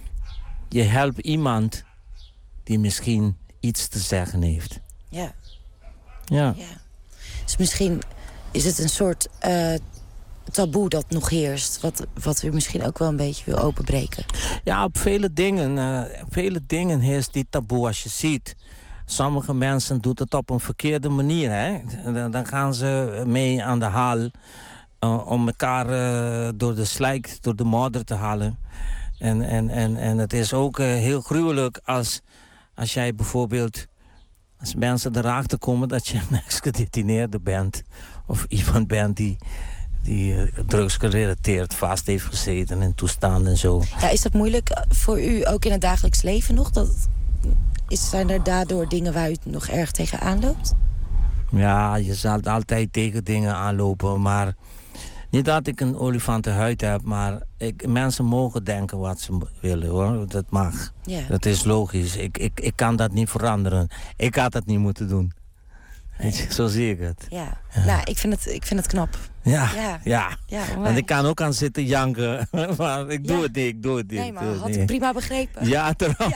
Speaker 20: je helpt iemand die misschien iets te zeggen heeft.
Speaker 3: Ja.
Speaker 20: Ja.
Speaker 3: ja. Dus misschien is het een soort uh, taboe dat nog heerst, wat, wat u misschien ook wel een beetje wil openbreken.
Speaker 20: Ja, op vele dingen, uh, vele dingen heerst die taboe als je ziet. Sommige mensen doen het op een verkeerde manier, hè. Dan gaan ze mee aan de haal. Uh, om elkaar uh, door de slijk, door de modder te halen. En, en, en, en het is ook uh, heel gruwelijk als, als jij bijvoorbeeld, als mensen erachter komen dat je een ex-gedetineerde bent. Of iemand bent die, die uh, drugsgerelateerd vast heeft gezeten en toestanden en zo.
Speaker 3: Ja, is dat moeilijk voor u ook in het dagelijks leven nog? Dat, is, zijn er daardoor dingen waar u nog erg tegenaan loopt?
Speaker 20: Ja, je zal altijd tegen dingen aanlopen, maar niet dat ik een olifantenhuid heb, maar ik, mensen mogen denken wat ze willen, hoor. Dat mag. Yeah. Dat is logisch. Ik, ik, ik kan dat niet veranderen. Ik had dat niet moeten doen. Nee. Zo zie ik het.
Speaker 3: Ja. Ja. Nou, ik vind het, ik vind het knap.
Speaker 20: Ja, ja. ja. ja want ik kan ook aan zitten janken. Maar ik doe ja. het niet, ik doe het niet.
Speaker 3: Nee, maar had ik prima begrepen.
Speaker 20: Ja, daarom.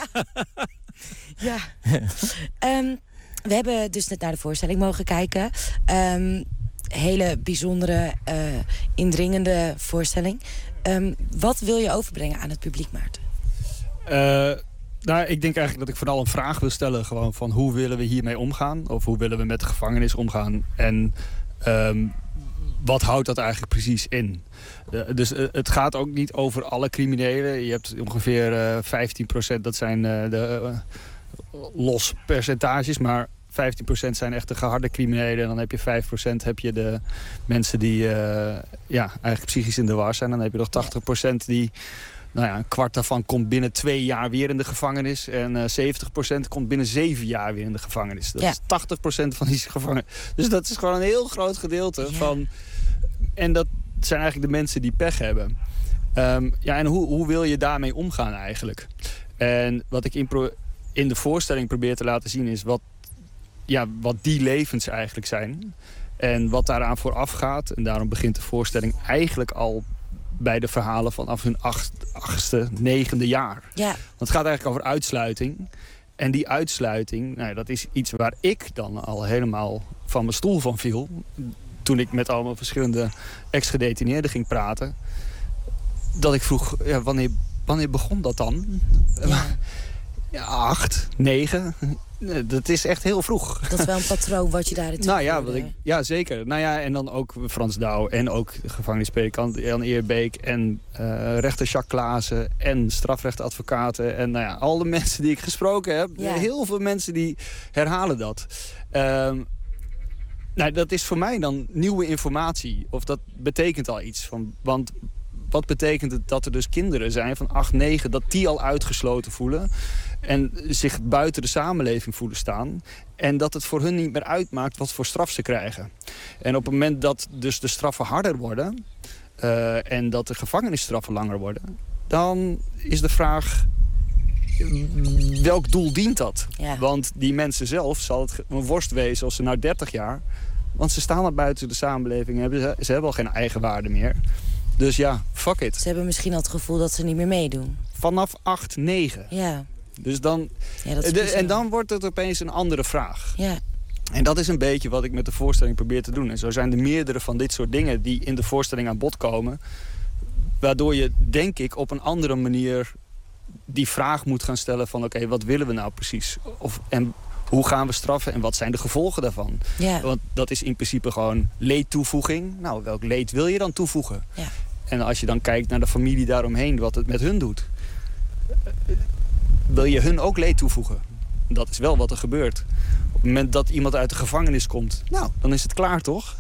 Speaker 3: Ja. ja. um, we hebben dus net naar de voorstelling mogen kijken. Um, hele bijzondere, uh, indringende voorstelling. Um, wat wil je overbrengen aan het publiek, Maarten?
Speaker 21: Uh, nou, ik denk eigenlijk dat ik vooral een vraag wil stellen. Gewoon van hoe willen we hiermee omgaan? Of hoe willen we met de gevangenis omgaan? En um, wat houdt dat eigenlijk precies in? Uh, dus uh, het gaat ook niet over alle criminelen. Je hebt ongeveer uh, vijftien procent, dat zijn uh, de uh, los percentages, maar vijftien procent zijn echt de geharde criminelen. En dan heb je vijf procent heb je de mensen die uh, ja, eigenlijk psychisch in de war zijn. Dan heb je nog tachtig procent die, nou ja, een kwart daarvan komt binnen twee jaar weer in de gevangenis. En uh, zeventig procent komt binnen zeven jaar weer in de gevangenis. Dat ja. is tachtig procent van die gevangenen. Dus dat is gewoon een heel groot gedeelte ja. van. En dat zijn eigenlijk de mensen die pech hebben. Um, ja, en hoe, hoe wil je daarmee omgaan eigenlijk? En wat ik in, pro- in de voorstelling probeer te laten zien is wat, ja, wat die levens eigenlijk zijn. En wat daaraan vooraf gaat. En daarom begint de voorstelling eigenlijk al bij de verhalen vanaf hun acht, achtste, negende jaar.
Speaker 3: Ja.
Speaker 21: Want het gaat eigenlijk over uitsluiting. En die uitsluiting, nou, dat is iets waar ik dan al helemaal van mijn stoel van viel. Toen ik met allemaal verschillende ex-gedetineerden ging praten. Dat ik vroeg, ja, wanneer, wanneer begon dat dan? Ja. Ja, acht, negen. Dat is echt heel vroeg.
Speaker 3: Dat is wel een patroon wat je daarin
Speaker 21: Nou ja, wat ik, ja, zeker. Nou ja, en dan ook Frans Douw en ook gevangenispredikant Jan Eerbeek en uh, rechter Jacques Klaassen en strafrechtadvocaten en nou ja, al de mensen die ik gesproken heb. Ja. Heel veel mensen die herhalen dat. Um, nou, dat is voor mij dan nieuwe informatie. Of dat betekent al iets. Van, want wat betekent het dat er dus kinderen zijn van acht, negen... dat die al uitgesloten voelen en zich buiten de samenleving voelen staan. En dat het voor hun niet meer uitmaakt wat voor straf ze krijgen. En op het moment dat dus de straffen harder worden uh, en dat de gevangenisstraffen langer worden, dan is de vraag, welk doel dient dat? Ja. Want die mensen zelf zal het een worst wezen als ze na dertig jaar... want ze staan al buiten de samenleving, hebben ze, ze hebben al geen eigen waarde meer. Dus ja, fuck it.
Speaker 3: Ze hebben misschien al het gevoel dat ze niet meer meedoen.
Speaker 21: Vanaf acht, negen.
Speaker 3: Ja.
Speaker 21: Dus dan,
Speaker 3: ja, dat is
Speaker 21: de, en dan wordt het opeens een andere vraag.
Speaker 3: Ja.
Speaker 21: En dat is een beetje wat ik met de voorstelling probeer te doen. En zo zijn er meerdere van dit soort dingen die in de voorstelling aan bod komen. Waardoor je, denk ik, op een andere manier die vraag moet gaan stellen van oké, okay, wat willen we nou precies? Of, en hoe gaan we straffen en wat zijn de gevolgen daarvan? Ja. Want dat is in principe gewoon leedtoevoeging. Nou, welk leed wil je dan toevoegen? Ja. En als je dan kijkt naar de familie daaromheen, wat het met hun doet, wil je hun ook leed toevoegen? Dat is wel wat er gebeurt. Op het moment dat iemand uit de gevangenis komt, nou, dan is het klaar, toch?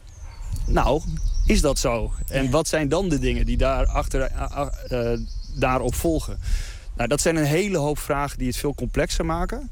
Speaker 21: Nou, is dat zo? En ja. Wat zijn dan de dingen die daar achter, uh, uh, daarop volgen? Nou, dat zijn een hele hoop vragen die het veel complexer maken.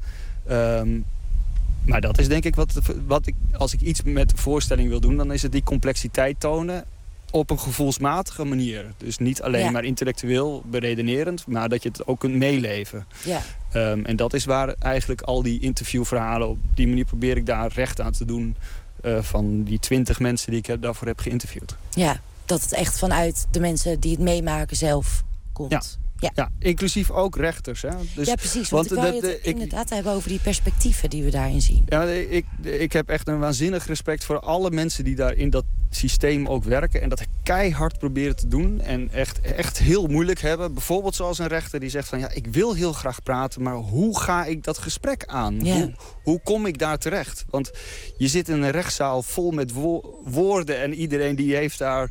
Speaker 21: Um, maar dat is denk ik wat, wat ik, als ik iets met de voorstelling wil doen, dan is het die complexiteit tonen op een gevoelsmatige manier. Dus niet alleen ja. maar intellectueel beredenerend, maar dat je het ook kunt meeleven. Ja. Um, en dat is waar eigenlijk al die interviewverhalen, op die manier probeer ik daar recht aan te doen uh, van die twintig mensen die ik daarvoor heb geïnterviewd.
Speaker 3: Ja, dat het echt vanuit de mensen die het meemaken zelf komt.
Speaker 21: Ja. Ja. ja, inclusief ook rechters. Hè? Dus,
Speaker 3: ja, precies. Want, want ik wil je het ik, inderdaad hebben over die perspectieven die we daarin zien.
Speaker 21: Ja, ik, ik heb echt een waanzinnig respect voor alle mensen die daar in dat systeem ook werken. En dat keihard proberen te doen. En echt, echt heel moeilijk hebben. Bijvoorbeeld zoals een rechter die zegt van ja, ik wil heel graag praten, maar hoe ga ik dat gesprek aan? Ja. Hoe, hoe kom ik daar terecht? Want je zit in een rechtszaal vol met wo- woorden en iedereen die heeft daar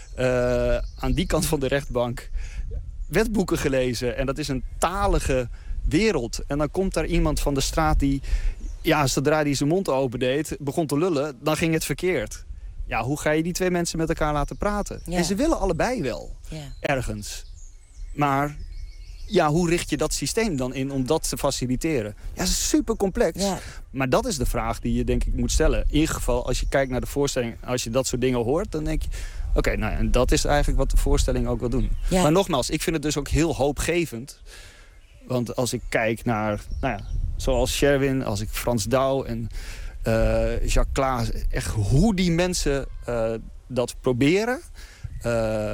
Speaker 21: uh, aan die kant van de rechtbank wetboeken gelezen. En dat is een talige wereld. En dan komt daar iemand van de straat die, ja, zodra hij zijn mond opendeed, begon te lullen, dan ging het verkeerd. Ja, hoe ga je die twee mensen met elkaar laten praten? Ja. En ze willen allebei wel, ja. ergens. Maar ja, hoe richt je dat systeem dan in om dat te faciliteren? Ja, dat is super complex. Ja. Maar dat is de vraag die je denk ik moet stellen. In ieder geval, als je kijkt naar de voorstelling, als je dat soort dingen hoort, dan denk je, oké, okay, nou ja, en dat is eigenlijk wat de voorstelling ook wil doen. Ja. Maar nogmaals, ik vind het dus ook heel hoopgevend. Want als ik kijk naar, nou ja, zoals Sherwin, als ik Frans Douw en uh, Jacques Klaassen, echt hoe die mensen uh, dat proberen, uh,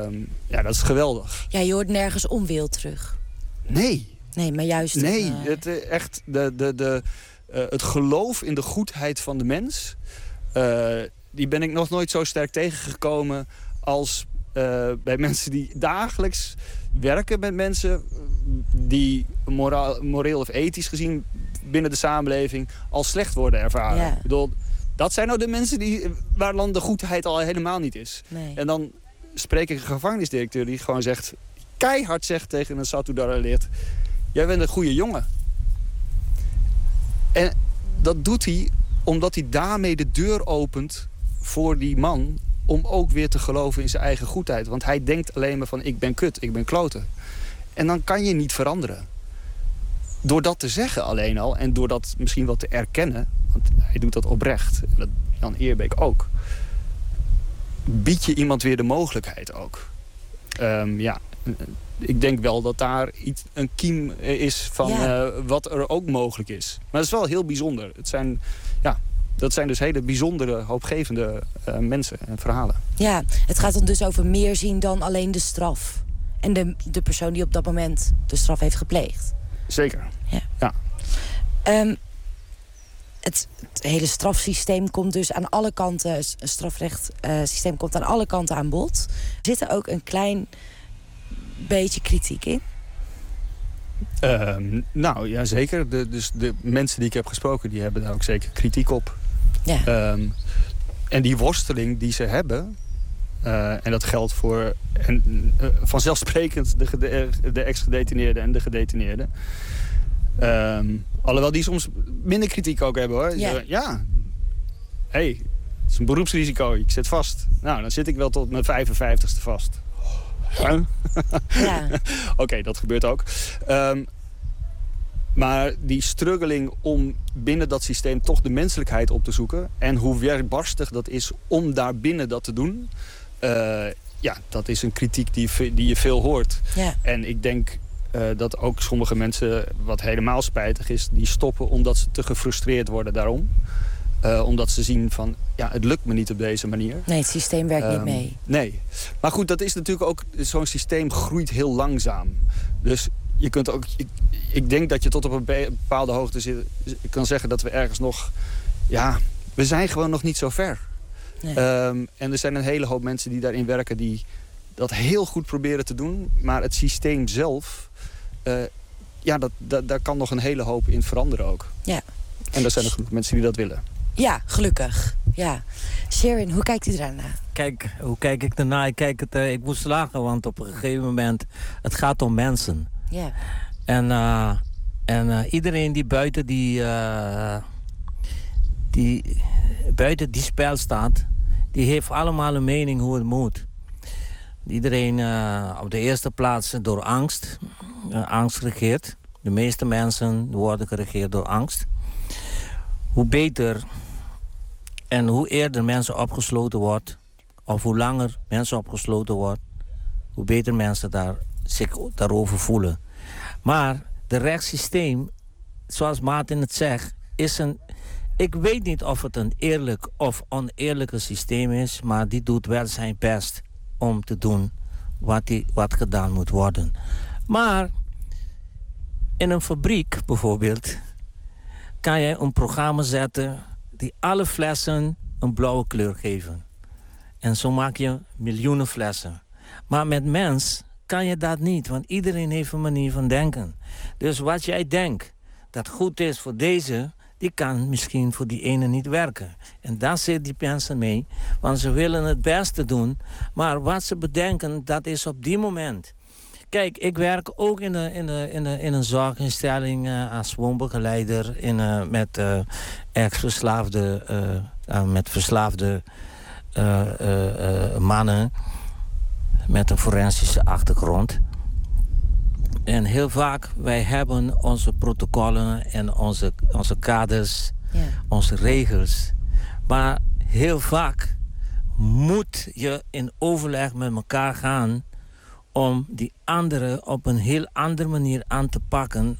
Speaker 21: ja, dat is geweldig.
Speaker 3: Ja, je hoort nergens onwil terug.
Speaker 21: Nee.
Speaker 3: Nee, maar juist...
Speaker 21: Nee,
Speaker 3: uh...
Speaker 21: het, echt de, de, de, uh, het geloof in de goedheid van de mens, Uh, die ben ik nog nooit zo sterk tegengekomen als uh, bij mensen die dagelijks werken met mensen die moraal, moreel of ethisch gezien binnen de samenleving als slecht worden ervaren. Ja. Ik bedoel, dat zijn nou de mensen die, waar dan de goedheid al helemaal niet is. Nee. En dan spreek ik een gevangenisdirecteur die gewoon zegt, keihard zegt tegen een Satu Darah-lid, jij bent een goede jongen. En dat doet hij omdat hij daarmee de deur opent voor die man om ook weer te geloven in zijn eigen goedheid. Want hij denkt alleen maar van, ik ben kut, ik ben kloten. En dan kan je niet veranderen. Door dat te zeggen alleen al, en door dat misschien wel te erkennen, want hij doet dat oprecht, en dat Jan Eerbeek ook, bied je iemand weer de mogelijkheid ook. Um, ja, ik denk wel dat daar iets, een kiem is van ja. uh, wat er ook mogelijk is. Maar dat is wel heel bijzonder. Het zijn, ja, dat zijn dus hele bijzondere, hoopgevende uh, mensen en verhalen.
Speaker 3: Ja, het gaat dan dus over meer zien dan alleen de straf. En de, de persoon die op dat moment de straf heeft gepleegd.
Speaker 21: Zeker,
Speaker 3: ja.
Speaker 21: ja.
Speaker 3: Um, het, het hele strafsysteem komt dus aan alle kanten, het strafrechtssysteem uh, komt aan alle kanten aan bod. Er zit er ook een klein beetje kritiek in?
Speaker 21: Um, nou, ja, zeker. De, dus de mensen die ik heb gesproken, die hebben daar ook zeker kritiek op.
Speaker 3: Ja.
Speaker 21: Um, en die worsteling die ze hebben... Uh, en dat geldt voor en, uh, vanzelfsprekend de, gede- de ex-gedetineerden en de gedetineerden. Um, alhoewel die soms minder kritiek ook hebben, hoor.
Speaker 3: Ja.
Speaker 21: Zo, ja. Hé, hey, het is een beroepsrisico. Ik zit vast. Nou, dan zit ik wel tot mijn vijfenvijftigste vast. Huh?
Speaker 3: Ja.
Speaker 21: Oké, okay, dat gebeurt ook. Um, maar die struggeling om binnen dat systeem toch de menselijkheid op te zoeken... en hoe weerbarstig dat is om daar binnen dat te doen... Uh, ja, dat is een kritiek die, die je veel hoort.
Speaker 3: Ja.
Speaker 21: En ik denk uh, dat ook sommige mensen, wat helemaal spijtig is... die stoppen omdat ze te gefrustreerd worden daarom. Uh, omdat ze zien van, ja, het lukt me niet op deze manier.
Speaker 3: Nee, het systeem werkt um, niet mee.
Speaker 21: Nee. Maar goed, dat is natuurlijk ook... zo'n systeem groeit heel langzaam. Dus je kunt ook... Ik, ik denk dat je tot op een bepaalde hoogte zit, kan zeggen dat we ergens nog... Ja, we zijn gewoon nog niet zo ver. Nee. Um, en er zijn een hele hoop mensen die daarin werken... die dat heel goed proberen te doen. Maar het systeem zelf... Uh, ja, dat, dat, daar kan nog een hele hoop in veranderen ook.
Speaker 3: Ja.
Speaker 21: En er zijn er genoeg mensen die dat willen.
Speaker 3: Ja, gelukkig. Ja. Sharon, hoe kijkt u daarnaar?
Speaker 20: Kijk, hoe kijk ik ernaar? Ik, kijk het, uh, ik moest lachen, want op een gegeven moment... het gaat om mensen.
Speaker 3: Ja.
Speaker 20: En, uh, en uh, iedereen die buiten die... Uh, die buiten die spel staat... die heeft allemaal een mening hoe het moet. Iedereen uh, op de eerste plaats door angst. Uh, angst regeert. De meeste mensen worden geregeerd door angst. Hoe beter en hoe eerder mensen opgesloten wordt... of hoe langer mensen opgesloten wordt... hoe beter mensen daar, zich daarover voelen. Maar de rechtssysteem, zoals Maarten het zegt... is een... Ik weet niet of het een eerlijk of oneerlijke systeem is... maar die doet wel zijn best om te doen wat, die, wat gedaan moet worden. Maar in een fabriek bijvoorbeeld... kan je een programma zetten die alle flessen een blauwe kleur geven. En zo maak je miljoenen flessen. Maar met mens kan je dat niet, want iedereen heeft een manier van denken. Dus wat jij denkt dat goed is voor deze... die kan misschien voor die ene niet werken. En daar zitten die mensen mee, want ze willen het beste doen. Maar wat ze bedenken, dat is op die moment. Kijk, ik werk ook in, de, in, de, in, de, in een zorginstelling uh, als woonbegeleider... In, uh, met uh, ex-verslaafde, uh, uh, met verslaafde uh, uh, uh, mannen... met een forensische achtergrond. En heel vaak, wij hebben onze protocollen en onze, onze kaders, ja. onze regels. Maar heel vaak moet je in overleg met elkaar gaan... om die anderen op een heel andere manier aan te pakken...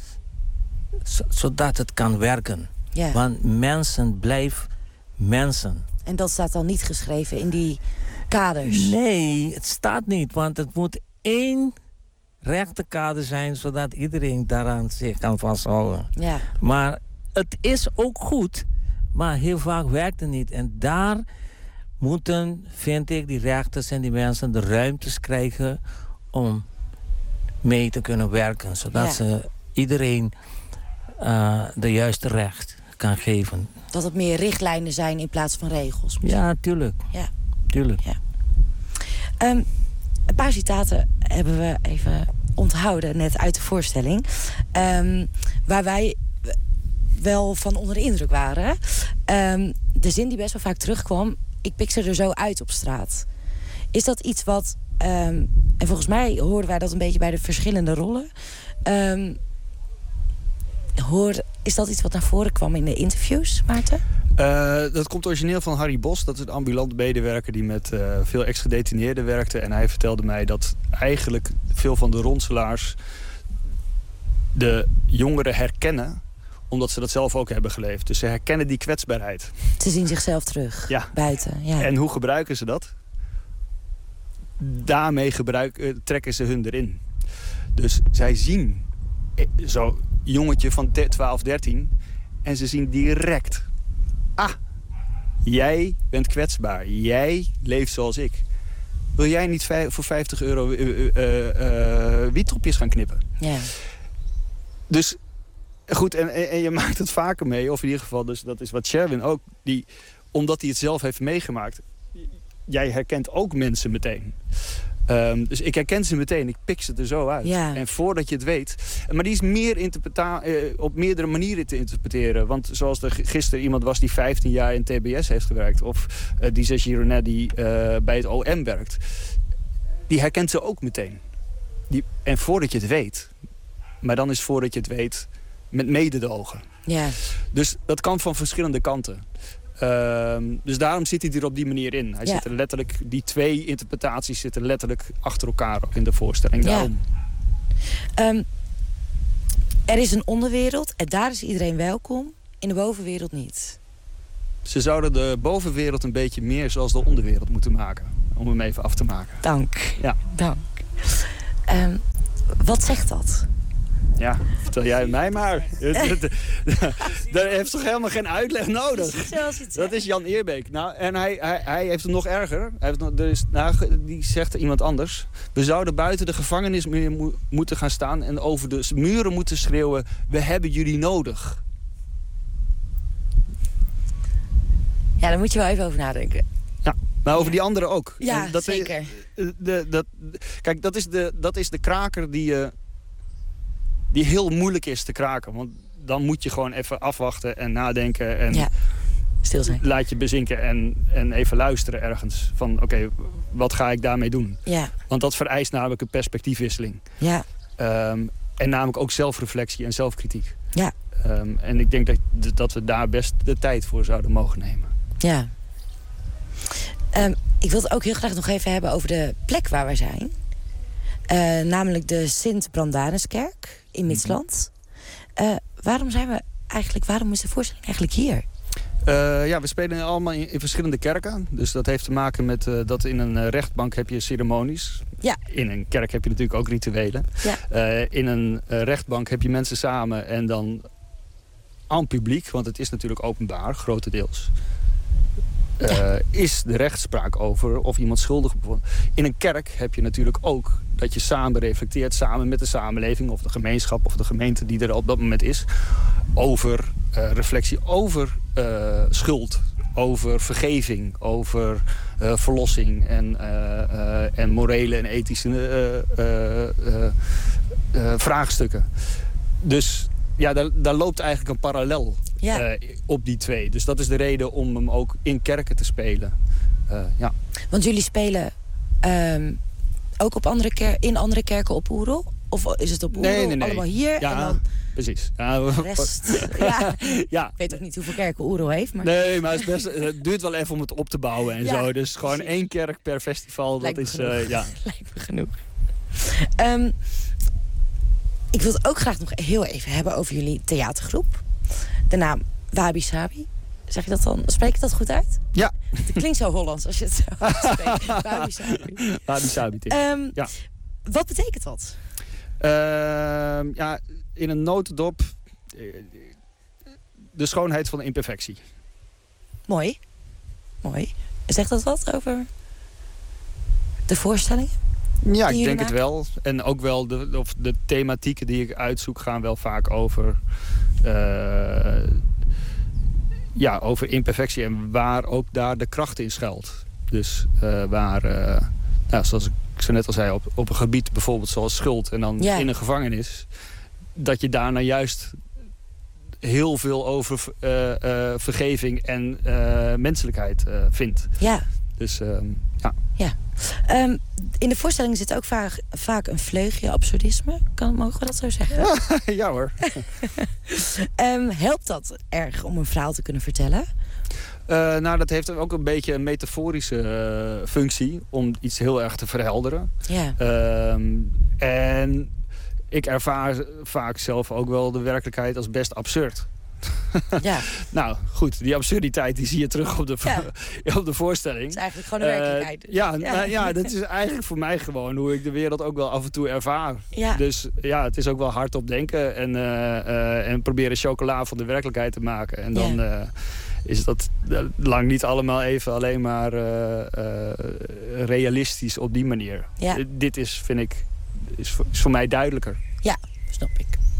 Speaker 20: zodat het kan werken.
Speaker 3: Ja.
Speaker 20: Want mensen blijven mensen.
Speaker 3: En dat staat dan niet geschreven in die kaders?
Speaker 20: Nee, het staat niet, want het moet één... rechte kader zijn, zodat iedereen daaraan zich kan vasthouden.
Speaker 3: Ja.
Speaker 20: Maar het is ook goed, maar heel vaak werkt het niet. En daar moeten, vind ik, die rechters en die mensen de ruimtes krijgen om mee te kunnen werken. Zodat ja. ze iedereen uh, de juiste recht kan geven.
Speaker 3: Dat het meer richtlijnen zijn in plaats van regels. Misschien.
Speaker 20: Ja, tuurlijk.
Speaker 3: Ja.
Speaker 20: Tuurlijk.
Speaker 3: Ja. Um, Een paar citaten hebben we even onthouden, net uit de voorstelling. Um, waar wij wel van onder de indruk waren. Um, de zin die best wel vaak terugkwam... ik pik ze er zo uit op straat. Is dat iets wat... Um, en volgens mij hoorden wij dat een beetje bij de verschillende rollen. Um, hoor, is dat iets wat naar voren kwam in de interviews, Maarten?
Speaker 21: Uh, dat komt origineel van Harry Bos. Dat is een ambulant medewerker die met uh, veel ex-gedetineerden werkte. En hij vertelde mij dat eigenlijk veel van de ronselaars... de jongeren herkennen, omdat ze dat zelf ook hebben geleefd. Dus ze herkennen die kwetsbaarheid.
Speaker 3: Ze zien zichzelf terug,
Speaker 21: ja.
Speaker 3: buiten. Ja.
Speaker 21: En hoe gebruiken ze dat? Daarmee gebruik, uh, trekken ze hun erin. Dus zij zien zo'n jongetje van twaalf, dertien... en ze zien direct... ah, jij bent kwetsbaar. Jij leeft zoals ik. Wil jij niet voor vijftig euro uh, uh, uh, wiettopjes gaan knippen?
Speaker 3: Ja.
Speaker 21: dus goed, en, en, en je maakt het vaker mee. Of in ieder geval, dus dat is wat Sherwin ook. Die, omdat hij het zelf heeft meegemaakt. Jij herkent ook mensen meteen. Um, dus ik herken ze meteen, ik pik ze er zo uit.
Speaker 3: Ja.
Speaker 21: En voordat je het weet... Maar die is meer interpreta- uh, op meerdere manieren te interpreteren. Want zoals er gisteren iemand was die vijftien jaar in T B S heeft gewerkt... of uh, die zes Gironet die uh, bij het O M werkt... die herkent ze ook meteen. Die, en voordat je het weet... maar dan is voordat je het weet met mededogen.
Speaker 3: Ja.
Speaker 21: Dus dat kan van verschillende kanten. Uh, dus daarom zit hij er op die manier in. Hij
Speaker 3: Ja.
Speaker 21: zit er letterlijk, die twee interpretaties zitten letterlijk achter elkaar in de voorstelling. Daarom.
Speaker 3: Ja. Um, er is een onderwereld en daar is iedereen welkom. In de bovenwereld niet.
Speaker 21: Ze zouden de bovenwereld een beetje meer zoals de onderwereld moeten maken. Om hem even af te maken.
Speaker 3: Dank.
Speaker 21: Ja.
Speaker 3: Dank. Um, wat zegt dat?
Speaker 21: Ja, vertel jij mij maar. Daar heeft toch helemaal geen uitleg nodig. Dat is Jan Eerbeek. Nou, en hij, hij, hij heeft het nog erger. Hij heeft nog, er is, nou, die zegt er iemand anders. We zouden buiten de gevangenis mo- moeten gaan staan... en over de muren moeten schreeuwen... we hebben jullie nodig.
Speaker 3: Ja, daar moet je wel even over nadenken.
Speaker 21: Ja, maar over die anderen ook.
Speaker 3: Ja,
Speaker 21: en dat
Speaker 3: zeker.
Speaker 21: Is, de, dat, kijk, dat is, de, dat is de kraker die... Uh, die heel moeilijk is te kraken. Want dan moet je gewoon even afwachten en nadenken. En
Speaker 3: ja, stil zijn.
Speaker 21: Laat je bezinken en, en even luisteren ergens. Van oké, okay, wat ga ik daarmee doen?
Speaker 3: Ja.
Speaker 21: Want dat vereist namelijk een perspectiefwisseling.
Speaker 3: Ja.
Speaker 21: Um, en namelijk ook zelfreflectie en zelfkritiek.
Speaker 3: Ja.
Speaker 21: Um, en ik denk dat, dat we daar best de tijd voor zouden mogen nemen.
Speaker 3: Ja. Um, ik wil het ook heel graag nog even hebben over de plek waar we zijn. Uh, namelijk de Sint-Brandanuskerk in Midsland. Uh, waarom zijn we eigenlijk, waarom is de voorstelling eigenlijk hier?
Speaker 21: Uh, ja, we spelen allemaal in, in verschillende kerken. Dus dat heeft te maken met uh, dat in een uh, rechtbank heb je ceremonies.
Speaker 3: Ja.
Speaker 21: In een kerk heb je natuurlijk ook rituelen.
Speaker 3: Ja.
Speaker 21: Uh, in een uh, rechtbank heb je mensen samen en dan aan publiek, want het is natuurlijk openbaar, grotendeels. Uh, ja. Is de rechtspraak over of iemand schuldig bevonden. In een kerk heb je natuurlijk ook dat je samen reflecteert, samen met de samenleving of de gemeenschap of de gemeente die er op dat moment is, over uh, reflectie over uh, schuld, over vergeving, over uh, verlossing en, uh, uh, en morele en ethische uh, uh, uh, uh, vraagstukken. Dus ja, daar, daar loopt eigenlijk een parallel ja. uh, op die twee. Dus dat is de reden om hem ook in kerken te spelen. Uh, ja.
Speaker 3: Want jullie spelen um, ook op andere ker- in andere kerken op Oerol? Of is het op Oerol?
Speaker 21: Nee, nee, nee.
Speaker 3: Allemaal hier?
Speaker 21: Ja,
Speaker 3: en dan
Speaker 21: precies. Ja,
Speaker 3: de rest, ja.
Speaker 21: ja.
Speaker 3: Ik weet ook niet hoeveel kerken Oerol heeft. Maar...
Speaker 21: Nee, maar het, is best, het duurt wel even om het op te bouwen en
Speaker 3: ja,
Speaker 21: zo. Dus gewoon
Speaker 3: precies.
Speaker 21: één kerk per festival.
Speaker 3: Lijkt
Speaker 21: dat is,
Speaker 3: uh,
Speaker 21: ja.
Speaker 3: Lijkt me genoeg. Um, ik wil het ook graag nog heel even hebben over jullie theatergroep. De naam Wabi Sabi. Zeg je dat dan? Spreek ik dat goed uit?
Speaker 21: Ja.
Speaker 3: Het klinkt zo Hollands als je het zo uitspreekt. Wabi Sabi.
Speaker 21: Wabi Sabi.
Speaker 3: Um,
Speaker 21: ja.
Speaker 3: Wat betekent dat?
Speaker 21: Uh, ja, in een notendop de schoonheid van de imperfectie.
Speaker 3: Mooi. Mooi. Zegt dat wat over de voorstellingen?
Speaker 21: Ja, ik denk het wel. En ook wel de, of de thematieken die ik uitzoek gaan wel vaak over, uh, ja, over imperfectie en waar ook daar de kracht in schuilt. Dus uh, waar, uh, nou, zoals ik zo net al zei, op, op een gebied bijvoorbeeld zoals schuld en dan ja. in een gevangenis, dat je daarna juist heel veel over uh, uh, vergeving en uh, menselijkheid uh, vindt.
Speaker 3: Ja.
Speaker 21: Dus um, ja.
Speaker 3: Ja. Um, in de voorstelling zit ook vaak, vaak een vleugje absurdisme. Kan, mogen we dat zo zeggen?
Speaker 21: Ja hoor.
Speaker 3: um, helpt dat erg om een verhaal te kunnen vertellen?
Speaker 21: Uh, nou, dat heeft ook een beetje een metaforische uh, functie om iets heel erg te verhelderen.
Speaker 3: Ja.
Speaker 21: Um, en ik ervaar vaak zelf ook wel de werkelijkheid als best absurd.
Speaker 3: Ja.
Speaker 21: Nou, goed, die absurditeit die zie je terug op de, vo- ja. op de voorstelling.
Speaker 3: Het is eigenlijk gewoon de werkelijkheid.
Speaker 21: Uh, ja, ja. Nou, ja, dat is eigenlijk voor mij gewoon hoe ik de wereld ook wel af en toe ervaar.
Speaker 3: Ja.
Speaker 21: Dus ja, het is ook wel hardop denken en, uh, uh, en proberen chocola van de werkelijkheid te maken. En dan ja. uh, is dat uh, lang niet allemaal even alleen maar uh, uh, realistisch op die manier.
Speaker 3: Ja.
Speaker 21: Uh, dit is, vind ik, is voor, is voor mij duidelijker.
Speaker 3: Ja, snap ik.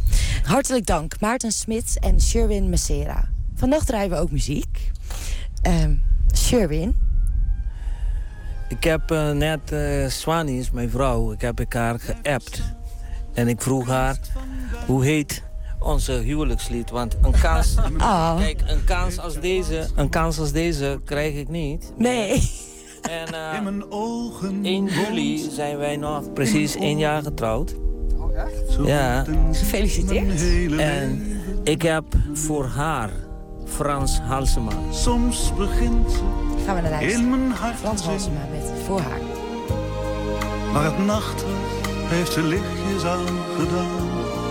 Speaker 3: Hartelijk dank, Maarten Smit en Sherwin Messera. Vannacht draaien we ook muziek. Um, Sherwin?
Speaker 20: Ik heb uh, net, uh, Swani is mijn vrouw, ik heb ik haar geappt. En ik vroeg haar, hoe heet onze huwelijkslied? Want een kans,
Speaker 3: oh.
Speaker 20: kijk, een kans als deze, een kans als deze krijg ik niet.
Speaker 3: Nee.
Speaker 20: En uh, één juli zijn wij nog precies één jaar getrouwd.
Speaker 3: Oh, echt?
Speaker 20: Ja.
Speaker 3: Gefeliciteerd.
Speaker 20: En ik heb voor haar Frans Halsema.
Speaker 1: Soms begint ze
Speaker 3: Gaan we naar luisteren.
Speaker 1: in mijn hart.
Speaker 3: Frans Halsema met Voor haar.
Speaker 1: Maar het nacht was, heeft ze lichtjes aangedaan.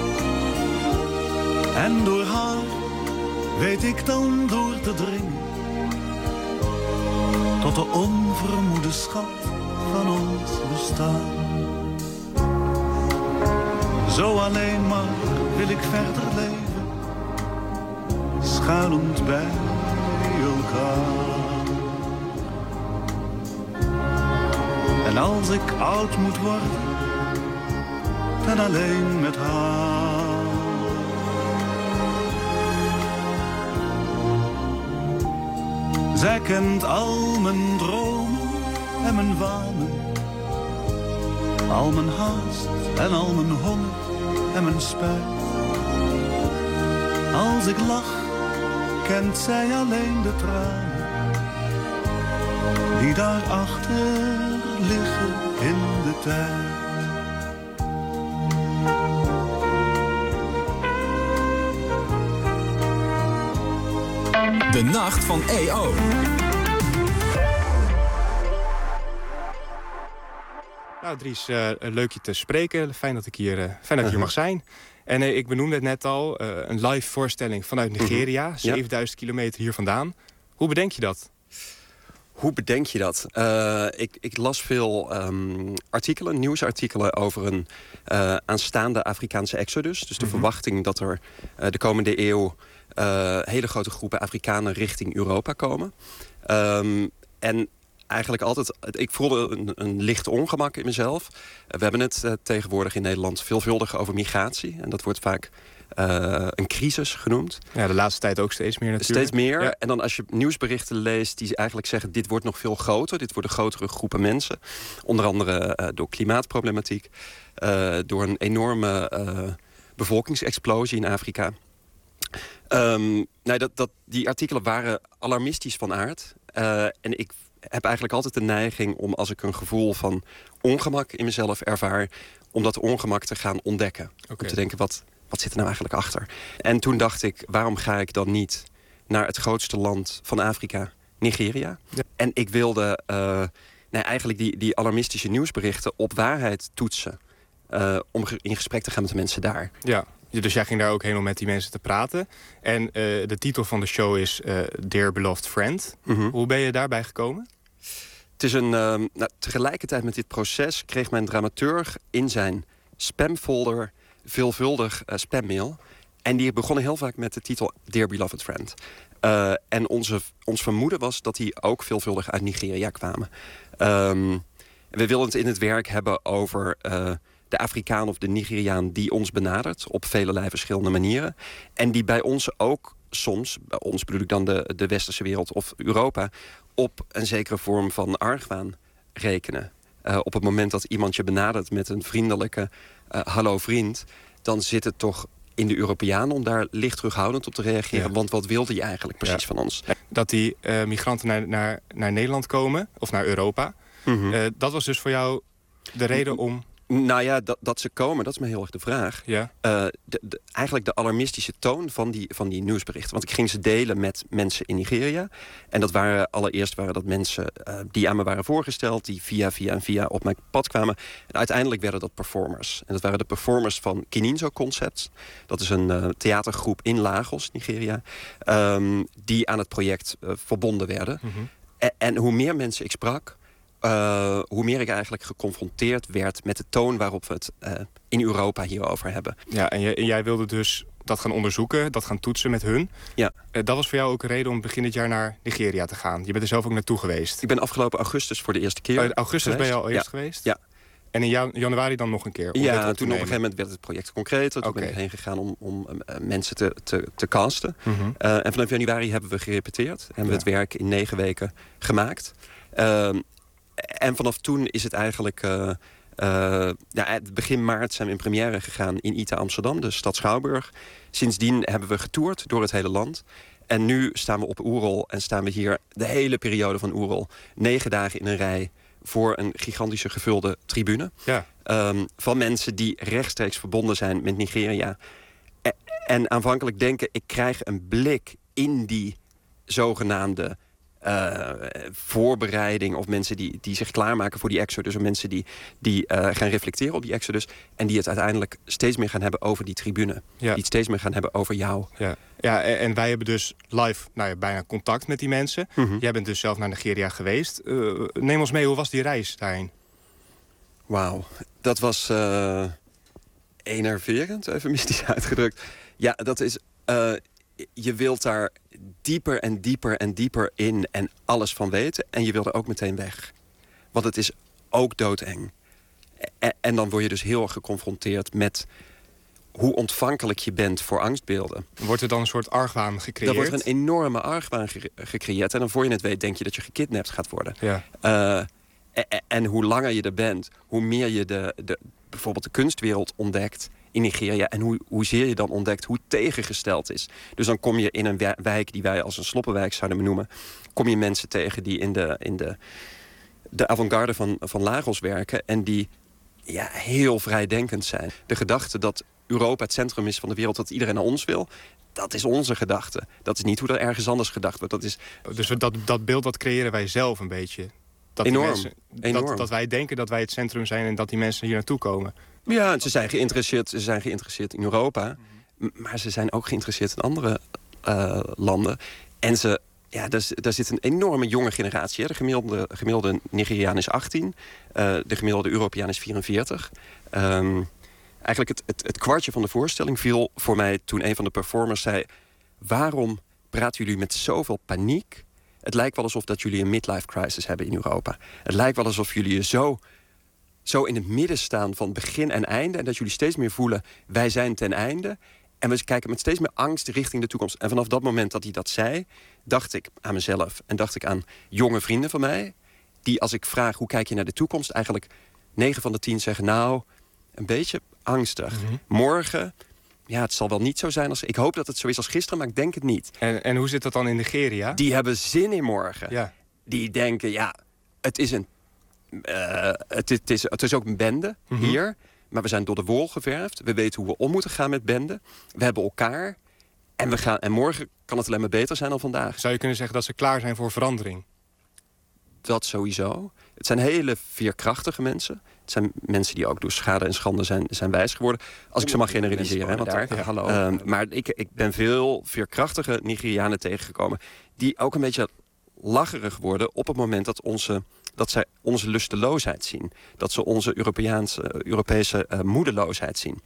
Speaker 1: En door haar weet ik dan door te dringen tot de onvermoede schat van ons bestaan. Zo alleen maar wil ik verder leven, schuilend bij elkaar. En als ik oud moet worden, dan alleen met haar. Zij kent al mijn dromen en mijn wanen, al mijn haast en al mijn honger en mijn spijt. Als ik lach, kent zij alleen de tranen die daarachter liggen in de tijd.
Speaker 2: De nacht van E O.
Speaker 5: Nou, Dries, uh, leuk je te spreken. Fijn dat ik hier, uh, fijn dat ik hier mag zijn. En uh, ik benoemde het net al, uh, een live voorstelling vanuit Nigeria. Mm-hmm. zevenduizend ja. kilometer hier vandaan. Hoe bedenk je dat?
Speaker 22: Hoe bedenk je dat? Uh, ik, ik las veel um, artikelen, nieuwsartikelen over een uh, aanstaande Afrikaanse exodus. Dus de mm-hmm. verwachting dat er uh, de komende eeuw uh, hele grote groepen Afrikanen richting Europa komen. Um, en eigenlijk altijd, ik voelde een, een licht ongemak in mezelf. Uh, we hebben het uh, tegenwoordig in Nederland veelvuldig over migratie. En dat wordt vaak Uh, een crisis genoemd.
Speaker 5: Ja, de laatste tijd ook steeds meer natuurlijk.
Speaker 22: Steeds meer.
Speaker 5: Ja.
Speaker 22: En dan als je nieuwsberichten leest die eigenlijk zeggen, dit wordt nog veel groter. Dit worden grotere groepen mensen. Onder andere uh, door klimaatproblematiek. Uh, door een enorme uh, bevolkingsexplosie in Afrika. Um, nou, dat, dat, die artikelen waren alarmistisch van aard. Uh, en ik heb eigenlijk altijd de neiging om, als ik een gevoel van ongemak in mezelf ervaar, om dat ongemak te gaan ontdekken. Okay. Om te denken, wat Wat zit er nou eigenlijk achter? En toen dacht ik, waarom ga ik dan niet naar het grootste land van Afrika, Nigeria? Ja. En ik wilde uh, nee, eigenlijk die, die alarmistische nieuwsberichten op waarheid toetsen. Uh, om in gesprek te gaan met de mensen daar.
Speaker 5: Ja, dus jij ging daar ook heen om met die mensen te praten. En uh, de titel van de show is uh, Dear Beloved Friend. Mm-hmm. Hoe ben je daarbij gekomen?
Speaker 22: Het is een, uh, nou, tegelijkertijd met dit proces kreeg mijn dramaturg in zijn spamfolder veelvuldig uh, spammail. En die begonnen heel vaak met de titel Dear Beloved Friend. Uh, en onze, ons vermoeden was dat die ook veelvuldig uit Nigeria kwamen. Um, we wilden het in het werk hebben over uh, de Afrikaan of de Nigeriaan die ons benadert op velelei verschillende manieren. En die bij ons ook soms, bij ons bedoel ik dan de, de westerse wereld of Europa, op een zekere vorm van argwaan rekenen. Uh, op het moment dat iemand je benadert met een vriendelijke uh, hallo vriend, dan zit het toch in de Europeaan om daar licht terughoudend op te reageren. Ja. Want wat wilde je eigenlijk precies ja. van ons?
Speaker 5: Dat die uh, migranten naar, naar, naar Nederland komen, of naar Europa, mm-hmm. uh, dat was dus voor jou de reden om...
Speaker 22: Nou ja, dat, dat ze komen, dat is me heel erg de vraag. Ja. Uh, de, de, eigenlijk de alarmistische toon van die, van die nieuwsberichten. Want ik ging ze delen met mensen in Nigeria. En dat waren allereerst waren dat mensen uh, die aan me waren voorgesteld, die via, via en via op mijn pad kwamen. En uiteindelijk werden dat performers. En dat waren de performers van Kininzo Concepts. Dat is een uh, theatergroep in Lagos, Nigeria. Um, die aan het project uh, verbonden werden. Mm-hmm. En, en hoe meer mensen ik sprak, Uh, hoe meer ik eigenlijk geconfronteerd werd met de toon waarop we het uh, in Europa hierover hebben.
Speaker 5: Ja, en, je, en jij wilde dus dat gaan onderzoeken, dat gaan toetsen met hun.
Speaker 22: Ja.
Speaker 5: Uh, dat was voor jou ook een reden om begin dit jaar naar Nigeria te gaan. Je bent er zelf ook naartoe geweest.
Speaker 22: Ik ben afgelopen augustus voor de eerste keer
Speaker 5: uh, Augustus geweest. Ben je al eerst
Speaker 22: ja.
Speaker 5: geweest?
Speaker 22: Ja.
Speaker 5: En in jan- januari dan nog een keer? Om
Speaker 22: Ja,
Speaker 5: dit op te
Speaker 22: toen op een
Speaker 5: nemen?
Speaker 22: gegeven moment werd het project concreter. Toen
Speaker 5: Oké.
Speaker 22: ben ik heen gegaan om, om uh, mensen te, te, te casten.
Speaker 5: Mhm.
Speaker 22: Uh, en vanaf januari hebben we gerepeteerd. Hebben we
Speaker 5: Ja.
Speaker 22: het werk in negen weken gemaakt. Um, en vanaf toen is het eigenlijk... Uh, uh, ja, begin maart zijn we in première gegaan in I T A Amsterdam, de stad Schouwburg. Sindsdien hebben we getoerd door het hele land. En nu staan we op Oerol en staan we hier de hele periode van Oerol. Negen dagen in een rij voor een gigantische gevulde tribune.
Speaker 5: Ja.
Speaker 22: Um, van mensen die rechtstreeks verbonden zijn met Nigeria. E- en aanvankelijk denken, ik krijg een blik in die zogenaamde uh, voorbereiding... of mensen die, die zich klaarmaken voor die exodus... of mensen die, die uh, gaan reflecteren op die exodus... en die het uiteindelijk steeds meer gaan hebben over die tribune.
Speaker 5: Ja.
Speaker 22: Die het steeds meer gaan hebben over jou.
Speaker 5: Ja, ja en, en wij hebben dus live nou ja, bijna contact met die mensen.
Speaker 22: Mhm.
Speaker 5: Jij bent dus zelf naar Nigeria geweest. Uh, neem ons mee, hoe was die reis daarheen?
Speaker 22: Wauw, dat was uh, enerverend, eufemistisch uitgedrukt. Ja, dat is... Uh, je wilt daar dieper en dieper en dieper in en alles van weten. En je wil er ook meteen weg. Want het is ook doodeng. En, en dan word je dus heel erg geconfronteerd met hoe ontvankelijk je bent voor angstbeelden.
Speaker 5: Wordt er dan een soort argwaan gecreëerd?
Speaker 22: Er wordt een enorme argwaan ge- gecreëerd. En dan voor je het weet denk je dat je gekidnapt gaat worden.
Speaker 5: Ja.
Speaker 22: Uh, en, en hoe langer je er bent, hoe meer je de, de, bijvoorbeeld de kunstwereld ontdekt in Nigeria. En hoe, hoezeer je dan ontdekt hoe tegengesteld is. Dus dan kom je in een wijk die wij als een sloppenwijk zouden benoemen. Kom je mensen tegen die in de, in de, de avant-garde van, van Lagos werken. En die ja, heel vrijdenkend zijn. De gedachte dat Europa het centrum is van de wereld, dat iedereen naar ons wil. Dat is onze gedachte. Dat is niet hoe er ergens anders gedacht wordt. Dat is...
Speaker 5: Dus dat, dat beeld dat creëren wij zelf een beetje. Dat die
Speaker 22: Enorm.
Speaker 5: Mensen,
Speaker 22: Enorm.
Speaker 5: Dat, dat wij denken dat wij het centrum zijn en dat die mensen hier naartoe komen.
Speaker 22: Ja, ze zijn geïnteresseerd, ze zijn geïnteresseerd in Europa. M- maar ze zijn ook geïnteresseerd in andere uh, landen. En ze, ja, daar, daar zit een enorme jonge generatie. Hè. De gemiddelde, gemiddelde Nigeriaan is achttien. Uh, de gemiddelde Europeaan is vierenveertig. Um, eigenlijk het, het, het kwartje van de voorstelling viel voor mij toen een van de performers zei: waarom praten jullie met zoveel paniek? Het lijkt wel alsof dat jullie een midlife crisis hebben in Europa. Het lijkt wel alsof jullie je zo, zo in het midden staan van begin en einde. En dat jullie steeds meer voelen, wij zijn ten einde. En we kijken met steeds meer angst richting de toekomst. En vanaf dat moment dat hij dat zei, dacht ik aan mezelf. En dacht ik aan jonge vrienden van mij. Die als ik vraag, hoe kijk je naar de toekomst? Eigenlijk negen van de tien zeggen, nou, een beetje angstig. Mm-hmm. Morgen, ja, het zal wel niet zo zijn als... Ik hoop dat het zo is als gisteren, maar ik denk het niet.
Speaker 5: En, en hoe zit dat dan in Nigeria?
Speaker 22: Die hebben zin in morgen.
Speaker 5: Ja.
Speaker 22: Die denken, ja, het is een... Uh, het, het, is, het is ook een bende mm-hmm. hier. Maar we zijn door de wol geverfd. We weten hoe we om moeten gaan met benden. We hebben elkaar. En, we gaan, en morgen kan het alleen maar beter zijn dan vandaag.
Speaker 5: Zou je kunnen zeggen dat ze klaar zijn voor verandering?
Speaker 22: Dat sowieso. Het zijn hele veerkrachtige mensen. Het zijn mensen die ook door schade en schande zijn, zijn wijs geworden. Als ik ze mag generaliseren. Hè, want,
Speaker 5: daar, ja, hallo.
Speaker 22: Uh, maar ik, ik ben veel veerkrachtige Nigerianen tegengekomen. Die ook een beetje lacherig worden op het moment dat, onze, dat zij onze lusteloosheid zien. Dat ze onze Europeaanse, Europese uh, moedeloosheid zien.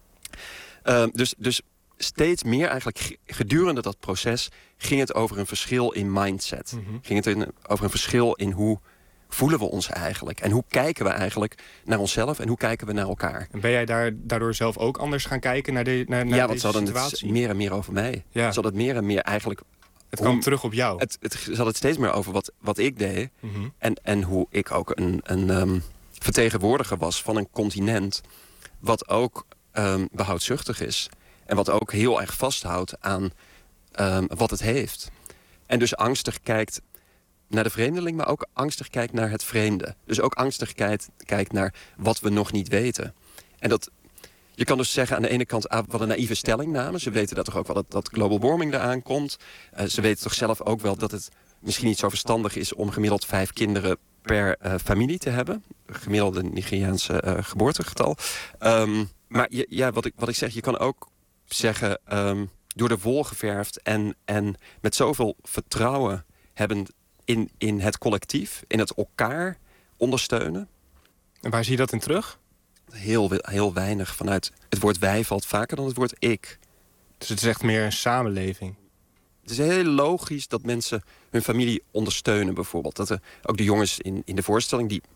Speaker 22: Uh, dus, dus steeds meer eigenlijk gedurende dat proces ging het over een verschil in mindset. Mm-hmm. Ging het in, over een verschil in hoe voelen we ons eigenlijk? En hoe kijken we eigenlijk naar onszelf en hoe kijken we naar elkaar?
Speaker 5: En ben jij daar, daardoor zelf ook anders gaan kijken naar, de, naar, naar
Speaker 22: ja,
Speaker 5: deze
Speaker 22: want ze
Speaker 5: situatie?
Speaker 22: hadden het meer en meer over mij.
Speaker 5: Ja.
Speaker 22: Ze hadden het meer en meer eigenlijk...
Speaker 5: Het kwam terug op jou.
Speaker 22: Het, het, ze hadden het steeds meer over wat, wat ik deed.
Speaker 5: Mm-hmm.
Speaker 22: En, en hoe ik ook een, een um, vertegenwoordiger was van een continent wat ook um, behoudzuchtig is. En wat ook heel erg vasthoudt aan um, wat het heeft. En dus angstig kijkt naar de vreemdeling, maar ook angstig kijkt naar het vreemde. Dus ook angstig kijkt, kijkt naar wat we nog niet weten. En dat... Je kan dus zeggen aan de ene kant, ah, wat een naïeve stellingname. Ze weten dat toch ook wel dat, dat global warming eraan komt. Uh, ze weten toch zelf ook wel dat het misschien niet zo verstandig is om gemiddeld vijf kinderen per uh, familie te hebben. Gemiddelde Nigeriaanse uh, geboortegetal. Um, maar je, ja, wat ik, wat ik zeg, je kan ook zeggen, um, door de wol geverfd en, en met zoveel vertrouwen hebben in, in het collectief, in het elkaar ondersteunen.
Speaker 5: En waar zie je dat in terug?
Speaker 22: Heel, heel weinig vanuit... Het woord wij valt vaker dan het woord ik.
Speaker 5: Dus het is echt meer een samenleving?
Speaker 22: Het is heel logisch dat mensen hun familie ondersteunen bijvoorbeeld. Dat er ook de jongens in, in de voorstelling... die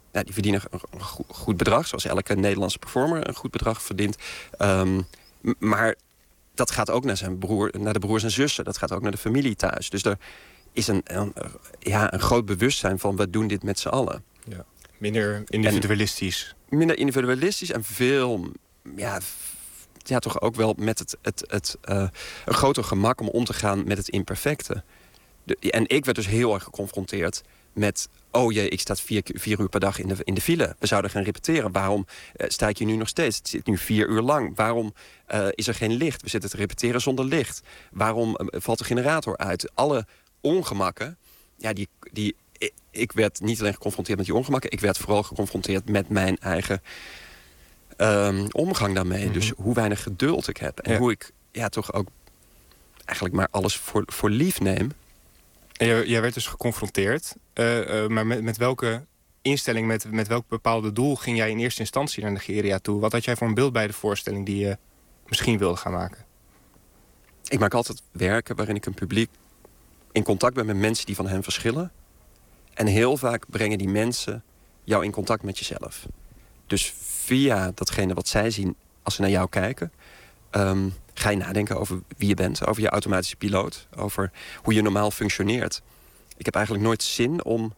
Speaker 22: Ja, die verdienen een goed, goed bedrag, zoals elke Nederlandse performer een goed bedrag verdient. Um, maar dat gaat ook naar zijn broer, naar de broers en zussen. Dat gaat ook naar de familie thuis. Dus er is een, een, ja, een groot bewustzijn van we doen dit met z'n allen.
Speaker 5: Ja. Minder individualistisch.
Speaker 22: En minder individualistisch en veel, ja, ja, toch ook wel met het, het, het uh, een groter gemak om om te gaan met het imperfecte. De, en ik werd dus heel erg geconfronteerd met, oh jee, ik sta vier, vier uur per dag in de, in de file. We zouden gaan repeteren. Waarom uh, sta ik hier nu nog steeds? Het zit nu vier uur lang. Waarom uh, is er geen licht? We zitten te repeteren zonder licht. Waarom uh, valt de generator uit? Alle ongemakken, ja, die, die, ik, ik werd niet alleen geconfronteerd met die ongemakken, ik werd vooral geconfronteerd met mijn eigen um, omgang daarmee. Mm-hmm. Dus hoe weinig geduld ik heb. En ja. hoe ik ja, toch ook eigenlijk maar alles voor, voor lief neem.
Speaker 5: En jij, jij werd dus geconfronteerd. Uh, uh, maar met, met welke instelling, met, met welk bepaalde doel ging jij in eerste instantie naar Nigeria toe? Wat had jij voor een beeld bij de voorstelling die je misschien wilde gaan maken?
Speaker 22: Ik maak altijd werken waarin ik een publiek in contact ben met mensen die van hen verschillen. En heel vaak brengen die mensen jou in contact met jezelf. Dus via datgene wat zij zien als ze naar jou kijken, Um, ga je nadenken over wie je bent, over je automatische piloot, over hoe je normaal functioneert. Ik heb eigenlijk nooit zin om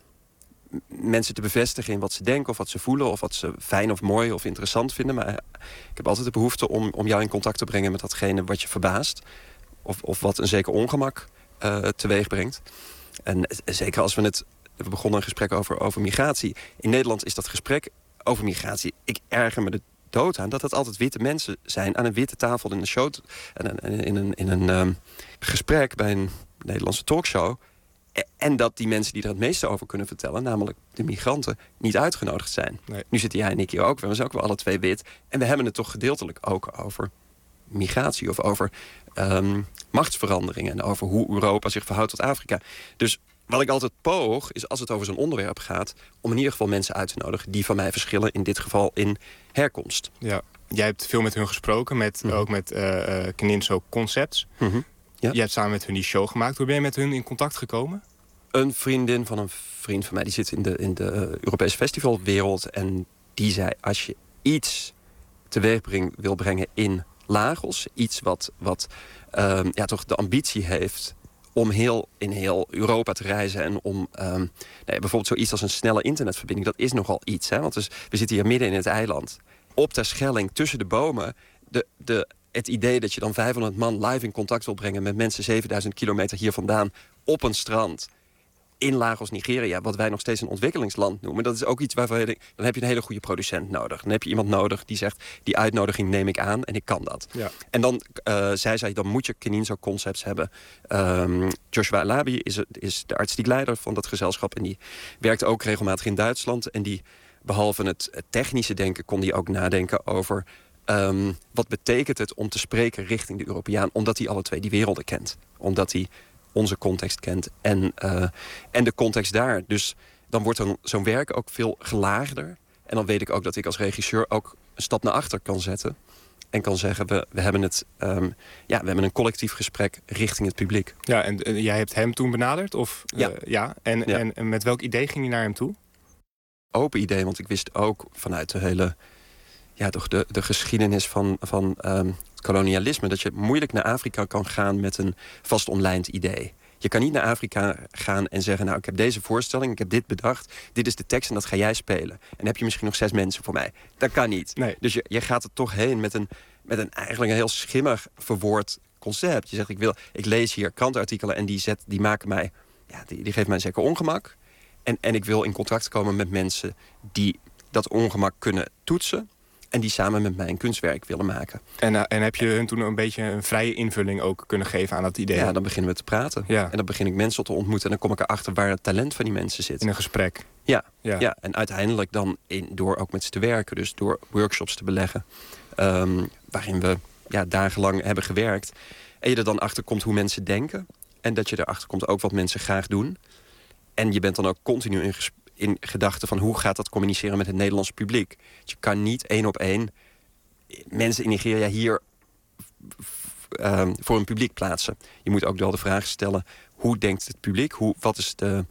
Speaker 22: mensen te bevestigen in wat ze denken of wat ze voelen of wat ze fijn of mooi of interessant vinden. Maar ik heb altijd de behoefte om, om jou in contact te brengen met datgene wat je verbaast of, of wat een zeker ongemak uh, teweeg brengt. En zeker als we het, we begonnen een gesprek over, over migratie. In Nederland is dat gesprek over migratie, ik erger me de dood aan dat het altijd witte mensen zijn aan een witte tafel in een show, in een, in een, in een um, gesprek bij een Nederlandse talkshow. En dat die mensen die er het meeste over kunnen vertellen, namelijk de migranten, niet uitgenodigd zijn. Nee. Nu zitten jij en ik hier ook, we zijn ook wel alle twee wit. En we hebben het toch gedeeltelijk ook over migratie of over um, machtsveranderingen en over hoe Europa zich verhoudt tot Afrika. Dus wat ik altijd poog, is als het over zo'n onderwerp gaat, om in ieder geval mensen uit te nodigen die van mij verschillen, in dit geval in herkomst.
Speaker 5: Ja, jij hebt veel met hun gesproken, met, mm-hmm. ook met uh, Kninso Concepts.
Speaker 22: Mm-hmm. Ja.
Speaker 5: Je hebt samen met hun die show gemaakt. Hoe ben je met hun in contact gekomen?
Speaker 22: Een vriendin van een vriend van mij, die zit in de, in de Europese festivalwereld. En die zei, als je iets teweeg breng, wil brengen in Lagos, iets wat, wat uh, ja, toch de ambitie heeft om heel, in heel Europa te reizen en om um, nee, bijvoorbeeld zoiets als een snelle internetverbinding, dat is nogal iets. Hè? Want dus, we zitten hier midden in het eiland. Op Terschelling, tussen de bomen, de, de, het idee dat je dan vijfhonderd man live in contact wil brengen met mensen zevenduizend kilometer hier vandaan op een strand in Lagos, Nigeria, wat wij nog steeds een ontwikkelingsland noemen. Dat is ook iets waarvan je denkt, dan heb je een hele goede producent nodig. Dan heb je iemand nodig die zegt, die uitnodiging neem ik aan en ik kan dat. Ja. En dan uh, zij zei, dan moet je Kninso Concepts hebben. Um, Joshua Alabi is, is de artistiek leider van dat gezelschap en die werkt ook regelmatig in Duitsland. En die, behalve het, het technische denken, kon die ook nadenken over um, wat betekent het om te spreken richting de Europeaan, omdat hij alle twee die werelden kent. Omdat hij onze context kent en, uh, en de context daar. Dus dan wordt dan zo'n werk ook veel gelaagder. En dan weet ik ook dat ik als regisseur ook een stap naar achter kan zetten. En kan zeggen, we, we, hebben, het, um, ja, we hebben een collectief gesprek richting het publiek.
Speaker 5: Ja, en uh, jij hebt hem toen benaderd? Of, uh,
Speaker 22: ja.
Speaker 5: ja. En, ja. En, en met welk idee ging je naar hem toe?
Speaker 22: Open idee, want ik wist ook vanuit de hele, ja, toch de, de geschiedenis van, van um, kolonialisme, dat je moeilijk naar Afrika kan gaan met een vast omlijnd idee. Je kan niet naar Afrika gaan en zeggen, nou, ik heb deze voorstelling, ik heb dit bedacht, dit is de tekst en dat ga jij spelen. En dan heb je misschien nog zes mensen voor mij. Dat kan niet. Nee. Dus je, je gaat er toch heen met een, met een eigenlijk een heel schimmig verwoord concept. Je zegt, ik wil, ik lees hier krantenartikelen en die, zet, die maken mij, ja, die, die geeft mij een zeker ongemak. En, en ik wil in contact komen met mensen die dat ongemak kunnen toetsen en die samen met mij een kunstwerk willen maken.
Speaker 5: En, uh, en heb je hun toen een beetje een vrije invulling ook kunnen geven aan dat idee?
Speaker 22: Ja, dan beginnen we te praten. Ja. En dan begin ik mensen te ontmoeten. En dan kom ik erachter waar het talent van die mensen zit.
Speaker 5: In een gesprek?
Speaker 22: Ja, ja. ja. En uiteindelijk dan in, door ook met ze te werken. Dus door workshops te beleggen. Um, waarin we ja, dagenlang hebben gewerkt. En je er dan achter komt hoe mensen denken. En dat je erachter komt ook wat mensen graag doen. En je bent dan ook continu in gesprek. in gedachten van hoe gaat dat communiceren met het Nederlandse publiek. Je kan niet één op één mensen in Nigeria hier uh, voor een publiek plaatsen. Je moet ook wel de vraag stellen, hoe denkt het publiek? Hoe, wat is de,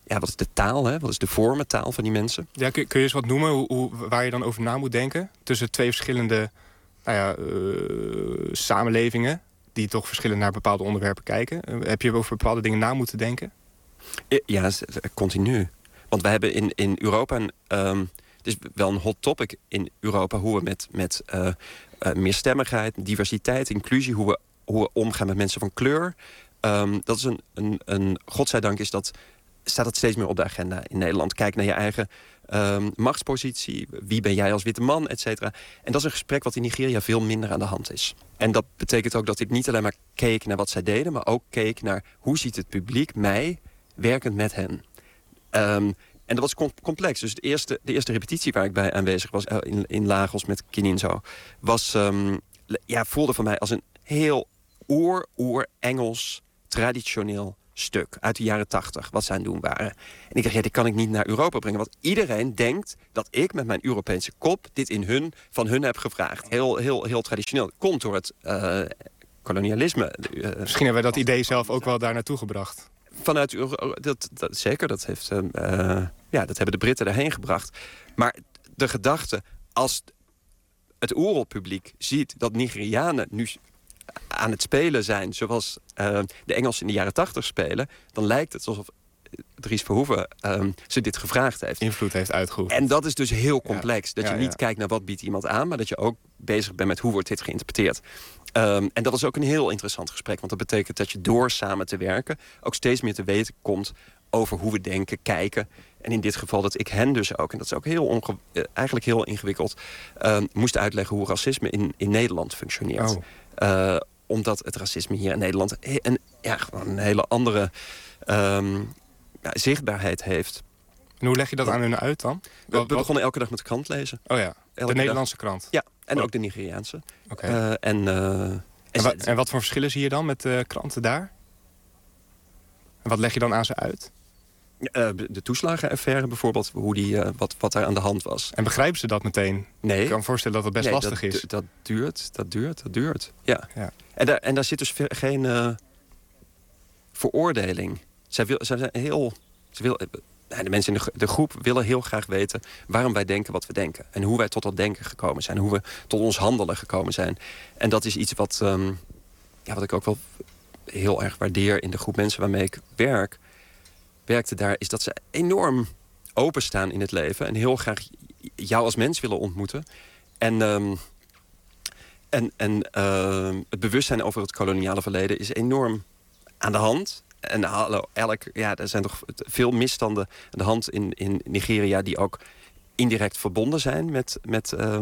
Speaker 22: ja, wat is de taal, hè? Wat is de vormentaal van die mensen?
Speaker 5: Ja, kun, kun je eens wat noemen hoe, hoe, waar je dan over na moet denken? Tussen twee verschillende nou ja, uh, samenlevingen die toch verschillend naar bepaalde onderwerpen kijken. Uh, heb je over bepaalde dingen na moeten denken?
Speaker 22: Ja, continu. Want wij hebben in, in Europa... Een, um, het is wel een hot topic in Europa... hoe we met, met uh, uh, meerstemmigheid, diversiteit, inclusie... hoe we, hoe we omgaan met mensen van kleur. Um, dat is een, een, een... Godzijdank is dat, staat dat steeds meer op de agenda in Nederland. Kijk naar je eigen um, machtspositie. Wie ben jij als witte man, et cetera. En dat is een gesprek wat in Nigeria veel minder aan de hand is. En dat betekent ook dat ik niet alleen maar keek naar wat zij deden... maar ook keek naar hoe ziet het publiek mij... werkend met hen. Um, en dat was com- complex. Dus de eerste, de eerste repetitie waar ik bij aanwezig was... Uh, in, in Lagos met Kininzo... was, um, ja, voelde voor mij als een heel oer-oer-Engels... traditioneel stuk uit de jaren tachtig... wat zij aan het doen waren. En ik dacht, ja, dit kan ik niet naar Europa brengen. Want iedereen denkt dat ik met mijn Europese kop... dit in hun, van hun heb gevraagd. Heel, heel, heel traditioneel. Komt door het uh, kolonialisme. Uh,
Speaker 5: Misschien hebben we dat idee zelf ook wel daar naartoe gebracht.
Speaker 22: Vanuit dat, dat zeker, dat, heeft, uh, ja, dat hebben de Britten daarheen gebracht. Maar de gedachte, als het oerelpubliek ziet dat Nigerianen nu aan het spelen zijn... zoals uh, de Engelsen in de jaren tachtig spelen... dan lijkt het alsof Dries Verhoeven um, ze dit gevraagd heeft.
Speaker 5: Invloed heeft uitgeoefend.
Speaker 22: En dat is dus heel complex. Ja. Dat je
Speaker 5: ja,
Speaker 22: niet
Speaker 5: ja.
Speaker 22: kijkt naar wat biedt iemand aan... maar dat je ook bezig bent met hoe wordt dit geïnterpreteerd. Um, en dat was ook een heel interessant gesprek. Want dat betekent dat je door samen te werken... ook steeds meer te weten komt over hoe we denken, kijken. En in dit geval dat ik hen dus ook... en dat is ook heel onge- eigenlijk heel ingewikkeld... Um, moest uitleggen hoe racisme in, in Nederland functioneert.
Speaker 5: Oh.
Speaker 22: Uh, omdat het racisme hier in Nederland... een, ja, gewoon een hele andere... Um, Ja, zichtbaarheid heeft.
Speaker 5: En hoe leg je dat aan hun uit dan?
Speaker 22: We, we begonnen elke dag met de krant lezen.
Speaker 5: Oh ja, de
Speaker 22: elke
Speaker 5: Nederlandse
Speaker 22: dag.
Speaker 5: krant?
Speaker 22: Ja, en
Speaker 5: oh.
Speaker 22: ook de Nigeriaanse.
Speaker 5: Oké.
Speaker 22: Okay. Uh, en, uh,
Speaker 5: en, en, wat, en wat voor verschillen zie je dan met de kranten daar? En wat leg je dan aan ze uit?
Speaker 22: Uh, de toeslagenaffaire bijvoorbeeld, hoe die, uh, wat, wat daar aan de hand was.
Speaker 5: En begrijpen ze dat meteen?
Speaker 22: Nee.
Speaker 5: Ik kan me voorstellen dat het best
Speaker 22: nee,
Speaker 5: lastig
Speaker 22: dat,
Speaker 5: is.
Speaker 22: D- dat duurt, dat duurt, dat duurt. Ja.
Speaker 5: ja.
Speaker 22: En, daar, en daar zit dus geen uh, veroordeling. Zij, wil, zij zijn heel... Ze wil, de mensen in de, de groep willen heel graag weten waarom wij denken wat we denken. En hoe wij tot dat denken gekomen zijn. Hoe we tot ons handelen gekomen zijn. En dat is iets wat, um, ja, wat ik ook wel heel erg waardeer in de groep mensen waarmee ik werk. Werkte daar, is dat ze enorm openstaan in het leven. En heel graag jou als mens willen ontmoeten. En, um, en, en uh, het bewustzijn over het koloniale verleden is enorm aan de hand. En hallo, elk, ja, er zijn toch veel misstanden aan de hand in, in Nigeria... die ook indirect verbonden zijn met, met, uh,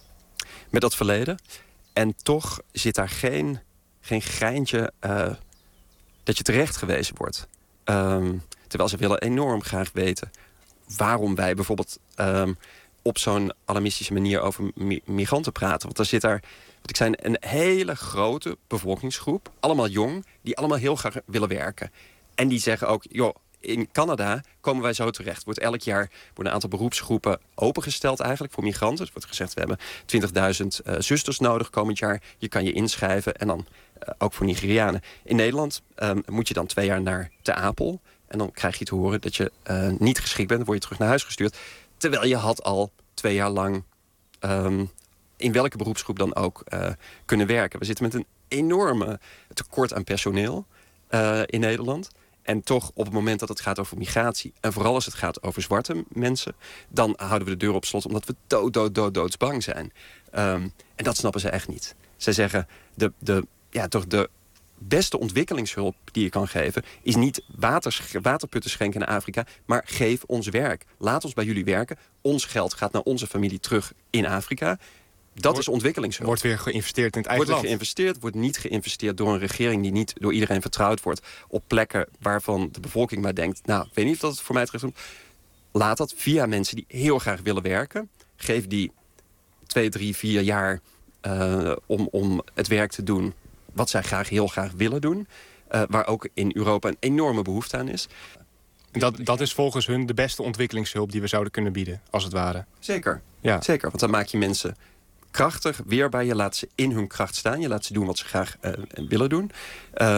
Speaker 22: met dat verleden. En toch zit daar geen, geen greintje uh, dat je terecht gewezen wordt. Um, terwijl ze willen enorm graag weten waarom wij bijvoorbeeld... Um, op zo'n alarmistische manier over mi- migranten praten. Want er zit daar, wat ik zei, een hele grote bevolkingsgroep. Allemaal jong, die allemaal heel graag willen werken. En die zeggen ook, joh, in Canada komen wij zo terecht. Wordt elk jaar worden een aantal beroepsgroepen opengesteld eigenlijk voor migranten. Er wordt gezegd, we hebben twintigduizend uh, zusters nodig komend jaar. Je kan je inschrijven en dan uh, ook voor Nigerianen. In Nederland um, moet je dan twee jaar naar Ter Apel. En dan krijg je te horen dat je uh, niet geschikt bent. Dan word je terug naar huis gestuurd. Terwijl je had al twee jaar lang, um, in welke beroepsgroep dan ook, uh, kunnen werken. We zitten met een enorme tekort aan personeel uh, in Nederland. En toch op het moment dat het gaat over migratie... en vooral als het gaat over zwarte mensen... dan houden we de deur op slot omdat we dood, dood, dood, doodsbang zijn. Um, en dat snappen ze echt niet. Zij zeggen, de, de, ja, toch de beste ontwikkelingshulp die je kan geven... is niet water, waterputten schenken naar Afrika... maar geef ons werk. Laat ons bij jullie werken. Ons geld gaat naar onze familie terug in Afrika. Dat wordt, is ontwikkelingshulp.
Speaker 5: Wordt weer geïnvesteerd in het eigen
Speaker 22: wordt
Speaker 5: land.
Speaker 22: Wordt geïnvesteerd, wordt niet geïnvesteerd door een regering... die niet door iedereen vertrouwd wordt... op plekken waarvan de bevolking maar denkt... nou, ik weet niet of dat het voor mij terecht is. Laat dat via mensen die heel graag willen werken. Geef die twee, drie, vier jaar uh, om, om het werk te doen... wat zij graag heel graag willen doen. Uh, waar ook in Europa een enorme behoefte aan is.
Speaker 5: Dat, dat is volgens hun de beste ontwikkelingshulp die we zouden kunnen bieden, als het ware.
Speaker 22: Zeker,
Speaker 5: ja.
Speaker 22: Zeker, want dan maak je mensen krachtig, weerbaar. Je laat ze in hun kracht staan. Je laat ze doen wat ze graag uh, willen doen. Um,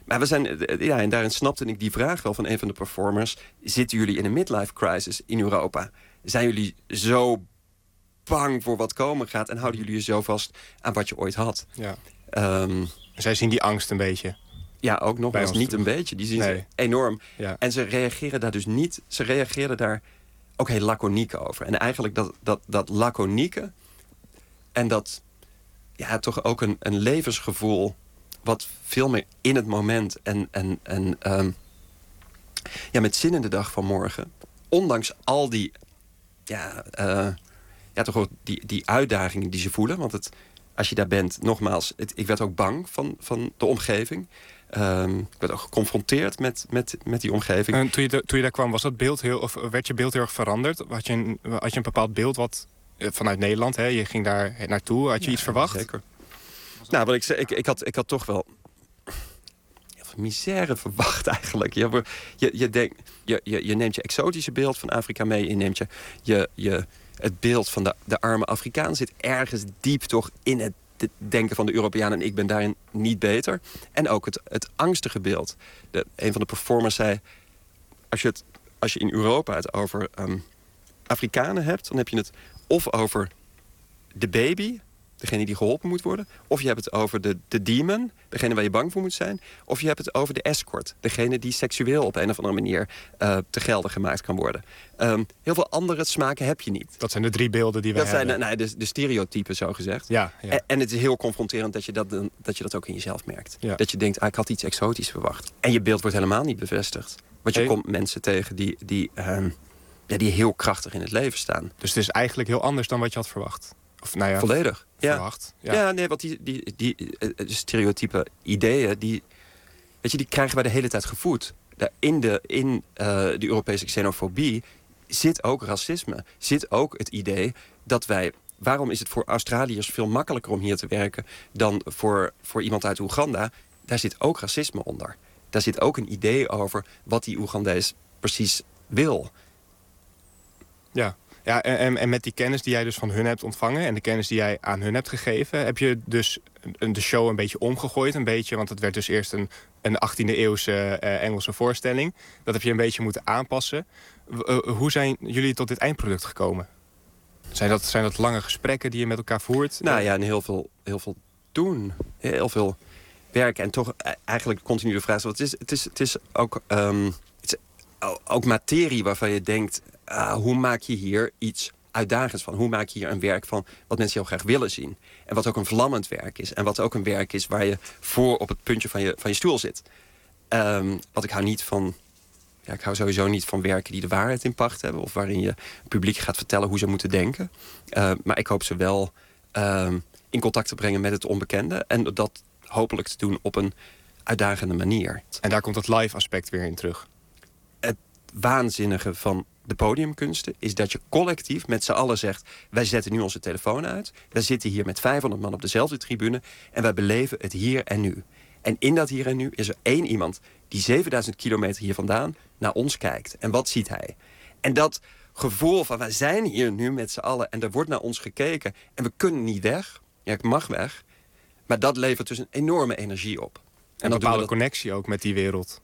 Speaker 22: Maar we zijn, ja, en daarin snapte ik die vraag wel van een van de performers. Zitten jullie in een midlife crisis in Europa? Zijn jullie zo bang voor wat komen gaat en houden jullie je zo vast aan wat je ooit had?
Speaker 5: Ja.
Speaker 22: Um,
Speaker 5: Zij zien die angst een beetje.
Speaker 22: Ja, ook nog wel eens niet
Speaker 5: terug.
Speaker 22: een beetje. Die zien
Speaker 5: Nee.
Speaker 22: ze enorm.
Speaker 5: Ja.
Speaker 22: En ze reageren daar dus niet. Ze reageren daar ook heel laconiek over. En eigenlijk dat, dat, dat laconieke en dat ja, toch ook een, een levensgevoel wat veel meer in het moment en, en, en um, ja, met zin in de dag van morgen. Ondanks al die ja, uh, ja, toch ook die, die uitdagingen die ze voelen. Want het, als je daar bent, nogmaals, het, ik werd ook bang van, van de omgeving. Um, ik werd ook geconfronteerd met, met, met die omgeving.
Speaker 5: En toen, je de, toen je daar kwam, was dat beeld heel, of werd je beeld heel erg veranderd? Had je een, had je een bepaald beeld wat vanuit Nederland, hè? Je ging daar naartoe, had je
Speaker 22: Ja,
Speaker 5: iets verwacht?
Speaker 22: Zeker. Nou, wat ik zei, ik, ik, had, ik had toch wel heel veel misère verwacht eigenlijk. Je, je, je, denk, je, je, je neemt je exotische beeld van Afrika mee. Je neemt je, je, je het beeld van de, de arme Afrikaan zit ergens diep toch in het denken van de Europeanen. En ik ben daarin niet beter. En ook het, het angstige beeld. De, een van de performers zei, als je, het, als je in Europa het over um, Afrikanen hebt, dan heb je het of over de baby, degene die geholpen moet worden, of je hebt het over de, de demon, degene waar je bang voor moet zijn, of je hebt het over de escort, degene die seksueel op een of andere manier uh, te gelden gemaakt kan worden. Um, heel veel andere smaken heb je niet.
Speaker 5: Dat zijn de drie beelden die we
Speaker 22: dat
Speaker 5: hebben.
Speaker 22: Dat zijn nou, de, de stereotypen, zo gezegd.
Speaker 5: Ja, ja.
Speaker 22: En, en het is heel confronterend dat je dat, dat je dat ook in jezelf merkt.
Speaker 5: Ja.
Speaker 22: Dat je denkt, ah, ik had iets exotisch verwacht. En je beeld wordt helemaal niet bevestigd. Want je
Speaker 5: Hey.
Speaker 22: komt mensen tegen die, die, um, ja, die heel krachtig in het leven staan.
Speaker 5: Dus het is eigenlijk heel anders dan wat je had verwacht? Of, nou ja,
Speaker 22: Volledig.
Speaker 5: Verwacht.
Speaker 22: Ja.
Speaker 5: Ja.
Speaker 22: ja, nee, want die, die, die, die stereotype ideeën, die, weet je, die krijgen wij de hele tijd gevoed. Daar in de, in uh, de Europese xenofobie zit ook racisme. Zit ook het idee dat wij... Waarom is het voor Australiërs veel makkelijker om hier te werken dan voor, voor iemand uit Oeganda? Daar zit ook racisme onder. Daar zit ook een idee over wat die Oegandees precies wil.
Speaker 5: Ja. Ja, en, en met die kennis die jij dus van hun hebt ontvangen en de kennis die jij aan hun hebt gegeven, heb je dus de show een beetje omgegooid. Een beetje, want het werd dus eerst een, een achttiende eeuwse uh, Engelse voorstelling. Dat heb je een beetje moeten aanpassen. Uh, hoe zijn jullie tot dit eindproduct gekomen? Zijn dat, zijn dat lange gesprekken die je met elkaar voert?
Speaker 22: Nou ja, en heel veel, heel veel doen. Heel veel werken. En toch eigenlijk continu de vraag. Het is, het is, het is ook, um, het is ook materie waarvan je denkt, Uh, hoe maak je hier iets uitdagends van? Hoe maak je hier een werk van wat mensen heel graag willen zien? En wat ook een vlammend werk is. En wat ook een werk is waar je voor op het puntje van je, van je stoel zit. Um, wat ik hou niet van... Ja, ik hou sowieso niet van werken die de waarheid in pacht hebben. Of waarin je het publiek gaat vertellen hoe ze moeten denken. Uh, maar ik hoop ze wel um, in contact te brengen met het onbekende. En dat hopelijk te doen op een uitdagende manier.
Speaker 5: En daar komt het live aspect weer in terug.
Speaker 22: Het waanzinnige van de podiumkunsten is dat je collectief met z'n allen zegt, wij zetten nu onze telefoon uit. Wij zitten hier met vijfhonderd man op dezelfde tribune en wij beleven het hier en nu. En in dat hier en nu is er één iemand die zevenduizend kilometer hier vandaan naar ons kijkt. En wat ziet hij? En dat gevoel van, wij zijn hier nu met z'n allen en er wordt naar ons gekeken en we kunnen niet weg. Ja, ik mag weg. Maar dat levert dus een enorme energie op.
Speaker 5: En,
Speaker 22: En
Speaker 5: een
Speaker 22: dan
Speaker 5: bepaalde
Speaker 22: doen we dat...
Speaker 5: connectie ook met die wereld.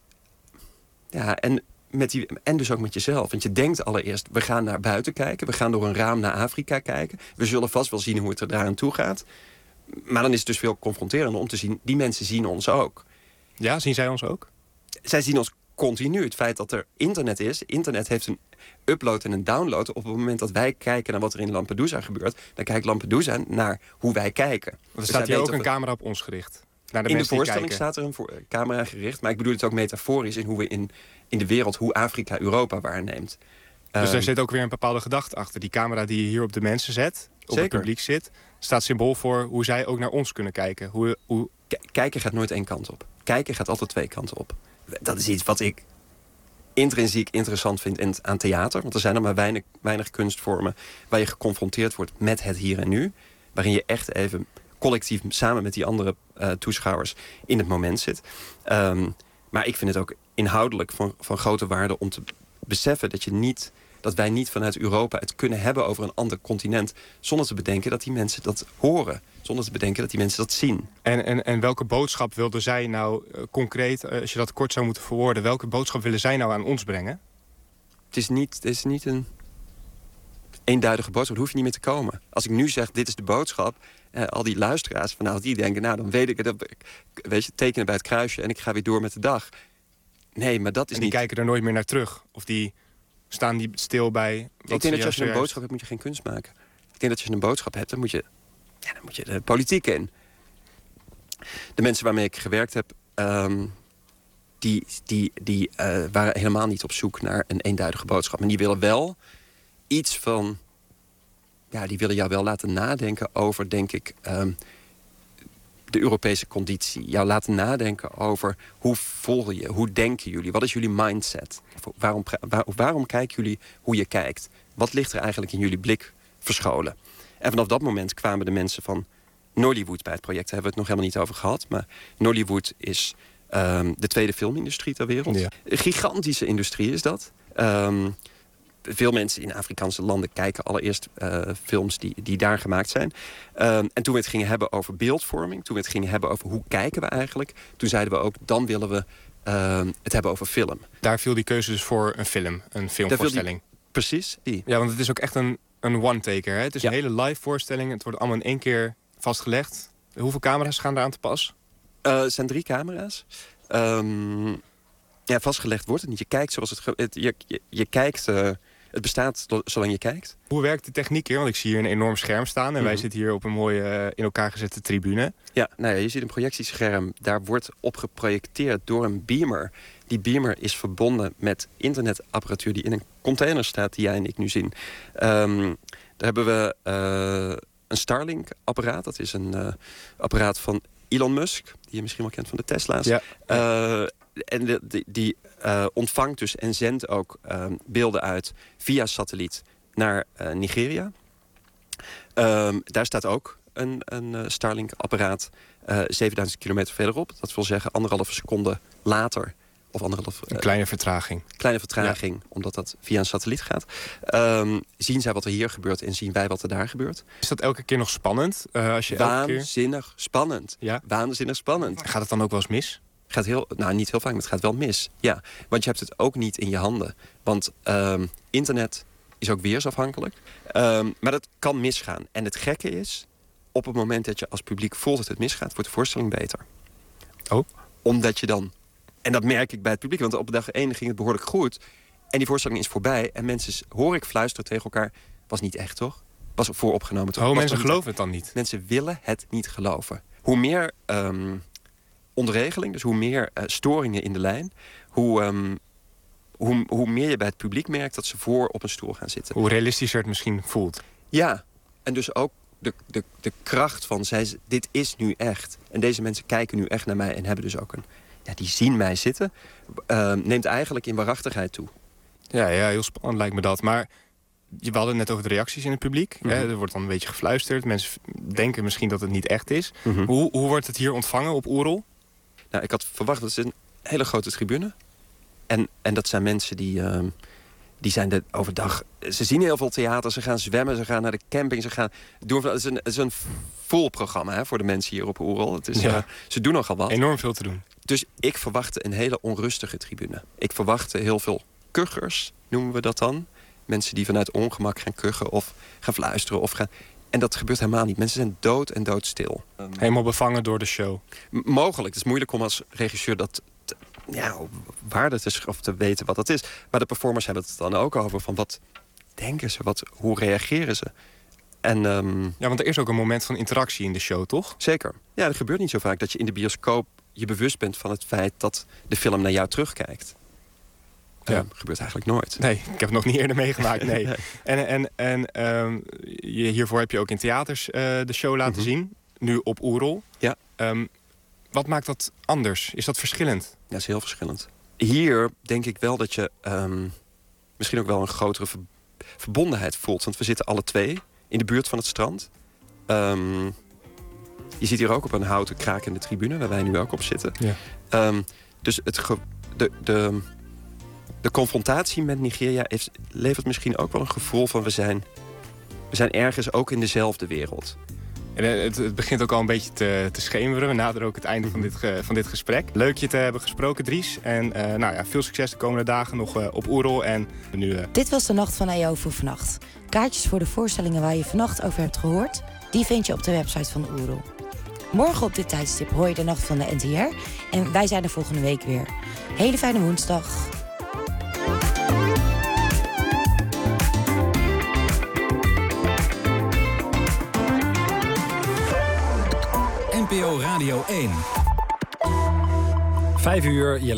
Speaker 22: Ja, en... Met die, en dus ook met jezelf. Want je denkt allereerst, we gaan naar buiten kijken. We gaan door een raam naar Afrika kijken. We zullen vast wel zien hoe het er daar aan toe gaat. Maar dan is het dus veel confronterender om te zien, die mensen zien ons ook.
Speaker 5: Ja, zien zij ons ook?
Speaker 22: Zij zien ons continu. Het feit dat er internet is. Internet heeft een upload en een download. Op het moment dat wij kijken naar wat er in Lampedusa gebeurt, dan kijkt Lampedusa naar hoe wij kijken.
Speaker 5: Er
Speaker 22: dus
Speaker 5: staat hier ook een
Speaker 22: we...
Speaker 5: camera op ons gericht. Naar de
Speaker 22: in de
Speaker 5: mensen die
Speaker 22: voorstelling
Speaker 5: kijken.
Speaker 22: staat er een voor, camera gericht. Maar ik bedoel het ook metaforisch in hoe we in, in de wereld, hoe Afrika Europa waarneemt.
Speaker 5: Dus
Speaker 22: um,
Speaker 5: er zit ook weer een bepaalde gedachte achter. Die camera die je hier op de mensen zet, op
Speaker 22: Zeker.
Speaker 5: het publiek zit, staat symbool voor hoe zij ook naar ons kunnen kijken. Hoe, hoe...
Speaker 22: K- kijken gaat nooit één kant op. Kijken gaat altijd twee kanten op. Dat is iets wat ik intrinsiek interessant vind in, aan theater. Want er zijn er maar weinig, weinig kunstvormen waar je geconfronteerd wordt met het hier en nu. Waarin je echt even collectief samen met die andere uh, toeschouwers in het moment zit. Um, maar ik vind het ook inhoudelijk van, van grote waarde om te beseffen dat je niet... dat Dat wij niet vanuit Europa het kunnen hebben over een ander continent, zonder te bedenken dat die mensen dat horen. Zonder te bedenken dat die mensen dat zien.
Speaker 5: En, en, en welke boodschap wilden zij nou uh, concreet, uh, als je dat kort zou moeten verwoorden, welke boodschap willen zij nou aan ons brengen?
Speaker 22: Het is niet, het is niet een eenduidige boodschap. Daar hoef je niet meer te komen. Als ik nu zeg, dit is de boodschap, uh, al die luisteraars vanavond, die denken, nou, dan weet ik het. Weet je, tekenen bij het kruisje en ik ga weer door met de dag. Nee, maar dat is
Speaker 5: en die
Speaker 22: niet...
Speaker 5: kijken er nooit meer naar terug. Of die staan die stil bij... Wat
Speaker 22: ik denk dat je als je een boodschap hebt, moet je geen kunst maken. Ik denk dat je een boodschap hebt, dan moet je, ja, dan moet je de politiek in. De mensen waarmee ik gewerkt heb, um, die, die, die uh, waren helemaal niet op zoek naar een eenduidige boodschap. Maar die willen wel iets van... Ja, die willen jou wel laten nadenken over, denk ik... Um, de Europese conditie. Jou laten nadenken over hoe voel je, hoe denken jullie, wat is jullie mindset? Waarom, waar, waarom kijken jullie hoe je kijkt? Wat ligt er eigenlijk in jullie blik verscholen? En vanaf dat moment kwamen de mensen van Nollywood bij het project. Daar hebben we het nog helemaal niet over gehad. Maar Nollywood is um, de tweede filmindustrie ter wereld. Ja. Een gigantische industrie is dat. Um, Veel mensen in Afrikaanse landen kijken allereerst uh, films die, die daar gemaakt zijn. Um, en toen we het gingen hebben over beeldvorming, toen we het gingen hebben over hoe kijken we eigenlijk, toen zeiden we ook, dan willen we uh, het hebben over film.
Speaker 5: Daar viel die keuze dus voor een film, een filmvoorstelling.
Speaker 22: Die, precies, die.
Speaker 5: Ja, want het is ook echt een, een one-taker. Hè? Het is ja. een hele live voorstelling. Het wordt allemaal in één keer vastgelegd. Hoeveel camera's gaan daar aan te pas?
Speaker 22: Uh, het zijn drie camera's. Um, ja, vastgelegd wordt het niet. Je kijkt zoals het... het je, je, je kijkt... Uh, Het bestaat zolang je kijkt.
Speaker 5: Hoe werkt de techniek hier? Want ik zie hier een enorm scherm staan. En mm-hmm. wij zitten hier op een mooie uh, in elkaar gezette tribune.
Speaker 22: Ja, nou ja, je ziet een projectiescherm. Daar wordt op geprojecteerd door een beamer. Die beamer is verbonden met internetapparatuur die in een container staat, die jij en ik nu zien. Um, daar hebben we uh, een Starlink-apparaat. Dat is een uh, apparaat van Elon Musk, die je misschien wel kent van de Tesla's. Ja. Uh, en de, die, die uh, ontvangt dus en zendt ook uh, beelden uit via satelliet naar uh, Nigeria. Um, daar staat ook een, een uh, Starlink-apparaat uh, zevenduizend kilometer verderop. Dat wil zeggen anderhalve seconde later. Of anderhalf, uh,
Speaker 5: een kleine vertraging.
Speaker 22: Kleine vertraging, ja. Omdat dat via een satelliet gaat. Um, zien zij wat er hier gebeurt en zien wij wat er daar gebeurt.
Speaker 5: Is dat elke keer nog spannend? Uh, als je
Speaker 22: Waanzinnig
Speaker 5: elke keer...
Speaker 22: spannend. Ja? Waanzinnig spannend.
Speaker 5: Gaat het dan ook wel eens mis?
Speaker 22: Gaat heel, nou, niet heel vaak, maar het gaat wel mis. Ja, want je hebt het ook niet in je handen. Want um, internet is ook weersafhankelijk. Um, maar dat kan misgaan. En het gekke is, op het moment dat je als publiek voelt dat het misgaat, wordt de voorstelling beter.
Speaker 5: Oh?
Speaker 22: Omdat je dan... En dat merk ik bij het publiek, want op dag één ging het behoorlijk goed. En die voorstelling is voorbij. En mensen, hoor ik fluisteren tegen elkaar, was niet echt, toch? Was vooropgenomen, toch?
Speaker 5: Oh,
Speaker 22: was
Speaker 5: mensen geloven het dan niet?
Speaker 22: Mensen willen het niet geloven. Hoe meer... Um, onderregeling, dus hoe meer uh, storingen in de lijn, hoe, um, hoe, hoe meer je bij het publiek merkt dat ze voor op een stoel gaan zitten.
Speaker 5: Hoe realistischer het misschien voelt.
Speaker 22: Ja, en dus ook de, de, de kracht van, zij, dit is nu echt. En deze mensen kijken nu echt naar mij en hebben dus ook een... Ja, die zien mij zitten, uh, neemt eigenlijk in waarachtigheid toe.
Speaker 5: Ja, ja, heel spannend lijkt me dat. Maar we hadden het net over de reacties in het publiek. Mm-hmm. Hè? Er wordt dan een beetje gefluisterd. Mensen denken misschien dat het niet echt is. Mm-hmm. Hoe, hoe wordt het hier ontvangen op Oerol?
Speaker 22: Nou, ik had verwacht, dat is een hele grote tribune. En, en dat zijn mensen die, uh, die zijn de, overdag... Ze zien heel veel theater, ze gaan zwemmen, ze gaan naar de camping. Ze gaan doen, het, is een, het is een vol programma hè, voor de mensen hier op Oerol. Het is, ja. uh, ze doen nogal wat.
Speaker 5: Enorm veel te doen.
Speaker 22: Dus ik verwachtte een hele onrustige tribune. Ik verwachtte heel veel kuchers, noemen we dat dan. Mensen die vanuit ongemak gaan kuchen of gaan fluisteren of gaan... En dat gebeurt helemaal niet. Mensen zijn dood en doodstil.
Speaker 5: Helemaal bevangen door de show.
Speaker 22: M- mogelijk. Het is moeilijk om als regisseur dat te, ja, waarde te of te weten wat dat is. Maar de performers hebben het dan ook over van wat denken ze, wat, hoe reageren ze. En, um...
Speaker 5: ja, want er is ook een moment van interactie in de show, toch?
Speaker 22: Zeker. Ja, dat gebeurt niet zo vaak dat je in de bioscoop je bewust bent van het feit dat de film naar jou terugkijkt. Ja. Uh, gebeurt eigenlijk nooit.
Speaker 5: Nee, ik heb het nog niet eerder meegemaakt, nee. nee. En, en, en um, je, hiervoor heb je ook in theaters uh, de show laten mm-hmm. zien. Nu op Oerol.
Speaker 22: Ja.
Speaker 5: Um, wat maakt dat anders? Is dat verschillend?
Speaker 22: Ja, dat is heel verschillend. Hier denk ik wel dat je um, misschien ook wel een grotere ver- verbondenheid voelt. Want we zitten alle twee in de buurt van het strand. Um, je zit hier ook op een houten krakende tribune, waar wij nu ook op zitten.
Speaker 5: Ja.
Speaker 22: Um, dus het ge- de... de De confrontatie met Nigeria heeft, levert misschien ook wel een gevoel van... we zijn, we zijn ergens ook in dezelfde wereld.
Speaker 5: En het, het begint ook al een beetje te, te schemeren. We naderen ook het einde van dit, ge, van dit gesprek. Leuk je te hebben gesproken, Dries. En uh, nou ja, veel succes de komende dagen nog uh, op Oerol. En nu, uh...
Speaker 3: Dit was de Nacht van E O voor vannacht. Kaartjes voor de voorstellingen waar je vannacht over hebt gehoord... die vind je op de website van Oerol. Morgen op dit tijdstip hoor je de Nacht van de N T R. En wij zijn er volgende week weer. Hele fijne woensdag.
Speaker 2: N P O Radio één.
Speaker 14: Vijf uur, je